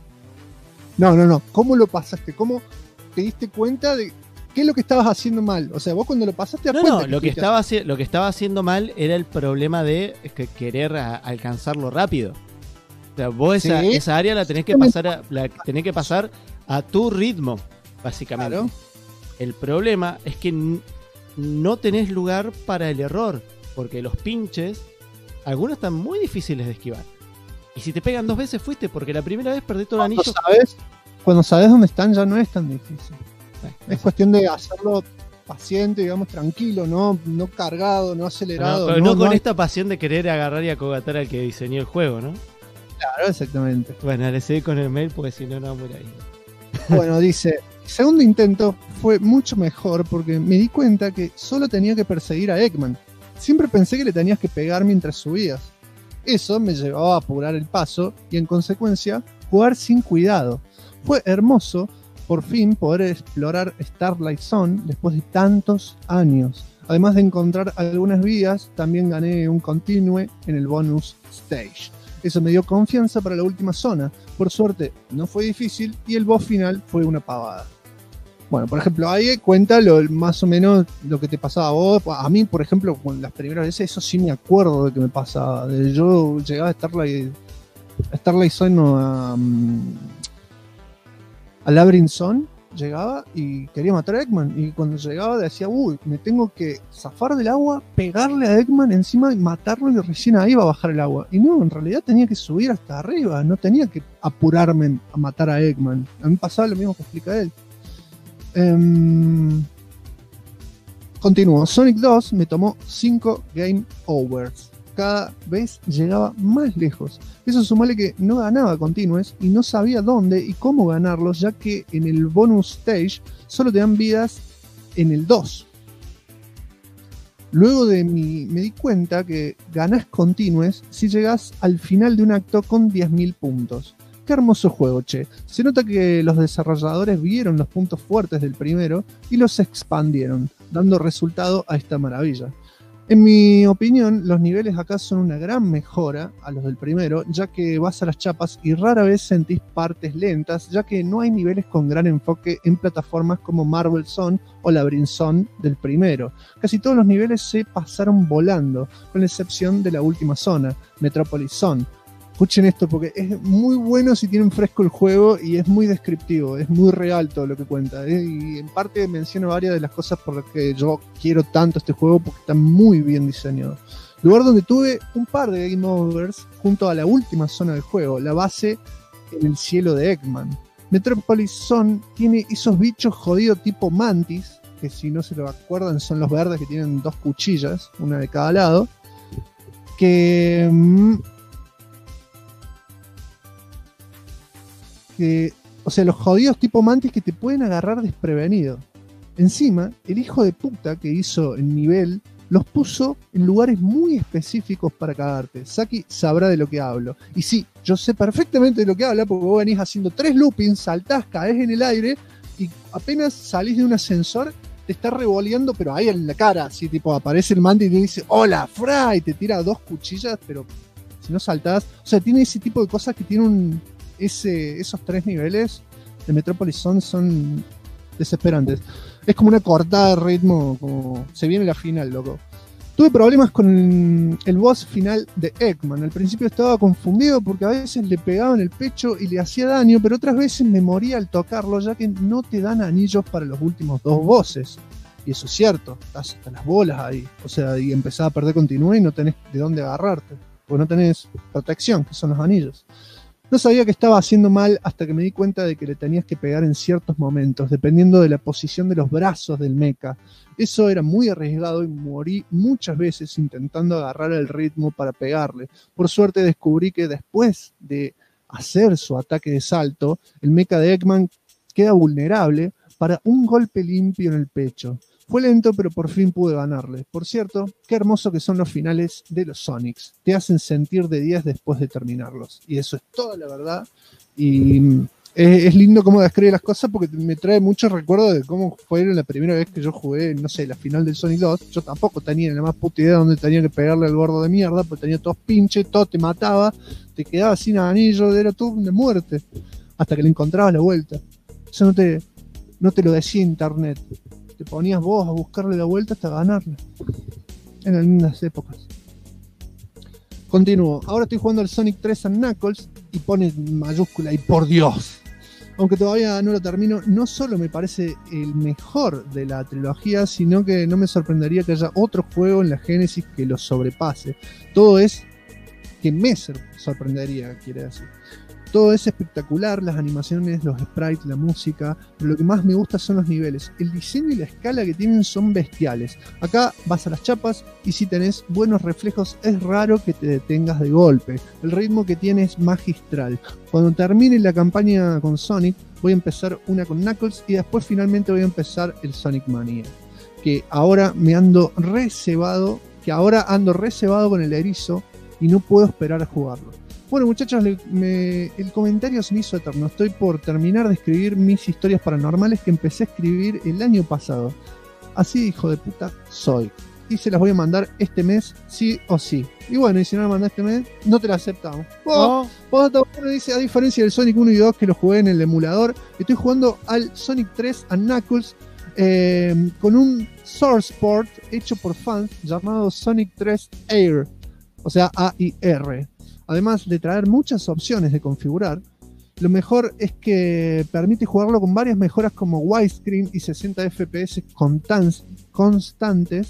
¿Cómo lo pasaste? ¿Cómo te diste cuenta de qué es lo que estabas haciendo mal? O sea, vos cuando lo pasaste a cuenta. Lo que estaba haciendo mal era el problema de querer alcanzarlo rápido. O sea, vos esa área la tenés que pasar a tu ritmo, básicamente. Claro. El problema es que no tenés lugar para el error, porque los pinches, algunos están muy difíciles de esquivar. Y si te pegan 2 veces fuiste, porque la primera vez perdí todo el anillo. Cuando sabes dónde están ya no es tan difícil. Es cuestión de hacerlo paciente, digamos, tranquilo, no cargado, no acelerado. Pero no con esta pasión de querer agarrar y acogatar al que diseñó el juego, ¿no? Claro, exactamente. Bueno, le seguí con el mail porque si no, no vamos a ir ahí. Bueno, dice, segundo intento fue mucho mejor porque me di cuenta que solo tenía que perseguir a Eggman. Siempre pensé que le tenías que pegar mientras subías. Eso me llevaba a apurar el paso y en consecuencia jugar sin cuidado. Fue hermoso por fin poder explorar Starlight Zone después de tantos años. Además de encontrar algunas vías, también gané un continue en el bonus stage. Eso me dio confianza para la última zona. Por suerte no fue difícil y el boss final fue una pavada. Bueno, por ejemplo, ahí cuenta más o menos lo que te pasaba a vos. A mí, por ejemplo, con las primeras veces, eso sí me acuerdo de que me pasaba. Yo llegaba a Starlight Zone, no, a Labyrinth Zone, llegaba y quería matar a Eggman. Y cuando llegaba decía, me tengo que zafar del agua, pegarle a Eggman encima y matarlo y recién ahí iba a bajar el agua. Y no, en realidad tenía que subir hasta arriba, no tenía que apurarme a matar a Eggman. A mí pasaba lo mismo que explica él. Continúo. Sonic 2 me tomó 5 game overs. Cada vez llegaba más lejos. Eso sumale que no ganaba continues y no sabía dónde y cómo ganarlos, ya que en el bonus stage solo te dan vidas en el 2. Luego me di cuenta que ganás continues si llegás al final de un acto con 10.000 puntos. Qué hermoso juego, che. Se nota que los desarrolladores vieron los puntos fuertes del primero y los expandieron, dando resultado a esta maravilla. En mi opinión, los niveles acá son una gran mejora a los del primero, ya que vas a las chapas y rara vez sentís partes lentas, ya que no hay niveles con gran enfoque en plataformas como Marvel Zone o Labyrinth Zone del primero. Casi todos los niveles se pasaron volando, con la excepción de la última zona, Metropolis Zone. Escuchen esto porque es muy bueno si tienen fresco el juego y es muy descriptivo, es muy real todo lo que cuenta. Y en parte menciona varias de las cosas por las que yo quiero tanto este juego porque está muy bien diseñado. Lugar donde tuve un par de game overs junto a la última zona del juego, la base en el cielo de Eggman. Metropolis Zone tiene esos bichos jodidos tipo mantis, que si no se lo acuerdan son los verdes que tienen 2 cuchillas, una de cada lado, o sea, los jodidos tipo mantis que te pueden agarrar desprevenido. Encima, el hijo de puta que hizo el nivel los puso en lugares muy específicos para cagarte. Saki sabrá de lo que hablo. Y sí, yo sé perfectamente de lo que habla porque vos venís haciendo 3 loopings, saltás, caes en el aire y apenas salís de un ascensor te está revoleando, pero ahí en la cara, así tipo aparece el mantis y te dice hola, fra, y te tira 2 cuchillas, pero si no saltás, o sea, tiene ese tipo de cosas que tiene esos 3 niveles de Metropolis son desesperantes. Es como una cortada de ritmo, como se viene la final, loco. Tuve problemas con el boss final de Eggman. Al principio estaba confundido porque a veces le pegaba en el pecho y le hacía daño, pero otras veces me moría al tocarlo, ya que no te dan anillos para los últimos 2 bosses. Y eso es cierto, estás hasta las bolas ahí. O sea, y empezás a perder continúa y no tenés de dónde agarrarte, porque no tenés protección, que son los anillos. No sabía que estaba haciendo mal hasta que me di cuenta de que le tenías que pegar en ciertos momentos, dependiendo de la posición de los brazos del mecha. Eso era muy arriesgado y morí muchas veces intentando agarrar el ritmo para pegarle. Por suerte descubrí que después de hacer su ataque de salto, el mecha de Eggman queda vulnerable para un golpe limpio en el pecho. Fue lento, pero por fin pude ganarle. Por cierto, qué hermoso que son los finales de los Sonics. Te hacen sentir de 10 después de terminarlos. Y eso es toda la verdad. Y es lindo cómo describe las cosas porque me trae muchos recuerdos de cómo fue la primera vez que yo jugué, no sé, la final del Sonic 2. Yo tampoco tenía la más puta idea de dónde tenía que pegarle al gordo de mierda, porque tenía todos pinches, todo te mataba, te quedabas sin anillo, era todo de muerte. Hasta que le encontrabas la vuelta. Eso no te lo decía internet. Te ponías vos a buscarle la vuelta hasta ganarla. Eran lindas épocas. Continúo. Ahora estoy jugando al Sonic 3 and Knuckles y pone mayúscula y por Dios. Aunque todavía no lo termino, no solo me parece el mejor de la trilogía, sino que no me sorprendería que haya otro juego en la Genesis que lo sobrepase. Todo es que me sorprendería, quiere decir. Todo es espectacular, las animaciones, los sprites, la música, pero lo que más me gusta son los niveles. El diseño y la escala que tienen son bestiales. Acá vas a las chapas y si tenés buenos reflejos es raro que te detengas de golpe. El ritmo que tiene es magistral. Cuando termine la campaña con Sonic, voy a empezar una con Knuckles y después finalmente voy a empezar el Sonic Mania. Que ahora ando recebado con el erizo y no puedo esperar a jugarlo. Bueno, muchachos, el comentario se me hizo eterno. Estoy por terminar de escribir mis historias paranormales que empecé a escribir el año pasado. Así, hijo de puta, soy. Y se las voy a mandar este mes, sí o sí. Y bueno, y si no la mandás este mes, no te la aceptamos. Dice, a diferencia del Sonic 1 y 2 que lo jugué en el emulador, estoy jugando al Sonic 3 and Knuckles con un source port hecho por fans llamado Sonic 3 Air. O sea, AIR. Además de traer muchas opciones de configurar, lo mejor es que permite jugarlo con varias mejoras como widescreen y 60 FPS constantes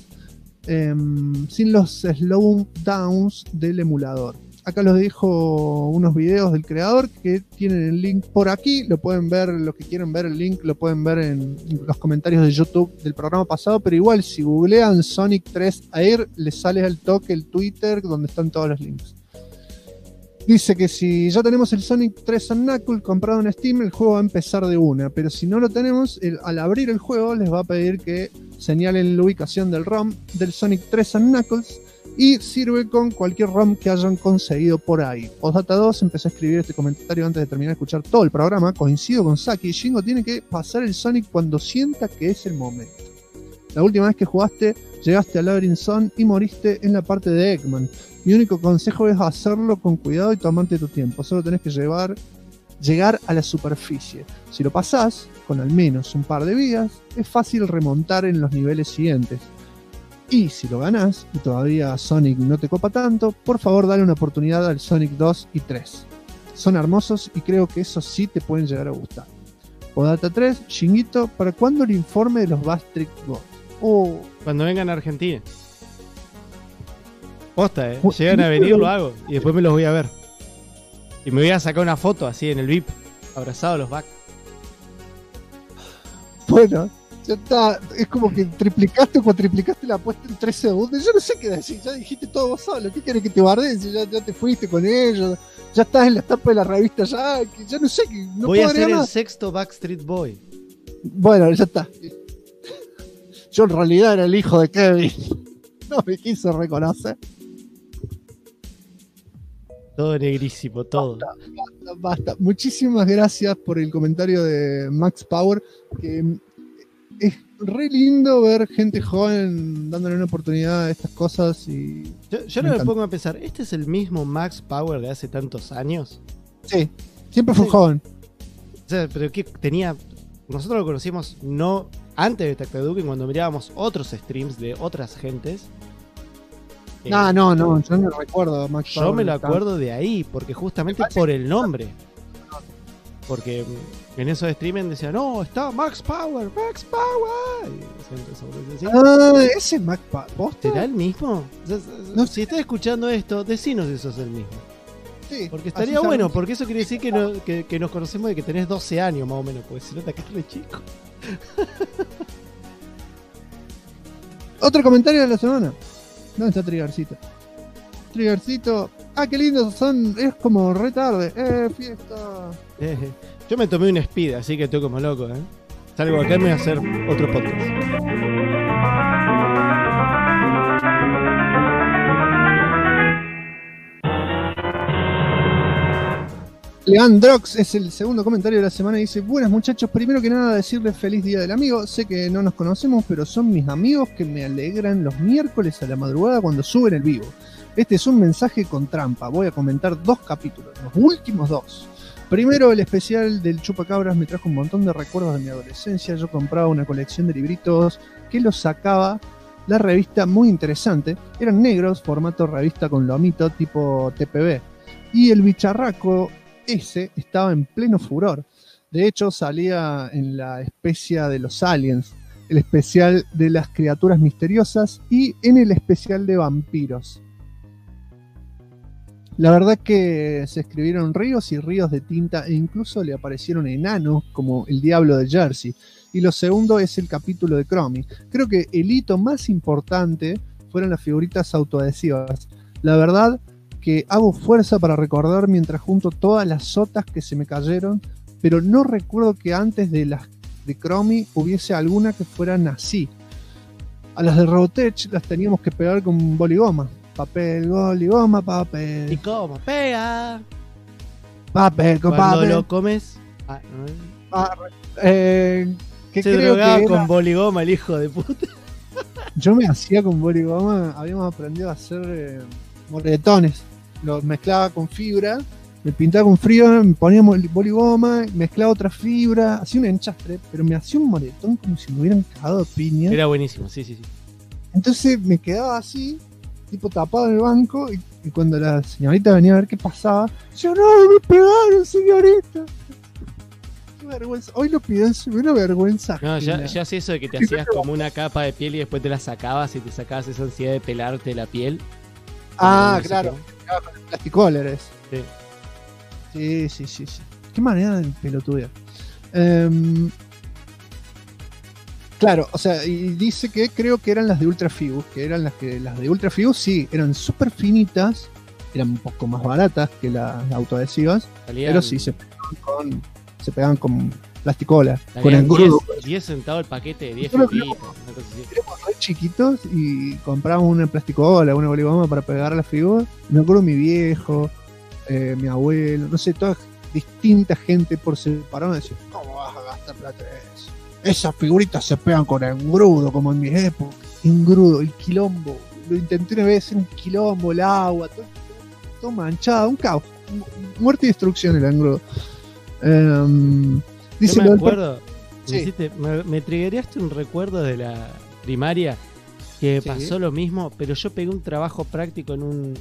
sin los slowdowns del emulador. Acá les dejo unos videos del creador que tienen el link por aquí, lo pueden ver, los que quieren ver el link lo pueden ver en los comentarios de YouTube del programa pasado, pero igual si googlean Sonic 3 Air les sale al toque el Twitter donde están todos los links. Dice que si ya tenemos el Sonic 3 and Knuckles comprado en Steam, el juego va a empezar de una. Pero si no lo tenemos, al abrir el juego les va a pedir que señalen la ubicación del ROM del Sonic 3 and Knuckles y sirve con cualquier ROM que hayan conseguido por ahí. Postdata 2, empecé a escribir este comentario antes de terminar de escuchar todo el programa. Coincido con Saki, Shingo tiene que pasar el Sonic cuando sienta que es el momento. La última vez que jugaste, llegaste a Labyrinth Zone y moriste en la parte de Eggman. Mi único consejo es hacerlo con cuidado y tomarte tu tiempo. Solo tenés que llegar a la superficie. Si lo pasás, con al menos un par de vidas, es fácil remontar en los niveles siguientes. Y si lo ganás, y todavía Sonic no te copa tanto, por favor dale una oportunidad al Sonic 2 y 3. Son hermosos y creo que esos sí te pueden llegar a gustar. Podata 3, Shinguito, ¿para cuándo el informe de los Backstreet Boys? Cuando vengan a Argentina. Posta, llegan a venir, lo hago y después me los voy a ver. Y me voy a sacar una foto así en el VIP, abrazado a los back. Bueno, ya está. Es como que triplicaste o cuatriplicaste la apuesta en 3 segundos. Yo no sé qué decir, ya dijiste todo vos solo. ¿Qué querés que te guardes? Ya te fuiste con ellos. Ya estás en la tapa de la revista ya. Ya no sé. No voy a ser el más. 6º Backstreet Boy. Bueno, ya está. Yo en realidad era el hijo de Kevin. No me quiso reconocer. Todo negrísimo, todo. Basta. Muchísimas gracias por el comentario de Max Power. Que es re lindo ver gente joven dándole una oportunidad a estas cosas. Y yo no me pongo a pensar, ¿este es el mismo Max Power de hace tantos años? Sí, siempre fue joven. sea, pero que tenía... Nosotros lo conocimos no antes de Tac Tac Duken, cuando mirábamos otros streams de otras gentes. No, yo no recuerdo Max Yo Power. me lo acuerdo de ahí, porque justamente por el nombre. Porque en esos streaming decían, no, está Max Power. Y Ah, ese es Max Power. ¿Posta? ¿será el mismo? O sea, No si estás escuchando esto, decinos si sos el mismo. Sí, Porque así estaría bueno, sabemos. porque eso quiere decir que nos conocemos de que tenés 12 años más o menos, porque se nota que es re chico. Otro comentario de la semana. ¿Dónde está Triggercito? Triggercito. Ah, qué lindos son. Es como re tarde. Fiesta. Yo me tomé un speed, así que estoy como loco, ¿eh? Salgo acá y me voy a hacer otro podcast. Leandrox es el segundo comentario de la semana y dice: buenas muchachos, primero que nada decirles feliz día del amigo. Sé que no nos conocemos, pero son mis amigos que me alegran los miércoles a la madrugada cuando suben el vivo. Este es un mensaje con trampa. Voy a comentar 2 capítulos, los últimos 2. Primero, el especial del Chupacabras me trajo un montón de recuerdos de mi adolescencia. Yo compraba una colección de libritos que los sacaba la revista, muy interesante. Eran negros, formato revista con lomito tipo TPB. Y el bicharraco ese estaba en pleno furor. De hecho, salía en la especia de los aliens, el especial de las criaturas misteriosas y en el especial de vampiros. La verdad que se escribieron ríos y ríos de tinta e incluso le aparecieron enanos como el Diablo de Jersey. Y lo segundo es el capítulo de Chromie. Creo que el hito más importante fueron las figuritas autoadhesivas. La verdad que hago fuerza para recordar mientras junto todas las sotas que se me cayeron, pero no recuerdo que antes de las de Chromie hubiese alguna que fueran así. A las de Robotech las teníamos que pegar con boligoma. Papel, boligoma, papel. ¿Y cómo? ¡Pega! Papel con Cuando papel. lo comes... Que se creo drogaba que con era... boligoma el hijo de puta. Yo me hacía con boligoma, habíamos aprendido a hacer moretones. Los mezclaba con fibra, me pintaba con frío, me ponía boligoma, mezclaba otra fibra, hacía un enchastre, pero me hacía un moretón como si me hubieran cagado de piña. Era buenísimo, sí, sí, sí. Entonces me quedaba así, tipo tapado en el banco, y cuando la señorita venía a ver qué pasaba, yo no, me pegaron, señorita. Qué vergüenza. Hoy lo pienso, me da una vergüenza. No, ajena. ya hacía eso de que te hacías como una capa de piel y después te la sacabas y te sacabas esa ansiedad de pelarte la piel. Ah, No sé claro. qué. Plasticolores. Sí. Sí. Qué manera de pelotudear. Claro, o sea, y dice que creo que eran las de Ultrafigus, que eran las de Ultrafigus, sí, eran súper finitas, eran un poco más baratas que las autoadhesivas, Salían- pero sí se pegaban con plasticola, con salían engrudo. 10 centavos el paquete de 10 Nosotros filipitos, una cosa así. Éramos re chiquitos y comprábamos una plasticola, una boligoma para pegar a la figura. Me acuerdo mi viejo, mi abuelo, no sé, toda distinta gente por separado. Decía, ¿cómo vas a gastar plata en eso? Esas figuritas se pegan con engrudo, como en mi época. Engrudo, el quilombo. Lo intenté una vez, era un quilombo, el agua, todo manchado, un caos. Muerte y destrucción el engrudo. Dice Yo lo me del acuerdo, Sí. me triggereaste un recuerdo de la primaria que Sí. pasó lo mismo, pero yo pegué un trabajo práctico en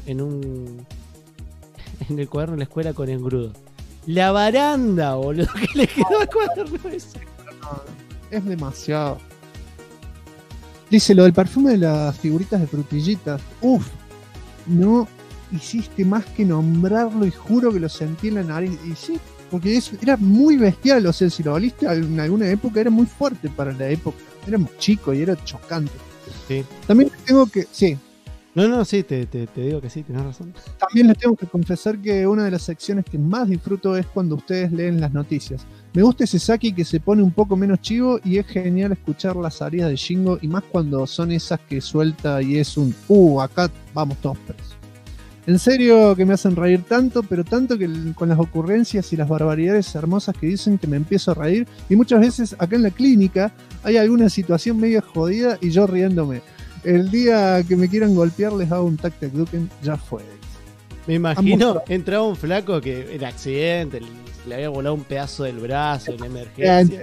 el cuaderno de la escuela con engrudo. La baranda, boludo, que le quedó al cuaderno ese. Es demasiado. Dice lo del perfume de las figuritas de frutillitas. Uf, no hiciste más que nombrarlo y juro que lo sentí en la nariz. Y sí, porque era muy bestial. O sea, si lo oliste en alguna época, era muy fuerte para la época. Éramos chicos y era chocante. Sí. También les tengo que. Sí, No, sí, te digo que sí, tenés razón. también les tengo que confesar que una de las secciones que más disfruto es cuando ustedes leen las noticias. Me gusta ese Saki que se pone un poco menos chivo y es genial escuchar las salidas de Shingo y más cuando son esas que suelta y es un acá vamos todos presos. En serio que me hacen reír tanto, pero tanto que con las ocurrencias y las barbaridades hermosas que dicen que me empiezo a reír y muchas veces acá en la clínica hay alguna situación medio jodida y yo riéndome. El día que me quieran golpear les hago un Tac Tac Duken, ya fue. Me imagino, entraba un flaco que era accidente, le había volado un pedazo del brazo en emergencia.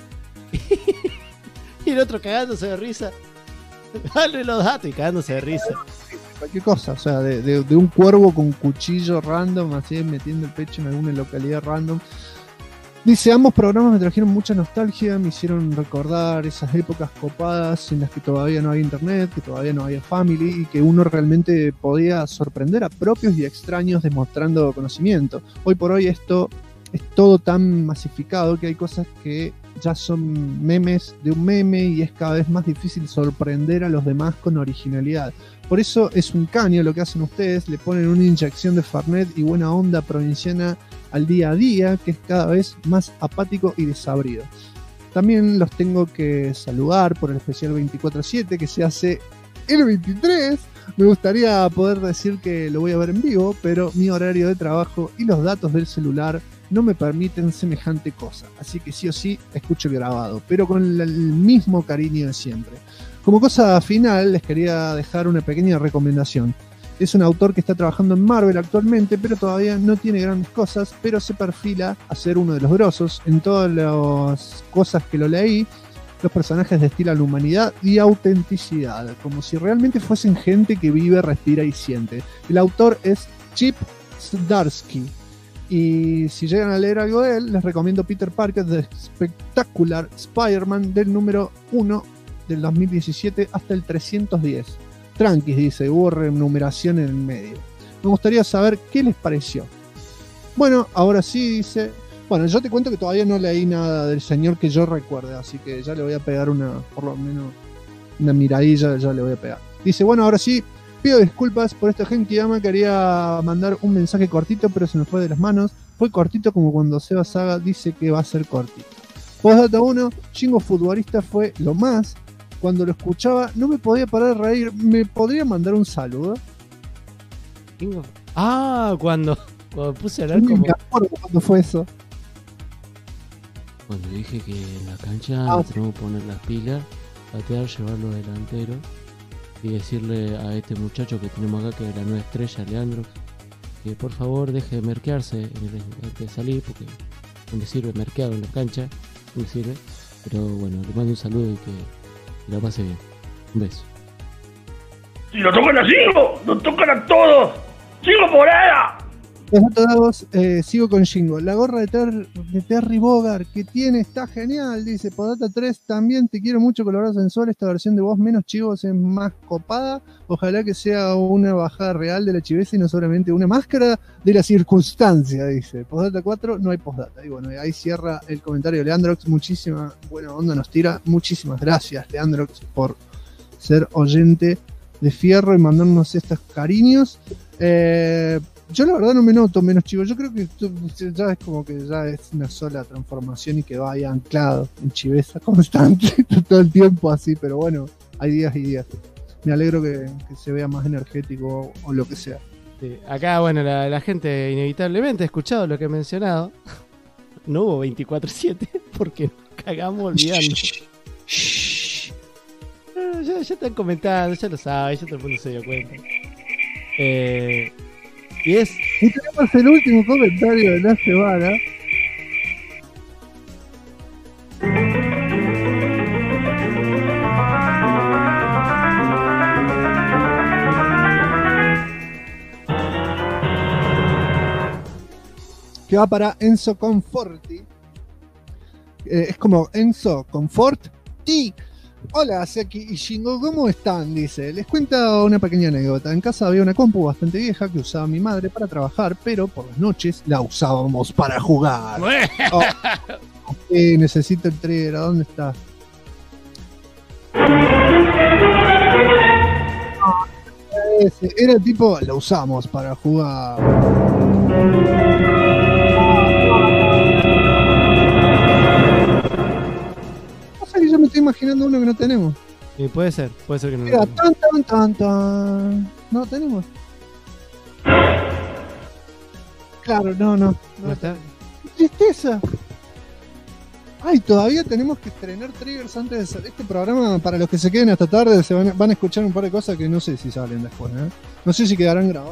Y el otro cagándose de risa. Dale los datos y cagándose de risa. Cualquier cosa, o sea, de un cuervo con cuchillo random, así metiendo el pecho en alguna localidad random. Dice, ambos programas me trajeron mucha nostalgia, me hicieron recordar esas épocas copadas en las que todavía no había internet, que todavía no había family y que uno realmente podía sorprender a propios y extraños demostrando conocimiento. Hoy por hoy esto es todo tan masificado que hay cosas que ya son memes de un meme y es cada vez más difícil sorprender a los demás con originalidad. Por eso es un caño lo que hacen ustedes, le ponen una inyección de Fernet y buena onda provinciana al día a día, que es cada vez más apático y desabrido. También los tengo que saludar por el especial 24/7 que se hace el 23. Me gustaría poder decir que lo voy a ver en vivo, pero mi horario de trabajo y los datos del celular no me permiten semejante cosa, así que sí o sí escucho el grabado, pero con el mismo cariño de siempre. Como cosa final les quería dejar una pequeña recomendación. Es un autor que está trabajando en Marvel actualmente, pero todavía no tiene grandes cosas, pero se perfila a ser uno de los grosos. En todas las cosas que lo leí, los personajes destilan humanidad y autenticidad, como si realmente fuesen gente que vive, respira y siente. El autor es Chip Zdarsky. Y si llegan a leer algo de él, les recomiendo Peter Parker The Spectacular Spider-Man del número 1 del 2017 hasta el 310. Tranquis, dice, hubo renumeración en el medio. Me gustaría saber qué les pareció. Bueno, ahora sí, dice. Bueno, yo te cuento que todavía no leí nada del señor que yo recuerde, así que ya le voy a pegar por lo menos una miradilla, ya le voy a pegar. Dice, bueno, ahora sí, pido disculpas por esta Genkidama, quería mandar un mensaje cortito, pero se me fue de las manos. Fue cortito como cuando Seba Saga dice que va a ser cortito. Postdata 1, Shingo futbolista fue lo más. Cuando lo escuchaba no me podía parar de reír. ¿Me podría mandar un saludo? Ah, cuando puse a hablar como... Me acuerdo cuando fue eso. Cuando dije que en la cancha tenemos que poner las pilas, patear, llevarlo delantero y decirle a este muchacho que tenemos acá, que es la nueva estrella, Leandro, que por favor deje de merquearse antes de salir, porque no me sirve merqueado en la cancha, no me sirve. Pero bueno, le mando un saludo y que la pase bien. Un beso. Si lo tocan a Shingo, lo tocan a todos. ¡Shingo por allá! Sigo con Shingo. La gorra de Terry Bogard que tiene está genial, dice. Podata 3, también te quiero mucho, Colorado Sensual. Esta versión de voz menos chivos es más copada. Ojalá que sea una bajada real de la chiveza y no solamente una máscara de la circunstancia, dice. Podata 4, no hay postdata. Y bueno, ahí cierra el comentario de Leandrox. Muchísima buena onda nos tira. Muchísimas gracias, Leandrox, por ser oyente de fierro y mandarnos estos cariños. Yo la verdad no me noto menos chivo. Yo creo que ya es como que ya es una sola transformación y que va ahí anclado en chiveza constante todo el tiempo así, pero bueno, hay días y días. Me alegro que se vea más energético o lo que sea. Sí. Acá, bueno, la gente inevitablemente ha escuchado lo que he mencionado. No hubo 24/7 porque nos cagamos olvidando. Ya están comentando, ya lo saben, ya todo el mundo se dio cuenta. Y tenemos el último comentario de la semana. Que va para Enzo Conforti. Es como Enzo Conforti. Hola, Seki y Shingo, ¿cómo están? Dice, les cuento una pequeña anécdota. En casa había una compu bastante vieja que usaba mi madre para trabajar, pero por las noches la usábamos para jugar. Necesito el trigger, ¿a dónde está? Era tipo, la usamos para jugar. Yo me estoy imaginando uno que no tenemos. Puede ser que no. Mira, tan. No tenemos. Claro, no está. ¡Qué tristeza! Ay, todavía tenemos que estrenar triggers antes de hacer este programa. Para los que se queden hasta tarde van a escuchar un par de cosas que no sé si salen después, ¿eh? No sé si quedarán grabadas.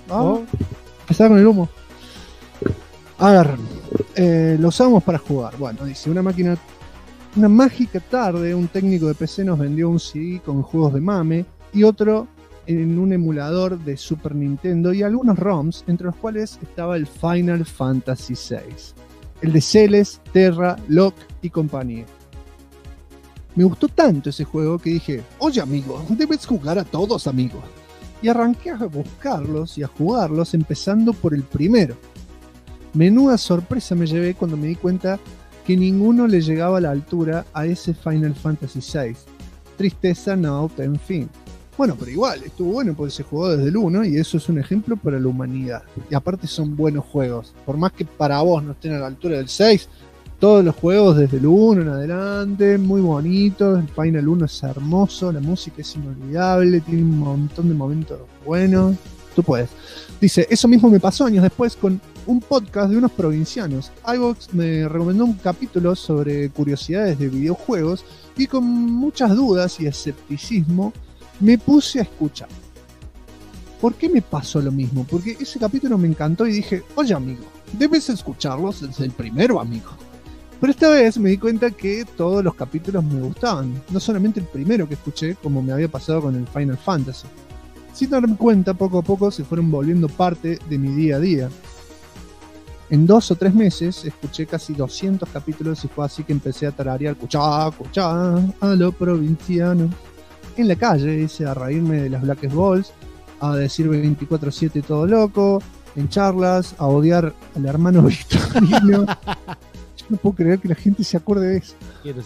Empezaba con el humo. A ver, lo usamos para jugar. Bueno, dice, una mágica tarde, un técnico de PC nos vendió un CD con juegos de mame y otro en un emulador de Super Nintendo y algunos ROMs, entre los cuales estaba el Final Fantasy VI, el de Celes, Terra, Locke y compañía. Me gustó tanto ese juego que dije, oye amigo, debes jugar a todos, amigo. Y arranqué a buscarlos y a jugarlos empezando por el primero. Menuda sorpresa me llevé cuando me di cuenta que ninguno le llegaba a la altura a ese Final Fantasy VI. Tristeza, no, en fin. Bueno, pero igual, estuvo bueno porque se jugó desde el 1 y eso es un ejemplo para la humanidad. Y aparte son buenos juegos. Por más que para vos no estén a la altura del 6, todos los juegos desde el 1 en adelante, muy bonitos. El Final 1 es hermoso, la música es inolvidable, tiene un montón de momentos buenos. Tú puedes. Dice, eso mismo me pasó años después con un podcast de unos provincianos. iVoox me recomendó un capítulo sobre curiosidades de videojuegos y con muchas dudas y escepticismo me puse a escuchar. ¿Por qué me pasó lo mismo? Porque ese capítulo me encantó y dije, oye amigo, debes escucharlos desde el primero, amigo. Pero esta vez me di cuenta que todos los capítulos me gustaban, no solamente el primero que escuché, como me había pasado con el Final Fantasy. Sin darme cuenta, poco a poco se fueron volviendo parte de mi día a día. En 2 o 3 meses escuché casi 200 capítulos y fue así que empecé a tararear, escuchá, a lo provinciano. En la calle, dice, a reírme de las Black Balls, a decir 24/7 todo loco, en charlas, a odiar al hermano Victorino. Yo no puedo creer que la gente se acuerde de eso.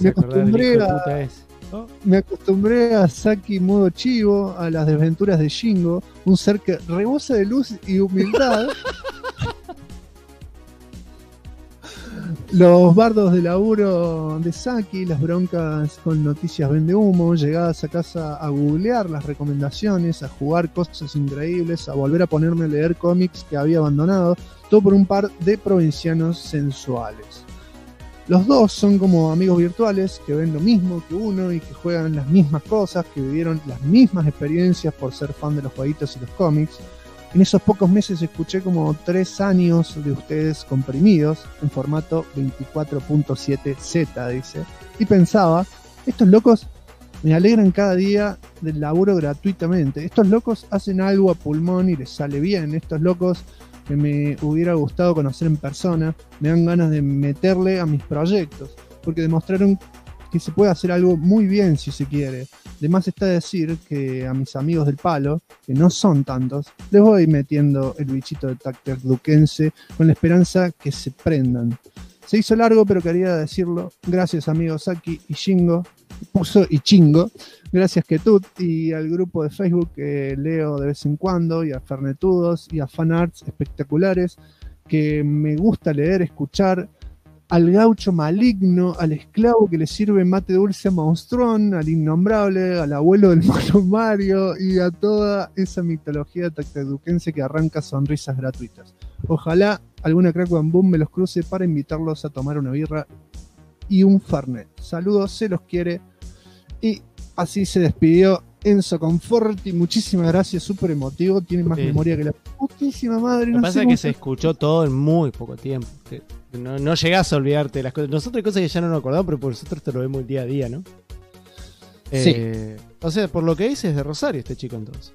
Me acostumbré a Saki modo chivo, a las desventuras de Shingo, un ser que rebosa de luz y humildad. Los bardos de laburo de Saki, las broncas con noticias vende humo, llegadas a casa a googlear las recomendaciones, a jugar cosas increíbles, a volver a ponerme a leer cómics que había abandonado, todo por un par de provincianos sensuales. Los dos son como amigos virtuales que ven lo mismo que uno y que juegan las mismas cosas, que vivieron las mismas experiencias por ser fan de los jueguitos y los cómics. En esos pocos meses escuché como 3 años de ustedes comprimidos en formato 24.7Z, dice. Y pensaba, estos locos me alegran cada día del laburo gratuitamente. Estos locos hacen algo a pulmón y les sale bien. Estos locos que me hubiera gustado conocer en persona, me dan ganas de meterle a mis proyectos, porque demostraron que se puede hacer algo muy bien si se quiere. De más está decir que a mis amigos del palo, que no son tantos, les voy metiendo el bichito de tacterduquense con la esperanza que se prendan. Se hizo largo, pero quería decirlo. Gracias amigos Saki y Shingo, puso y Chingo. Gracias Ketut y al grupo de Facebook que leo de vez en cuando, y a Fernetudos y a fanarts espectaculares que me gusta leer, escuchar. Al gaucho maligno, al esclavo que le sirve mate dulce a Monstrón, al innombrable, al abuelo del mono Mario y a toda esa mitología tacteduquense que arranca sonrisas gratuitas. Ojalá alguna crack bambú me los cruce para invitarlos a tomar una birra y un fernet. Saludos, se los quiere. Y así se despidió Enzo Conforti. Muchísimas gracias, súper emotivo. Tiene más memoria que la putísima madre. Lo que pasa es que se escuchó todo en muy poco tiempo. No llegás a olvidarte de las cosas. Nosotros hay cosas que ya no nos acordamos, pero por nosotros te lo vemos el día a día, ¿no? Sí. O sea, por lo que dice es de Rosario este chico entonces.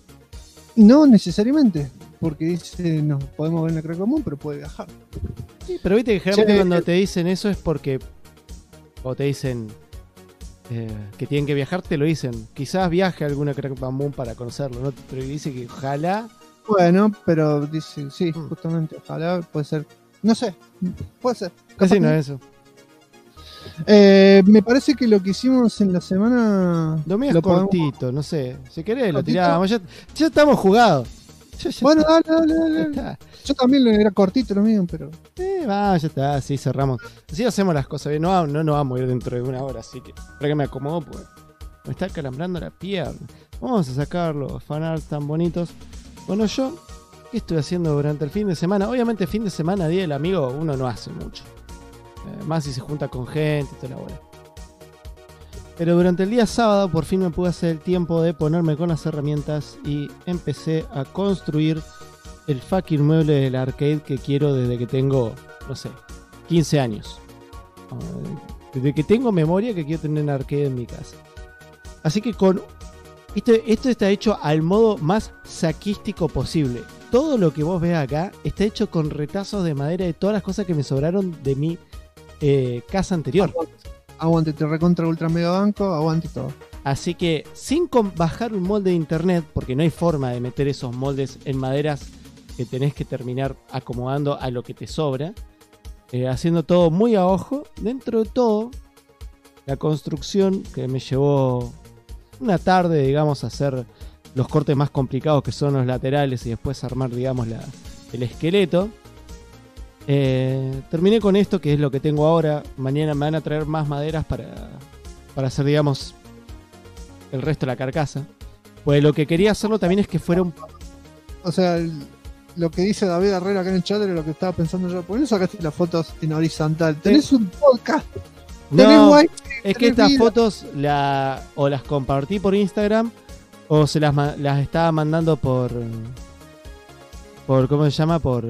No necesariamente, porque dice nos podemos ver en la crack común, pero puede viajar. Sí, pero viste que generalmente cuando te dicen eso es porque, o te dicen que tienen que viajar, te lo dicen. Quizás viaje a alguna crack bambú para conocerlo, ¿no? Pero dice que ojalá. Bueno, pero dice, sí, justamente, ojalá, puede ser. No sé, puede ser. Casi no es eso. Me parece que lo que hicimos en la semana. Lo mío es cortito, no sé. Si querés, lo tiramos. Ya estamos jugados. Bueno, dale. Yo también era cortito lo mío, pero. Ya está, sí, cerramos. Así hacemos las cosas bien. No vamos a ir dentro de una hora, así que. Espera que me acomodo, pues. Me está calambrando la pierna. Vamos a sacar los fanarts tan bonitos. Bueno, yo. ¿Qué estoy haciendo durante el fin de semana? Obviamente, fin de semana, día del amigo, uno no hace mucho. Más si se junta con gente y toda la bola. Pero durante el día sábado, por fin me pude hacer el tiempo de ponerme con las herramientas y empecé a construir el fucking mueble del arcade que quiero desde que tengo, no sé, 15 años. Desde que tengo memoria que quiero tener un arcade en mi casa. Así que con esto está hecho al modo más saquístico posible. Todo lo que vos ves acá está hecho con retazos de madera de todas las cosas que me sobraron de mi casa anterior. Aguante, te recontra ultra mega banco, aguante todo. Así que sin bajar un molde de internet, porque no hay forma de meter esos moldes en maderas que tenés que terminar acomodando a lo que te sobra, haciendo todo muy a ojo. Dentro de todo, la construcción que me llevó una tarde, digamos, a hacer los cortes más complicados que son los laterales y después armar, digamos, el esqueleto. Terminé con esto, que es lo que tengo ahora. Mañana me van a traer más maderas para hacer, digamos, el resto de la carcasa. Pues lo que quería hacerlo también es que fuera un... O sea, lo que dice David Herrera acá en el chat era lo que estaba pensando yo. ¿Por qué no sacaste las fotos en horizontal? Tenés un podcast. No, es que estas fotos o las compartí por Instagram o se las estaba mandando por ¿cómo se llama? Por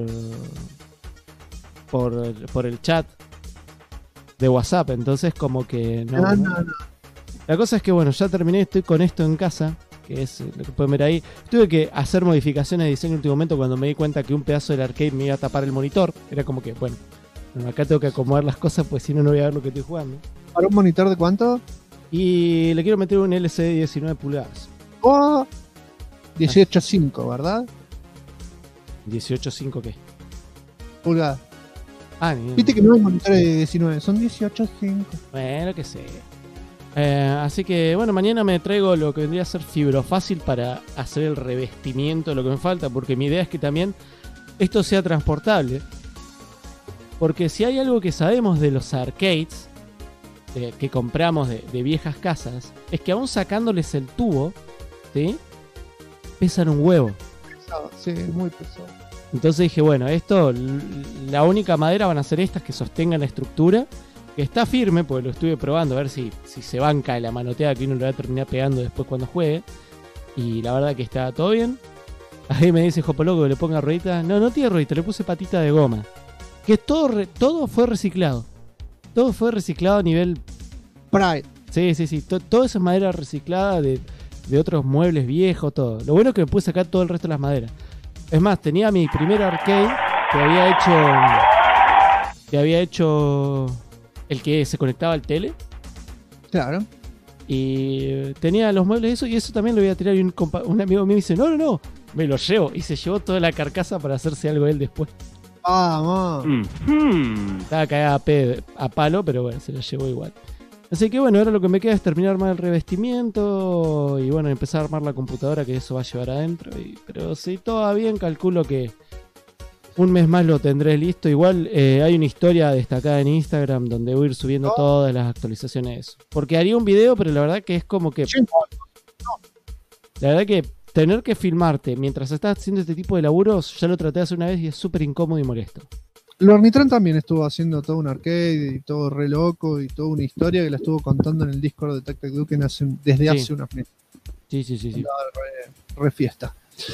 el chat de WhatsApp. Entonces como que no. La cosa es que bueno, ya terminé, estoy con esto en casa, que es lo que pueden ver ahí. Tuve que hacer modificaciones de diseño en el último momento cuando me di cuenta que un pedazo del arcade me iba a tapar el monitor. Era como que, bueno, acá tengo que acomodar las cosas, pues si no, no voy a ver lo que estoy jugando. ¿Para un monitor de cuánto? Y le quiero meter un LCD de 19 pulgadas. Oh, 18.5, ¿verdad? 18.5 ¿qué? Pulgadas. Bien. Viste que no hay monitores de 19, son 18.5. Bueno, que sé. Así que bueno, mañana me traigo lo que vendría a ser fibrofácil para hacer el revestimiento de lo que me falta, porque mi idea es que también esto sea transportable. Porque si hay algo que sabemos de los arcades que compramos de viejas casas, es que aún sacándoles el tubo, ¿sí? Pesan un huevo. Pesado, sí, muy pesado. Entonces dije, bueno, esto, la única madera van a ser estas que sostengan la estructura, que está firme, porque lo estuve probando, a ver si se banca la manoteada que uno le va a terminar pegando después cuando juegue. Y la verdad que está todo bien. Ahí me dice Jopoloco que le ponga ruedita. No tiene ruedita, le puse patita de goma. Que todo fue reciclado. Todo fue reciclado a nivel... Pride. Sí. Todo eso es madera reciclada de otros muebles viejos, todo. Lo bueno es que me pude sacar todo el resto de las maderas. Es más, tenía mi primer arcade que había hecho el que se conectaba al tele. Claro. Y tenía los muebles de eso, y eso también lo voy a tirar. Y un amigo mío me dice, no, me lo llevo. Y se llevó toda la carcasa para hacerse algo él después. Estaba cagada a palo, pero bueno, se lo llevó igual. Así que bueno, ahora lo que me queda es terminar más el revestimiento y bueno, empezar a armar la computadora, que eso va a llevar adentro. Pero si todo va bien, calculo que un mes más lo tendré listo. Igual hay una historia destacada en Instagram donde voy a ir subiendo todas las actualizaciones de eso. Porque haría un video, pero la verdad que es como que... La verdad que tener que filmarte mientras estás haciendo este tipo de laburos, ya lo traté de hacer una vez y es súper incómodo y molesto. Lornitran también estuvo haciendo todo un arcade y todo re loco y toda una historia que la estuvo contando en el Discord de Tac Tac Duken desde hace unas meses. Sí. Re fiesta.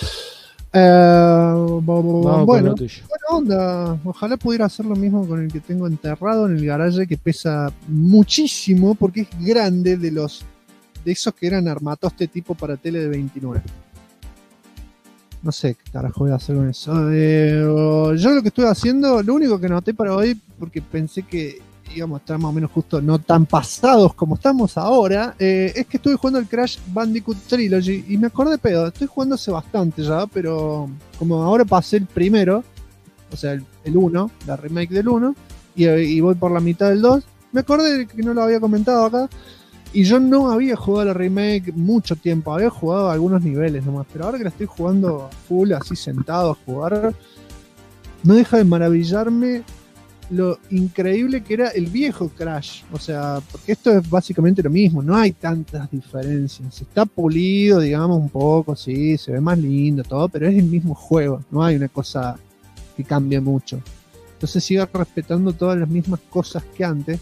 Vamos buena tuyo. Onda. Ojalá pudiera hacer lo mismo con el que tengo enterrado en el garaje, que pesa muchísimo porque es grande, de esos que eran armatoste tipo para tele de 29. No sé qué carajo voy a hacer con eso. Yo lo que estuve haciendo, lo único que noté para hoy, porque pensé que íbamos a estar más o menos justo no tan pasados como estamos ahora, es que estuve jugando el Crash Bandicoot Trilogy y me acordé pedo. Estoy jugando hace bastante ya, pero como ahora pasé el primero, o sea, el 1, la remake del 1, y voy por la mitad del 2, me acordé que no lo había comentado acá. Y yo no había jugado la remake mucho tiempo, había jugado algunos niveles nomás, pero ahora que la estoy jugando full, así sentado a jugar, no deja de maravillarme lo increíble que era el viejo Crash. O sea, porque esto es básicamente lo mismo, no hay tantas diferencias. Está pulido, digamos, un poco, sí, se ve más lindo todo, pero es el mismo juego, no hay una cosa que cambie mucho. Entonces sigue respetando todas las mismas cosas que antes.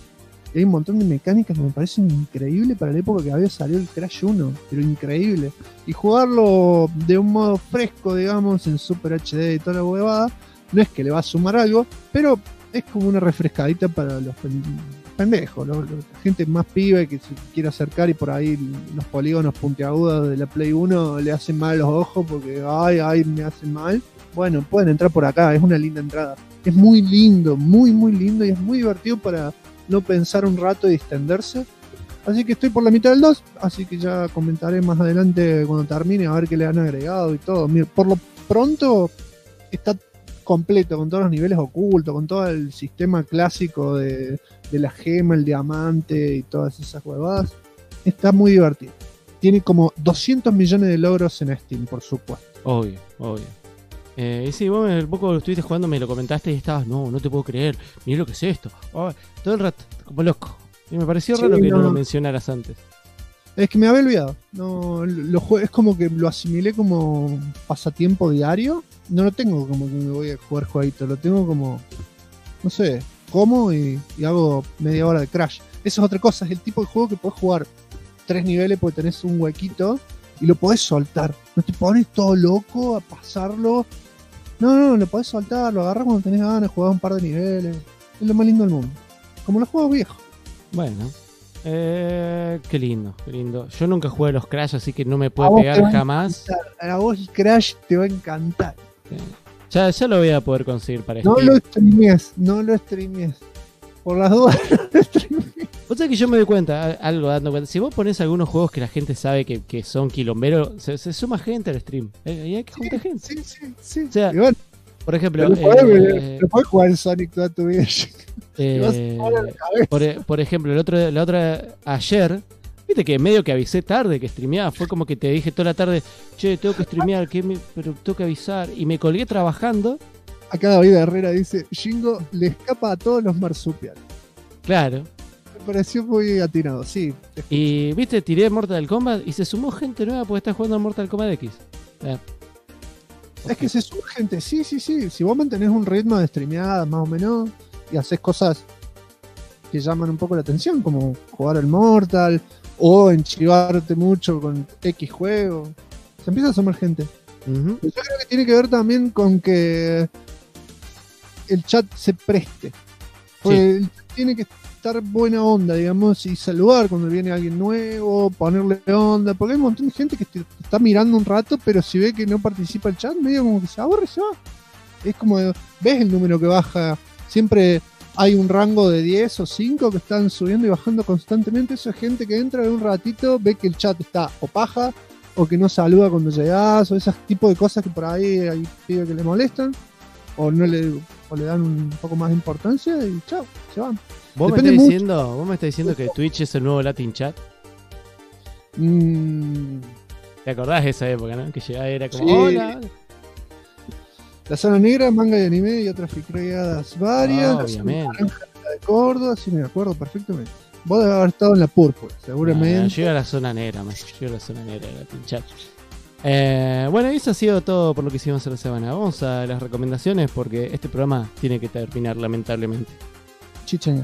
Y hay un montón de mecánicas que me parecen increíbles para la época que había salido el Crash 1, pero increíble. Y jugarlo de un modo fresco, digamos, en Super HD y toda la huevada, no es que le va a sumar algo, pero es como una refrescadita para los pendejos, la gente más pibe que se quiere acercar y por ahí los polígonos puntiagudos de la Play 1 le hacen mal los ojos porque ay, me hacen mal. Bueno, pueden entrar por acá, es una linda entrada. Es muy lindo, muy lindo y es muy divertido para no pensar un rato y distenderse. Así que estoy por la mitad del 2, así que ya comentaré más adelante cuando termine a ver qué le han agregado y todo. Mira, por lo pronto está completo, con todos los niveles ocultos, con todo el sistema clásico de la gema, el diamante y todas esas huevadas. Está muy divertido. Tiene como 200 millones de logros en Steam, por supuesto. Obvio. Y sí, vos el poco lo estuviste jugando, me lo comentaste y estabas, no te puedo creer, mirá lo que es esto. Todo el rato, como loco. Y me pareció raro que no lo mencionaras antes. Es que me había olvidado. Es como que lo asimilé como pasatiempo diario. No lo tengo como que me voy a jugar jueguito, lo tengo como, no sé, como y hago media hora de Crash. Eso es otra cosa, es el tipo de juego que podés jugar 3 niveles porque tenés un huequito y lo podés soltar. No te pones todo loco a pasarlo. No, lo podés soltar, lo agarrás cuando tenés ganas, jugás un par de niveles. Es lo más lindo del mundo. Como los juegos viejos. Bueno, qué lindo. Yo nunca jugué a los Crash, así que no me puede pegar jamás. A vos el Crash te va a encantar. Ya lo voy a poder conseguir para No lo streames. Por las dudas, no lo streames. O sea que yo me doy cuenta, dando cuenta. Si vos ponés algunos juegos que la gente sabe que son quilomberos, se suma gente al stream. Y hay que juntar gente. Sí. O sea, bueno, por ejemplo, no podés jugar en Sonic toda tu vida. Por ejemplo, ayer, viste que medio que avisé tarde que streameaba, fue como que te dije toda la tarde, che, tengo que streamear, pero tengo que avisar, y me colgué trabajando. Acá David Herrera dice, Shingo le escapa a todos los marsupiales. Claro. Me pareció muy atinado, sí. Y viste, tiré Mortal Kombat y se sumó gente nueva porque está jugando a Mortal Kombat X. Es que se suma gente, sí. Si vos mantenés un ritmo de streameada más o menos y haces cosas que llaman un poco la atención, como jugar al Mortal o enchivarte mucho con X juego, se empieza a sumar gente. Uh-huh. Yo creo que tiene que ver también con que el chat se preste. Porque el chat tiene que estar buena onda, digamos, y saludar cuando viene alguien nuevo, ponerle onda, porque hay un montón de gente que te está mirando un rato, pero si ve que no participa el chat, medio como que se aburre y se va. Es como, ves el número que baja, siempre hay un rango de 10 o 5 que están subiendo y bajando constantemente. Esa gente que entra en un ratito, ve que el chat está o paja, o que no saluda cuando llegás, o ese tipo de cosas que por ahí hay pibes que le molestan, o le dan un poco más de importancia y chao, se van. ¿Vos me estás diciendo que Twitch es el nuevo Latin Chat? ¿Te acordás de esa época, no? Que llegaba y era como, hola. La Zona Negra, manga de anime y otras ficreadas varias. Obviamente. La de Córdoba, sí me acuerdo perfectamente. Vos debes haber estado en la púrpura, seguramente. Yo iba a la Zona Negra, más. Yo iba a la Zona Negra de Latin Chat. Bueno, eso ha sido todo por lo que hicimos en la semana. Vamos a las recomendaciones porque este programa tiene que terminar, lamentablemente. Chicheña.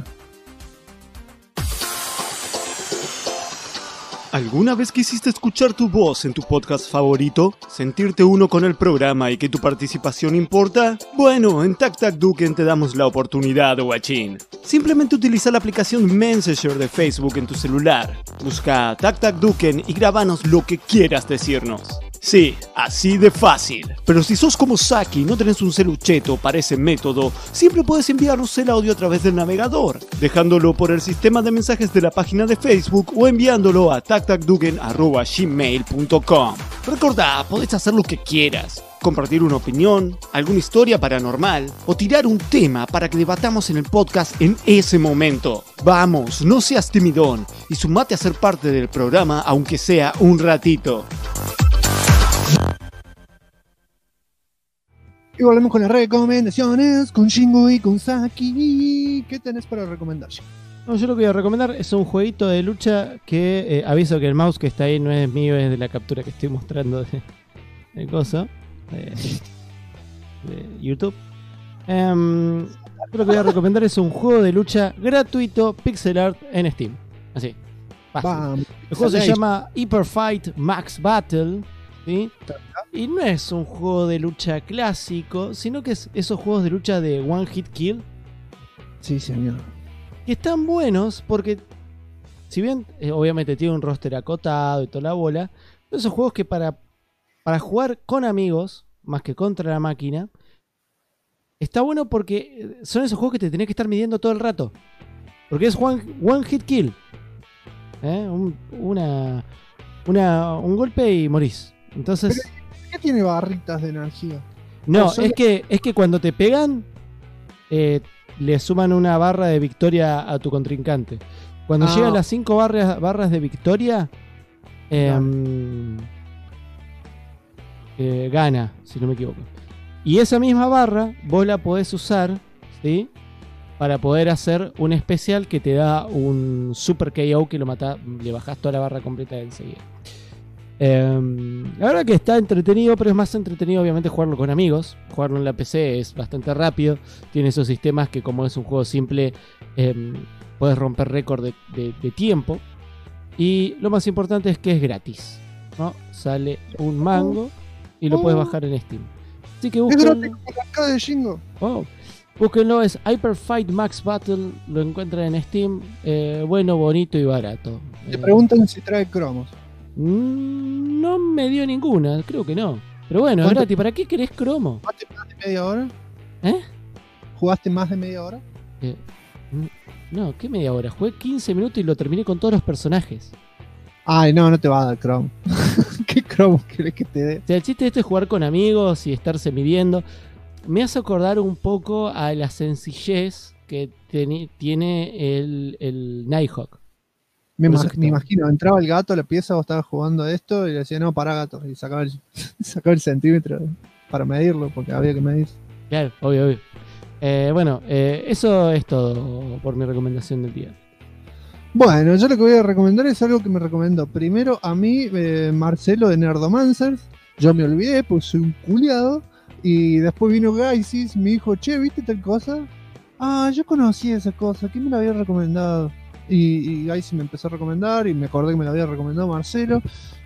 ¿Alguna vez quisiste escuchar tu voz en tu podcast favorito? ¿Sentirte uno con el programa y que tu participación importa? Bueno, en TacTacDuken te damos la oportunidad, guachín. Simplemente utiliza la aplicación Messenger de Facebook en tu celular. Busca TacTacDuken y grábanos lo que quieras decirnos. Sí, así de fácil. Pero si sos como Saki y no tenés un celucheto para ese método, siempre puedes enviarnos el audio a través del navegador, dejándolo por el sistema de mensajes de la página de Facebook o enviándolo a tactacduken@gmail.com. Recordá, podés hacer lo que quieras. Compartir una opinión, alguna historia paranormal o tirar un tema para que debatamos en el podcast en ese momento. Vamos, no seas timidón y sumate a ser parte del programa aunque sea un ratito. Y volvemos con las recomendaciones, con Shingo y con Saki. ¿Qué tenés para recomendar, Shingo? No, yo lo que voy a recomendar es un jueguito de lucha que aviso que el mouse que está ahí no es mío, es de la captura que estoy mostrando de coso de YouTube. Yo lo que voy a recomendar es un juego de lucha gratuito, pixel art en Steam. Así. Fácil. El juego se llama Hyper Fight Max Battle, ¿sí? Y no es un juego de lucha clásico, sino que es esos juegos de lucha de One Hit Kill. Sí, señor. Que están buenos porque, si bien obviamente tiene un roster acotado y toda la bola, esos juegos que para jugar con amigos, más que contra la máquina, está bueno porque son esos juegos que te tenés que estar midiendo todo el rato. Porque es one hit kill. Un golpe y morís. Entonces. ¿Pero qué tiene barritas de energía? No, es que cuando te pegan, le suman una barra de victoria a tu contrincante. Cuando llegan las 5 barras de victoria, gana, si no me equivoco. Y esa misma barra vos la podés usar, ¿sí? Para poder hacer un especial que te da un super KO que lo matás, le bajás toda la barra completa de enseguida. La verdad que está entretenido, pero es más entretenido obviamente jugarlo con amigos. Jugarlo en la PC es bastante rápido. Tiene esos sistemas que, como es un juego simple, puedes romper récord de tiempo. Y lo más importante es que es gratis, ¿no? Sale un mango y lo puedes bajar en Steam. Así que búsquenlo. Búsquenlo, es Hyper Fight Max Battle. Lo encuentran en Steam. Bueno, bonito y barato. Te preguntan si trae cromos. No me dio ninguna, creo que no. Pero bueno, es gratis. ¿Para qué querés cromo? ¿Jugaste más de media hora? ¿Eh? ¿Jugaste más de media hora? No, ¿qué media hora? Jugué 15 minutos y lo terminé con todos los personajes. Ay, no te va a dar cromo. ¿Qué cromo querés que te dé? O sea, el chiste de esto es jugar con amigos y estarse midiendo. Me hace acordar un poco a la sencillez que tiene el Nighthawk. Me imagino, entraba el gato a la pieza, vos estabas jugando a esto y le decía, no, pará gato, y sacaba el centímetro para medirlo, porque había que medir. Claro, obvio. Bueno, eso es todo por mi recomendación del día. Bueno, yo lo que voy a recomendar es algo que me recomendó primero a mí Marcelo de Nerdomancers. Yo me olvidé, pues soy un culiado. Y después vino Gaisis, me dijo, che, ¿viste tal cosa? Ah, yo conocí esa cosa, ¿quién me la había recomendado? Y Gaisis me empezó a recomendar y me acordé que me la había recomendado Marcelo.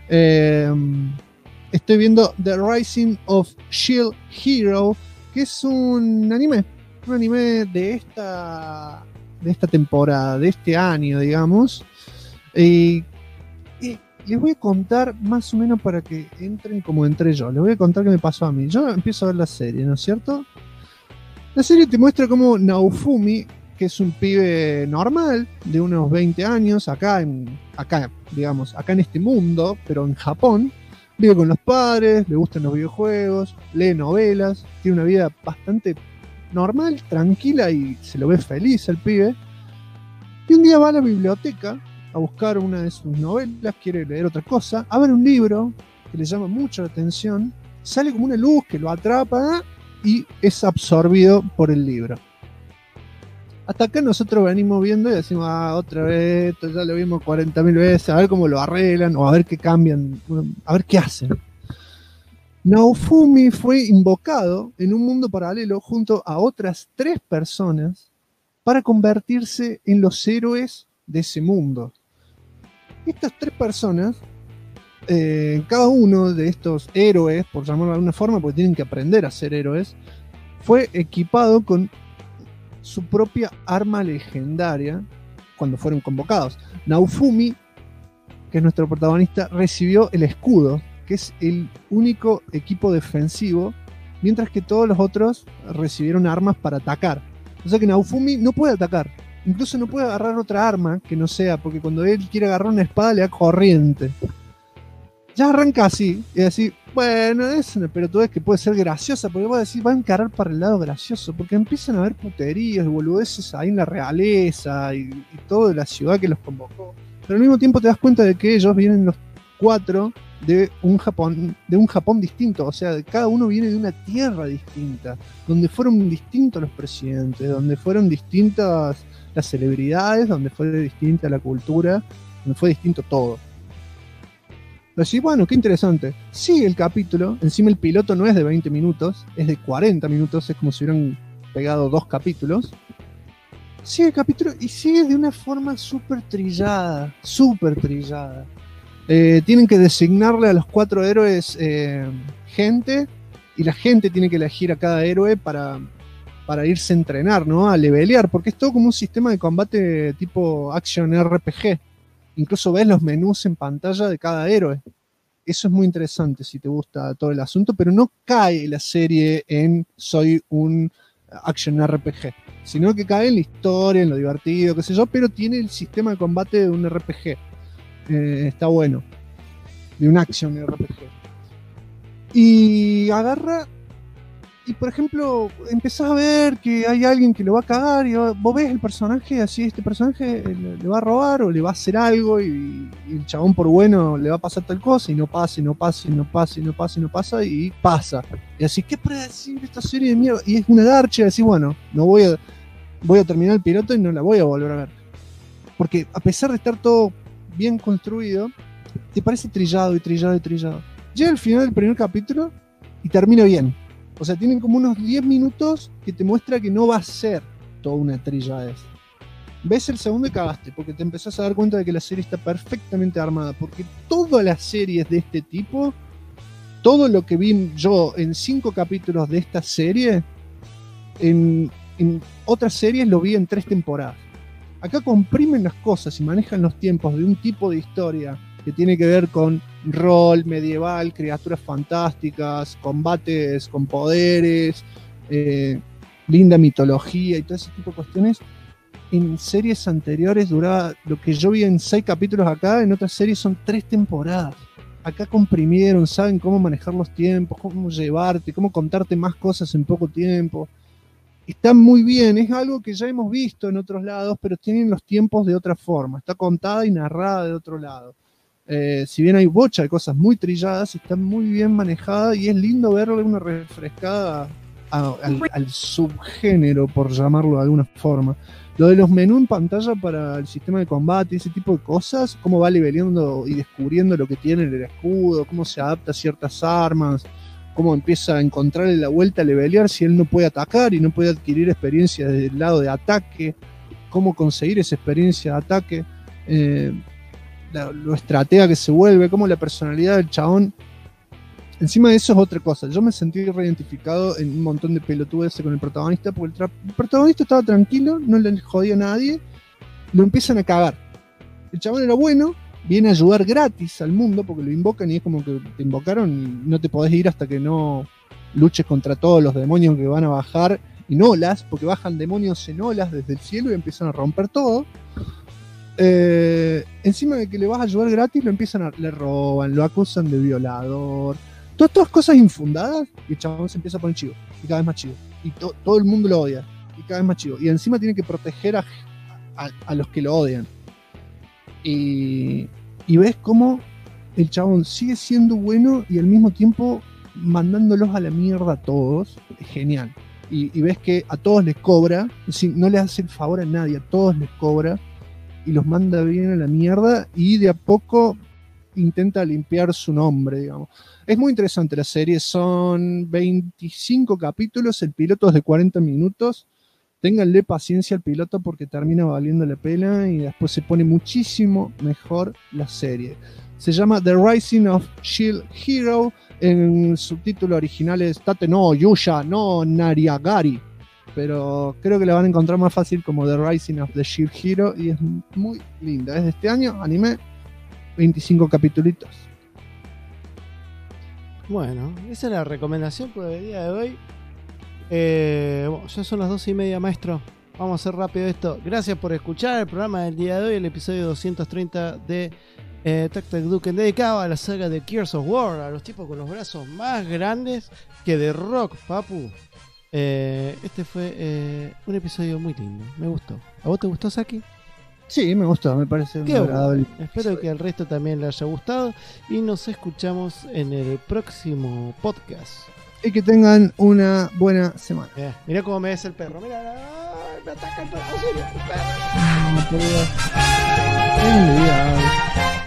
Estoy viendo The Rising of Shield Hero, que es un anime de esta temporada, de este año, digamos. Y les voy a contar más o menos para que entren como entré yo. Les voy a contar qué me pasó a mí. Yo empiezo a ver la serie, ¿no es cierto? La serie te muestra como Naofumi, que es un pibe normal, de unos 20 años, acá en este mundo, pero en Japón, vive con los padres, le gustan los videojuegos, lee novelas, tiene una vida bastante normal, tranquila y se lo ve feliz el pibe. Y un día va a la biblioteca a buscar una de sus novelas, quiere leer otra cosa, abre un libro que le llama mucho la atención, sale como una luz que lo atrapa y es absorbido por el libro. Hasta acá nosotros venimos viendo y decimos, otra vez, esto ya lo vimos 40.000 veces, a ver cómo lo arreglan o a ver qué cambian, a ver qué hacen. Naofumi fue invocado en un mundo paralelo junto a otras 3 personas para convertirse en los héroes de ese mundo. Estas 3 personas, cada uno de estos héroes, por llamarlo de alguna forma, porque tienen que aprender a ser héroes, fue equipado con su propia arma legendaria cuando fueron convocados. Naofumi, que es nuestro protagonista, recibió el escudo, que es el único equipo defensivo, mientras que todos los otros recibieron armas para atacar. O sea que Naofumi no puede atacar, incluso no puede agarrar otra arma que no sea, porque cuando él quiere agarrar una espada le da corriente. Ya arranca así, y decir, bueno, es una pelotudez que puede ser graciosa, porque voy a decir, va a encarar para el lado gracioso, porque empiezan a haber puterías y boludeces ahí en la realeza y todo de la ciudad que los convocó. Pero al mismo tiempo te das cuenta de que ellos vienen los 4 de un Japón distinto, o sea, cada uno viene de una tierra distinta, donde fueron distintos los presidentes, donde fueron distintas las celebridades, donde fue distinta la cultura, donde fue distinto todo. Pero sí, bueno, qué interesante. Sigue el capítulo, encima el piloto no es de 20 minutos, es de 40 minutos, es como si hubieran pegado 2 capítulos. Sigue el capítulo y sigue de una forma súper trillada. Tienen que designarle a los 4 héroes gente, y la gente tiene que elegir a cada héroe para irse a entrenar, ¿no? A levelear, porque es todo como un sistema de combate tipo Action RPG. Incluso ves los menús en pantalla de cada héroe. Eso es muy interesante si te gusta todo el asunto, pero no cae la serie en soy un Action RPG, sino que cae en la historia, en lo divertido, qué sé yo, pero tiene el sistema de combate de un RPG. Está bueno. De un Action RPG. Y agarra... Y por ejemplo, empezás a ver que hay alguien que lo va a cagar y vos ves el personaje, así este personaje le va a robar o le va a hacer algo y el chabón por bueno le va a pasar tal cosa y no pasa y pasa. Y así, qué predecible esta serie de mierda. Y es una garcha, decir, bueno, no voy a terminar el piloto y no la voy a volver a ver. Porque a pesar de estar todo bien construido, te parece trillado. Llega al final del primer capítulo y termina bien. O sea, tienen como unos 10 minutos que te muestra que no va a ser toda una trilladez. Ves el segundo y cagaste, porque te empezás a dar cuenta de que la serie está perfectamente armada. Porque todas las series de este tipo, todo lo que vi yo en 5 capítulos de esta serie, en otras series lo vi en 3 temporadas. Acá comprimen las cosas y manejan los tiempos de un tipo de historia que tiene que ver con rol medieval, criaturas fantásticas, combates con poderes, linda mitología y todo ese tipo de cuestiones. En series anteriores duraba lo que yo vi en 6 capítulos acá, en otras series son 3 temporadas. Acá comprimieron, saben cómo manejar los tiempos, cómo llevarte, cómo contarte más cosas en poco tiempo. Está muy bien, es algo que ya hemos visto en otros lados, pero tienen los tiempos de otra forma. Está contada y narrada de otro lado. Si bien hay bocha de cosas muy trilladas, está muy bien manejada y es lindo verle una refrescada al subgénero, por llamarlo de alguna forma. Lo de los menús en pantalla para el sistema de combate, ese tipo de cosas, cómo va leveleando y descubriendo lo que tiene el escudo, cómo se adapta a ciertas armas, cómo empieza a encontrarle la vuelta a levelear si él no puede atacar y no puede adquirir experiencia desde el lado de ataque, cómo conseguir esa experiencia de ataque. Lo estratega que se vuelve, como la personalidad del chabón. Encima de eso es otra cosa. Yo me sentí reidentificado en un montón de pelotudeces con el protagonista, porque el protagonista estaba tranquilo, no le jodía a nadie, lo empiezan a cagar. El chabón era bueno, viene a ayudar gratis al mundo, porque lo invocan y es como que te invocaron y no te podés ir hasta que no luches contra todos los demonios que van a bajar en olas, porque bajan demonios en olas desde el cielo y empiezan a romper todo. Encima de que le vas a ayudar gratis, le roban, lo acusan de violador, todas cosas infundadas, y el chabón se empieza a poner chivo, y cada vez más chivo, y todo el mundo lo odia, y cada vez más chivo, y encima tiene que proteger a los que lo odian, y ves cómo el chabón sigue siendo bueno y al mismo tiempo mandándolos a la mierda a todos. Es genial, y ves que a todos les cobra, es decir, no le hace el favor a nadie, a todos les cobra y los manda bien a la mierda y de a poco intenta limpiar su nombre, digamos. Es muy interesante la serie, son 25 capítulos, el piloto es de 40 minutos. Ténganle paciencia al piloto porque termina valiendo la pena y después se pone muchísimo mejor la serie. Se llama The Rising of Shield Hero, en el subtítulo original es Tate no Yuya no Nariagari, pero creo que la van a encontrar más fácil como The Rising of the Shield Hero y es muy linda. Es de este año, anime, 25 capítulos. Bueno, esa es la recomendación por el día de hoy. Bueno, ya son las 12:30, maestro. Vamos a hacer rápido esto. Gracias por escuchar el programa del día de hoy, el episodio 230 de Tac Tac Duken, dedicado a la saga de Gears of War, a los tipos con los brazos más grandes que de Rock, papu. Este fue un episodio muy lindo, me gustó. ¿A vos te gustó, Saki? Sí, me gustó, me parece muy agradable. Espero que al resto también le haya gustado y nos escuchamos en el próximo podcast. Y que tengan una buena semana. Mirá cómo me ves el perro, mirá, me ataca el perro, No,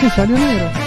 Sí, salió negro.